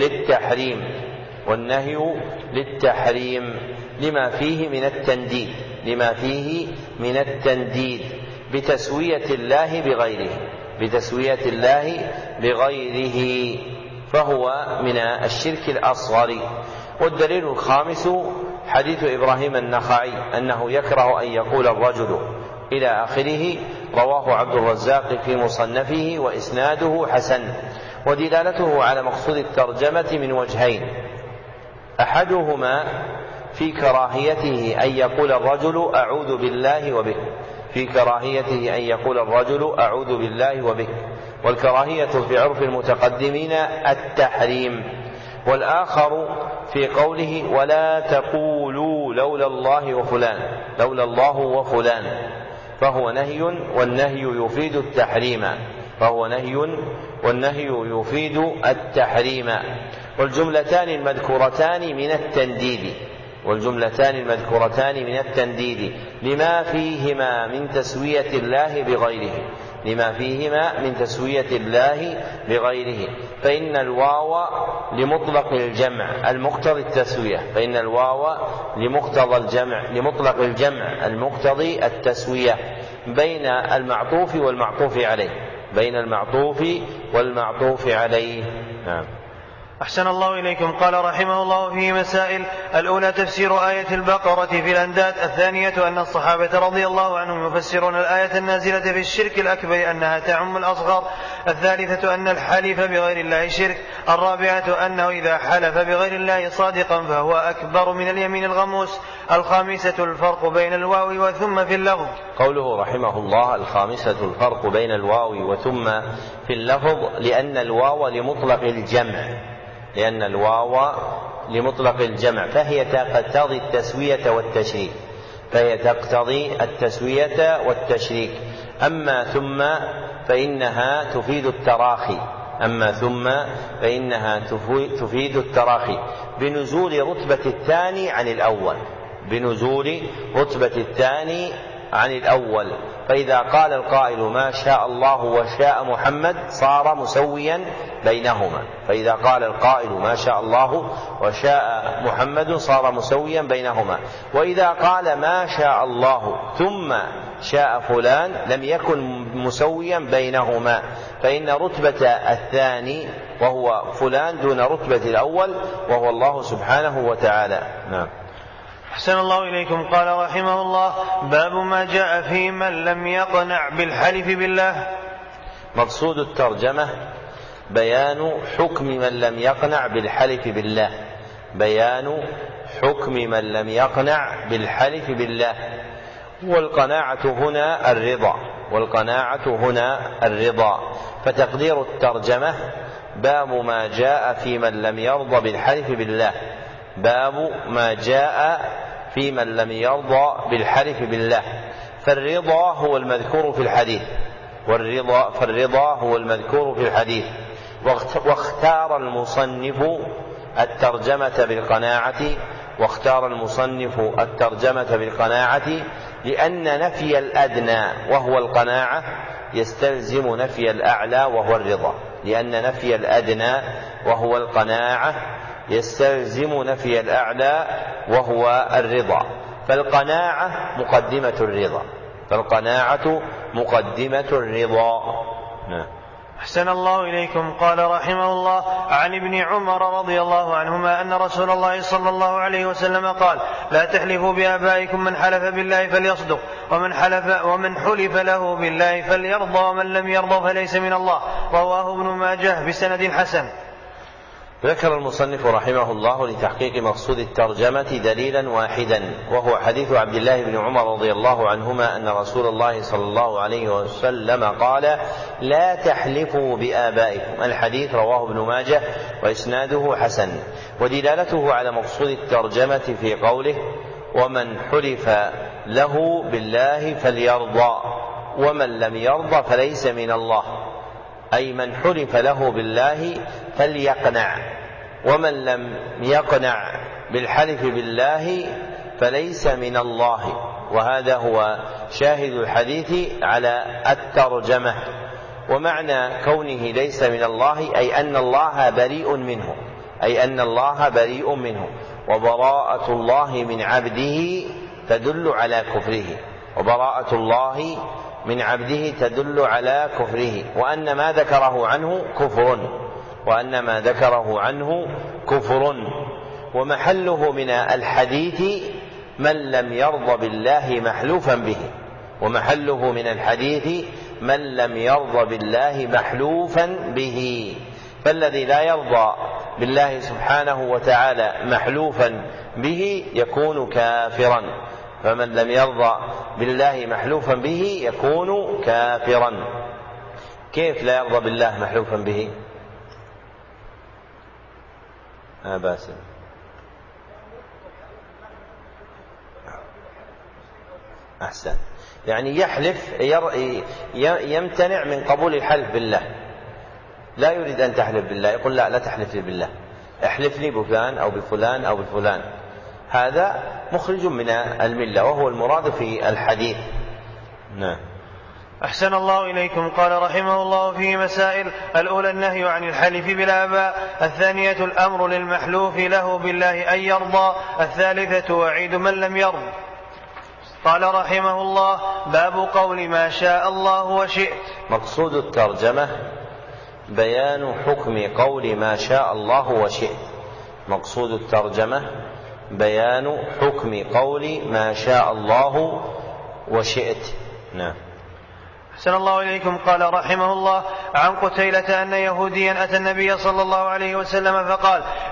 للتحريم لما فيه من التنديد بتسوية الله بغيره فهو من الشرك الأصغر. والدليل الخامس حديث إبراهيم النخعي أنه يكره أن يقول الرجل إلى آخره، رواه عبد الرزاق في مصنفه وإسناده حسن. ودلالته على مقصود الترجمة من وجهين، أحدهما في كراهيته أن يقول الرجل أعوذ بالله وبك، والكراهية في عرف المتقدمين التحريم. والآخر في قوله ولا تقولوا لولا الله وفلان، فهو نهي والنهي يفيد التحريم. والجملتان المذكورتان من التنديد لما فيهما من تسوية الله بغيره، فإن الواو لمطلق الجمع المقتضي التسوية بين المعطوف والمعطوف عليه. نعم. أحسن الله إليكم. قال رحمه الله فيه مسائل: الأولى تفسير آية البقرة في الأنداد. الثانية أن الصحابة رضي الله عنهم يفسرون الآية النازلة في الشرك الأكبر أنها تعم الأصغر. الثالثة أن الحلف بغير الله شرك. الرابعة أنه إذا حلف بغير الله صادقا فهو أكبر من اليمين الغموس. الخامسة الفرق بين الواو وثم في اللفظ. قوله رحمه الله الخامسة الفرق بين الواو وثم في اللفظ لأن الواو لمطلق الجمع فهي تقتضي التسوية والتشريك. أما ثم فإنها تفيد التراخي أما ثم فإنها تفيد التراخي بنزول رتبة الثاني عن الأول، بنزول رتبة الثاني عن الأول. فإذا قال القائل ما شاء الله وشاء محمد صار مسويا بينهما، فإذا قال القائل ما شاء الله وشاء محمد صار مسويا بينهما. وإذا قال ما شاء الله ثم شاء فلان لم يكن مسويا بينهما، فإن رتبة الثاني وهو فلان دون رتبة الأول وهو الله سبحانه وتعالى. نعم. أحسن الله إليكم. قال رحمه الله: باب ما جاء في من لم يقنع بالحلف بالله. مقصود الترجمة بيان حكم من لم يقنع بالحلف بالله، بيان حكم من لم يقنع بالحلف بالله. والقناعة هنا الرضا، والقناعة هنا الرضا. فتقدير الترجمة باب ما جاء في من لم يرضى بالحلف بالله، باب ما جاء في من لم يرضى بالحلف بالله. فالرضا هو المذكور في الحديث، فالرضا هو المذكور في الحديث. واختار المصنف الترجمة بالقناعة، واختار المصنف الترجمة بالقناعة لأن نفي الأدنى وهو القناعة يستلزم نفي الأعلى وهو الرضا، لأن نفي الأدنى وهو القناعة يستلزم نفي الأعلى وهو الرضا. فالقناعة مقدمة الرضا، فالقناعة مقدمة الرضا. أحسن الله إليكم. قال رحمه الله: عن ابن عمر رضي الله عنهما أن رسول الله صلى الله عليه وسلم قال: لا تحلفوا بآبائكم، من حلف بالله فليصدق، ومن حلف له بالله فليرضى، ومن لم يرضى فليس من الله. رواه ابن ماجه بسند حسن. ذكر المصنف رحمه الله لتحقيق مقصود الترجمة دليلا واحدا، وهو حديث عبد الله بن عمر رضي الله عنهما أن رسول الله صلى الله عليه وسلم قال: لا تحلفوا بآبائكم. الحديث رواه ابن ماجه وإسناده حسن. ودلالته على مقصود الترجمة في قوله: ومن حلف له بالله فليرضى، ومن لم يرضى فليس من الله، أي من حلف له بالله فليقنع، ومن لم يقنع بالحلف بالله فليس من الله. وهذا هو شاهد الحديث على الترجمة. ومعنى كونه ليس من الله أي أن الله بريء منه، أي أن الله بريء منه. وبراءة الله من عبده تدل على كفره، وبراءة الله من عبده تدل على كفره، وأن ما ذكره عنه كفر، وأن ما ذكره عنه كفر. ومحله من الحديث من لم يرضى بالله محلوفا به، ومحله من الحديث من لم يرضى بالله محلوفا به. فالذي لا يرضى بالله سبحانه وتعالى محلوفا به يكون كافرا، فمن لم يرضى بالله محلوفا به يكون كافرا. كيف لا يرضى بالله محلوفا به؟ باسل أحسن، يعني يحلف يمتنع من قبول الحلف بالله، لا يريد أن تحلف بالله، يقول لا تحلف لي بالله، احلف لي بفلان أو بفلان أو بفلان. هذا مخرج من الملة، وهو المراد في الحديث. نعم. أحسن الله إليكم. قال رحمه الله: فيه مسائل: الأولى النهي عن الحلف بالآباء، الثانية الأمر للمحلوف له بالله أن يرضى، الثالثة وعيد من لم يرضى. قال رحمه الله: باب قول ما شاء الله وشئت. مقصود الترجمة بيان حكم قول ما شاء الله وشئت. مقصود الترجمة بيان حكم قول ما شاء الله وشئت. نعم. أحسن الله إليكم. قال رحمه الله: عن قتيلة أن يهوديا أتى النبي صلى الله عليه وسلم فقال: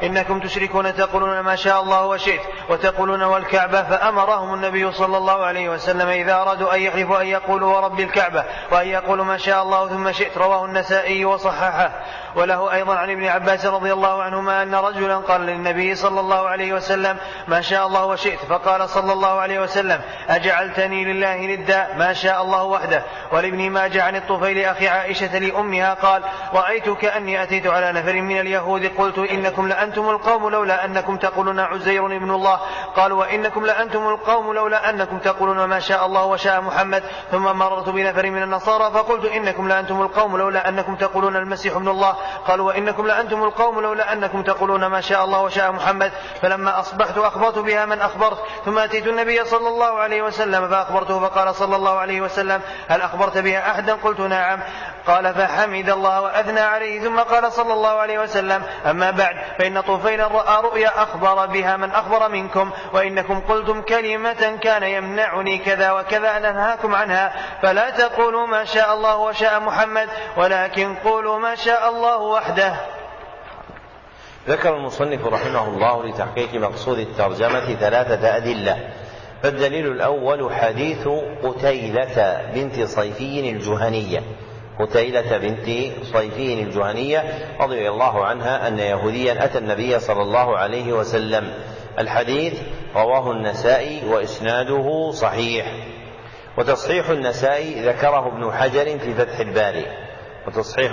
إنكم تشركون تقولون ما شاء الله وشئت وتقولون والكعبة. فأمرهم النبي صلى الله عليه وسلم إذا أرادوا أن يحلفوا أن يقولوا ورب الكعبة وأن يقولوا ما شاء الله ثم شئت. رواه النسائي وصححه. وله أيضا عن ابن عباس رضي الله عنهما أن رجلا قال للنبي صلى الله عليه وسلم ما شاء الله وشئت، فقال صلى الله عليه وسلم أجعلتني لله ندا ما شاء الله وحده. ولابن ماجه عن الطفيل أخي عائشة لأمها قال رأيت كأني أتيت على نفر من اليهود قلت إنكم لأنتم القوم لولا أنكم تقولون عزير ابن الله، قالوا وإنكم لأنتم القوم لولا أنكم تقولون ما شاء الله وشاء محمد. ثم مررت بنفر من النصارى فقلت إنكم لأنتم القوم لولا أنكم تقولون المسيح ابن الله، قالوا وإنكم لأنتم القوم لولا أنكم تقولون ما شاء الله وشاء محمد. فلما أصبحت أخبرت بها من أخبرت، ثم أتيت النبي صلى الله عليه وسلم فأخبرته فقال صلى الله عليه وسلم هل أخبرت بها أحدا؟ قلت نعم. قال فحمد الله وأثنى عليه، ثم قال صلى الله عليه وسلم أما بعد فإن طفيلا رأى رؤيا أخبر بها من أخبر منكم، وإنكم قلتم كلمة كان يمنعني كذا وكذا أن أنهاكم عنها، فلا تقولوا ما شاء الله وشاء محمد ولكن قولوا ما شاء الله وحده. ذكر المصنف رحمه الله لتحقيق مقصود الترجمة 3 أدلة. فالدليل الأول حديث قتيلة بنت صيفي الجهنية، قتيلة بنت صيفي الجهنية رضي الله عنها أن يهوديا أتى النبي صلى الله عليه وسلم. الحديث رواه النسائي وإسناده صحيح. وتصحيح النسائي ذكره ابن حجر في فتح الباري، وتصحيح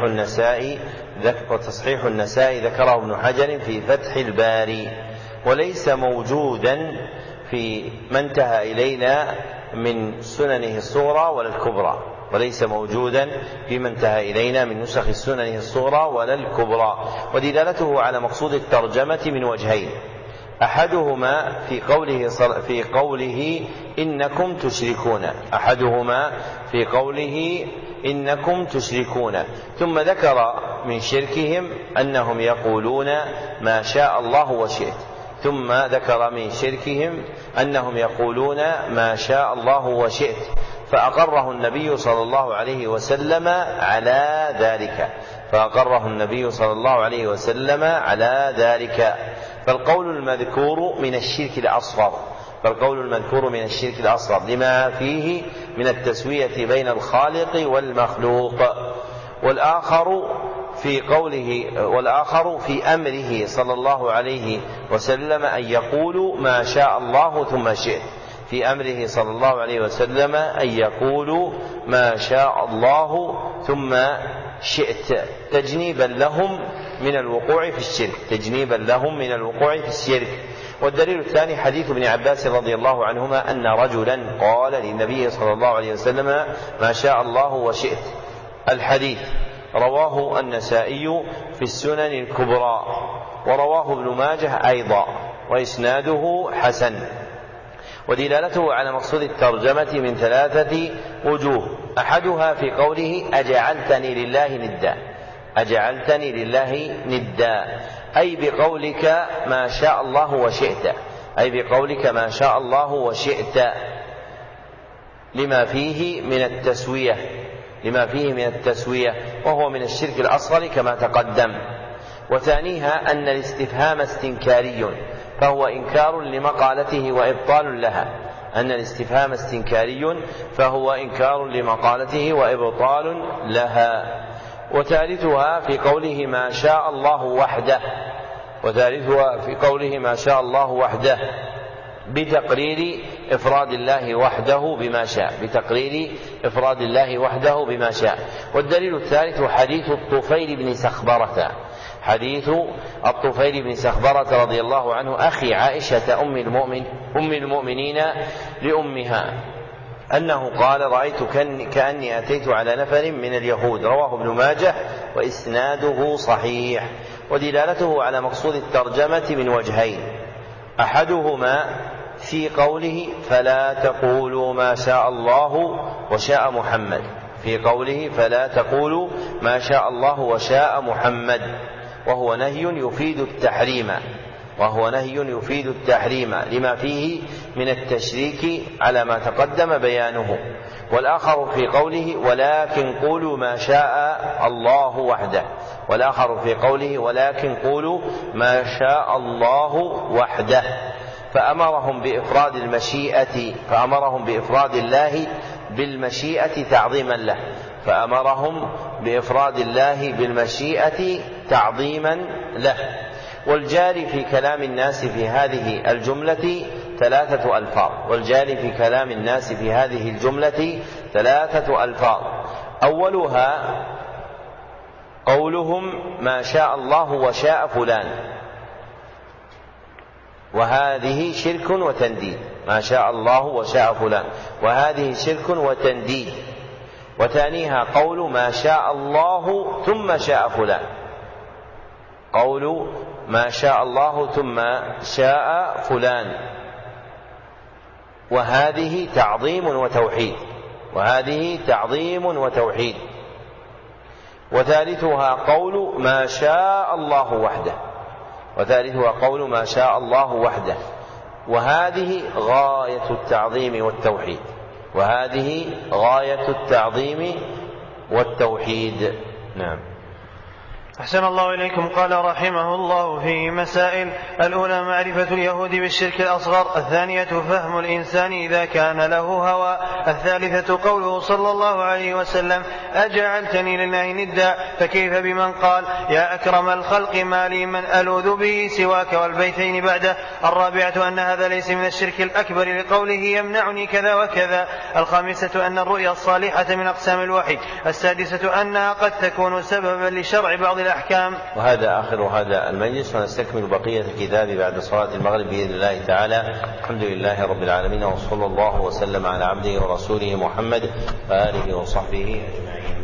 النسائي ذكره ابن حجر في فتح الباري، وليس موجودا في ما انتهى إلينا من سننه الصغرى ولا الكبرى، وليس موجودا فيما انتهى إلينا من نسخ السنن الصغرى ولا الكبرى. ودلالته على مقصود الترجمة من وجهين: أحدهما في قوله إنكم تشركون، أحدهما في قوله إنكم تشركون، ثم ذكر من شركهم أنهم يقولون ما شاء الله وشئت، ثم ذكر من شركهم أنهم يقولون ما شاء الله وشئت، فأقره النبي صلى الله عليه وسلم على ذلك، فأقره النبي صلى الله عليه وسلم على ذلك. فالقول المذكور من الشرك الأصغر، لما فيه من التسوية بين الخالق والمخلوق. والآخر في أمره صلى الله عليه وسلم أن يقولوا ما شاء الله ثم شئت، في أمره صلى الله عليه وسلم أن يقولوا ما شاء الله ثم شئت تجنيبا لهم من الوقوع في الشرك، والدليل الثاني حديث ابن عباس رضي الله عنهما أن رجلا قال للنبي صلى الله عليه وسلم ما شاء الله وشئت. الحديث رواه النسائي في السنن الكبرى، ورواه ابن ماجه أيضا، وإسناده حسن. ودلالته على مقصود الترجمة من 3 وجوه: أحدها في قوله أجعلتني لله ندا، أي بقولك ما شاء الله وشئت، لما فيه من التسوية، وهو من الشرك الأصغر كما تقدم. وثانيها أن الاستفهام استنكاري، فهو إنكار لمقالته وإبطال لها. وثالثها في قوله ما شاء الله وحده، بتقرير إفراد الله وحده بما شاء. والدليل الثالث حديث الطفيل بن سخبرة رضي الله عنه أخي عائشة أم المؤمنين لأمها أنه قال رأيت كأني أتيت على نفر من اليهود، رواه ابن ماجه وإسناده صحيح. ودلالته على مقصود الترجمة من وجهين: أحدهما في قوله فلا تقولوا ما شاء الله وشاء محمد، وهو نهي يفيد التحريم لما فيه من التشريك على ما تقدم بيانه. والآخر في قوله ولكن قولوا ما شاء الله وحده، والآخر في قوله ولكن قولوا ما شاء الله وحده، فأمرهم بإفراد الله بالمشيئة تعظيما له، والجاري في كلام الناس في هذه الجملة ثلاثة ألفاظ. أولها قولهم ما شاء الله وشاء فلان، وهذه شرك وتنديد، ما شاء الله وشاء فلان وهذه شرك وتنديد. وثانيها قول ما شاء الله ثم شاء فلان، قول ما شاء الله ثم شاء فلان، وهذه تعظيم وتوحيد. وثالثها قول ما شاء الله وحده، وهذه غاية التعظيم والتوحيد. نعم. أحسن الله إليكم. قال رحمه الله فيه مسائل: الأولى معرفة اليهود بالشرك الأصغر، الثانية فهم الإنسان إذا كان له هوى، الثالثة قوله صلى الله عليه وسلم: أجعلتني لله ندا، فكيف بمن قال يا أكرم الخلق ما لي من ألوذ به سواك والبيتين بعده، الرابعة أن هذا ليس من الشرك الأكبر لقوله يمنعني كذا وكذا، الخامسة أن الرؤيا الصالحة من أقسام الوحي، السادسة أنها قد تكون سببا لشرع بعض الأحكام. وهذا آخر هذا المجلس، ونستكمل بقية الكتاب بعد صلاة المغرب بإذن الله تعالى. الحمد لله رب العالمين، وصلى الله وسلم على عبده ورسوله محمد وآله وصحبه أجمعين.